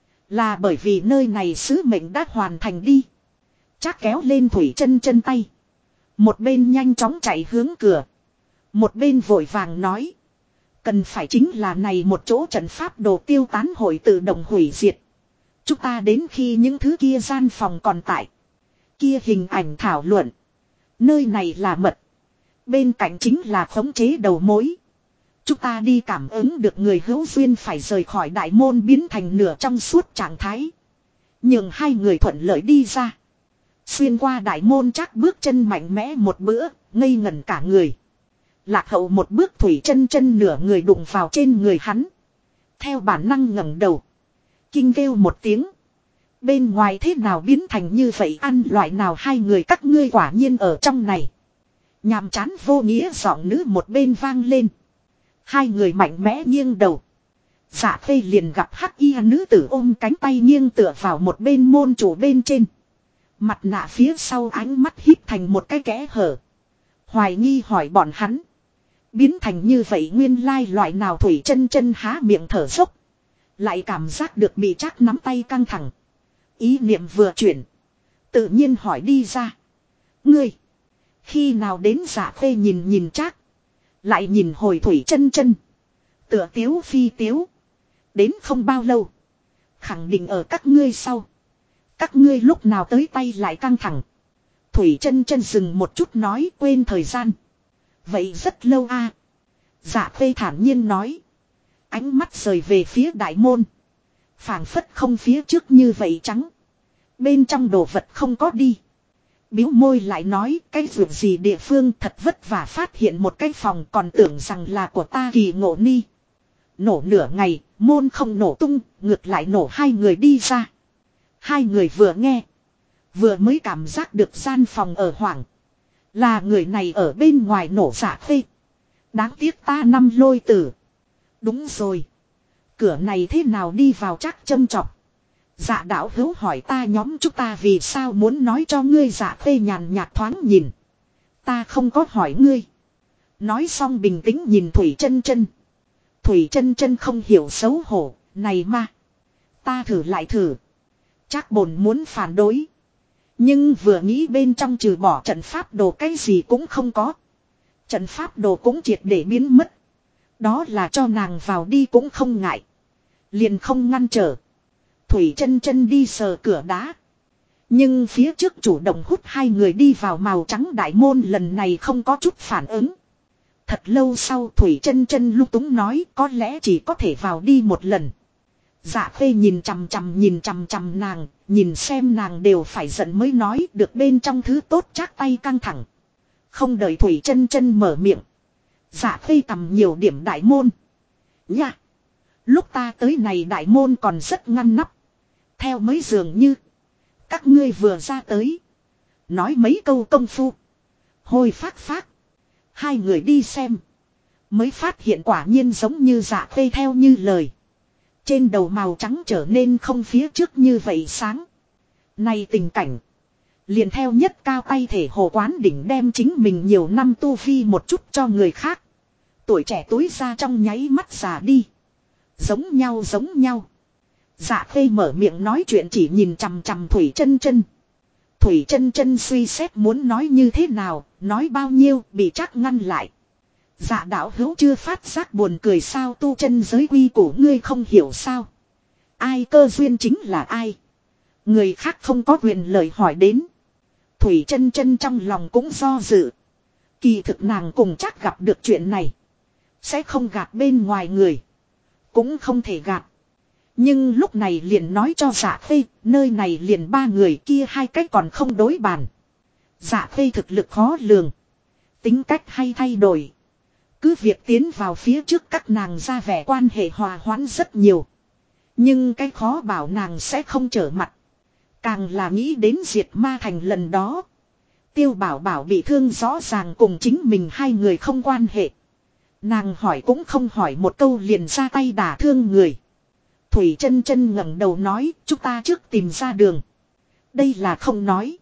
Là bởi vì nơi này sứ mệnh đã hoàn thành đi. Chắc kéo lên Thủy chân chân tay. Một bên nhanh chóng chạy hướng cửa. Một bên vội vàng nói. Cần phải chính là này một chỗ trận pháp đồ tiêu tán hội tự động hủy diệt. Chúng ta đến khi những thứ kia gian phòng còn tại. Kia hình ảnh thảo luận. Nơi này là mật. Bên cạnh chính là khống chế đầu mối. Chúng ta đi cảm ứng được người hữu duyên phải rời khỏi đại môn biến thành nửa trong suốt trạng thái. Nhưng hai người thuận lợi đi ra. Xuyên qua đại môn chắc bước chân mạnh mẽ một bữa, ngây ngẩn cả người. Lạc hậu một bước Thủy chân chân nửa người đụng vào trên người hắn. Theo bản năng ngẩng đầu. Kinh kêu một tiếng. Bên ngoài thế nào biến thành như vậy, ăn loại nào hai người các ngươi quả nhiên ở trong này. Nhàm chán vô nghĩa giọng nữ một bên vang lên. Hai người mạnh mẽ nghiêng đầu. Dạ Khê liền gặp hắc y nữ tử ôm cánh tay nghiêng tựa vào một bên môn chủ bên trên. Mặt nạ phía sau ánh mắt híp thành một cái kẽ hở. Hoài nghi hỏi bọn hắn. Biến thành như vậy nguyên lai loại nào Thủy chân chân há miệng thở dốc. Lại cảm giác được bị Trác nắm tay căng thẳng. Ý niệm vừa chuyển. Tự nhiên hỏi đi ra. Ngươi. Khi nào đến Dạ Khê nhìn nhìn Trác. Lại nhìn hồi Thủy chân chân. Tựa tiếu phi tiếu. Đến không bao lâu. Khẳng định ở các ngươi sau. Các ngươi lúc nào tới tay lại căng thẳng. Thủy chân chân dừng một chút nói quên thời gian. Vậy rất lâu a. Dạ Khê thản nhiên nói. Ánh mắt rời về phía đại môn. Phảng phất không phía trước như vậy trắng. Bên trong đồ vật không có đi. Biếu môi lại nói cái việc gì địa phương thật vất vả phát hiện một cái phòng còn tưởng rằng là của ta Kỳ Ngộ Ni. Nổ nửa ngày, môn không nổ tung, ngược lại nổ hai người đi ra. Hai người vừa nghe. Vừa mới cảm giác được gian phòng ở hoảng. Là người này ở bên ngoài nổ Dạ Khê. Đáng tiếc ta năm lôi tử. Đúng rồi. Cửa này thế nào đi vào chắc châm chọc. Dạ đạo hữu hỏi ta nhóm chúng ta vì sao muốn nói cho ngươi. Dạ Khê nhàn nhạt thoáng nhìn. Ta không có hỏi ngươi. Nói xong bình tĩnh nhìn Thủy Chân Chân. Thủy Chân Chân không hiểu xấu hổ. Này ma. Ta thử lại thử. Chắc bổn muốn phản đối. Nhưng vừa nghĩ bên trong trừ bỏ trận pháp đồ cái gì cũng không có. Trận pháp đồ cũng triệt để biến mất. Đó là cho nàng vào đi cũng không ngại. Liền không ngăn trở. Thủy Chân Chân đi sờ cửa đá. Nhưng phía trước chủ động hút hai người đi vào màu trắng đại môn lần này không có chút phản ứng. Thật lâu sau Thủy Chân Chân lung túng nói có lẽ chỉ có thể vào đi một lần. Dạ Khê nhìn chằm chằm nàng, nhìn xem nàng đều phải giận mới nói được bên trong thứ tốt chắc tay căng thẳng. Không đợi Thủy Chân Chân mở miệng. Dạ Khê cầm nhiều điểm đại môn. Nha! Lúc ta tới này đại môn còn rất ngăn nắp. Theo mấy dường như. Các ngươi vừa ra tới. Nói mấy câu công phu. Hồi phát. Hai người đi xem. Mới phát hiện quả nhiên giống như Dạ Khê theo như lời. Trên đầu màu trắng trở nên không phía trước như vậy sáng. Này tình cảnh. Liền theo nhất cao tay thể hồ quán đỉnh đem chính mình nhiều năm tu vi một chút cho người khác. Tuổi trẻ túi ra trong nháy mắt già đi. Giống nhau. Dạ Khê mở miệng nói chuyện chỉ nhìn chằm Thủy Chân Chân. Thủy Chân Chân suy xét muốn nói như thế nào, nói bao nhiêu bị chắc ngăn lại. Dạ đạo hữu chưa phát giác buồn cười sao tu chân giới quy của ngươi không hiểu sao. Ai cơ duyên chính là ai. Người khác không có quyền lời hỏi đến. Thủy Chân Chân trong lòng cũng do dự. Kỳ thực nàng cùng chắc gặp được chuyện này. Sẽ không gạt bên ngoài người. Cũng không thể gạt. Nhưng lúc này liền nói cho Dạ Khê, nơi này liền ba người kia hai cách còn không đối bàn. Dạ Khê thực lực khó lường. Tính cách hay thay đổi. Cứ việc tiến vào phía trước các nàng ra vẻ quan hệ hòa hoãn rất nhiều. Nhưng cái khó bảo nàng sẽ không trở mặt. Càng là nghĩ đến diệt ma thành lần đó. Tiêu Bảo Bảo bị thương rõ ràng cùng chính mình hai người không quan hệ. Nàng hỏi cũng không hỏi một câu liền ra tay đả thương người. Thủy Chân Chân ngẩng đầu nói chúng ta trước tìm ra đường. Đây là không nói.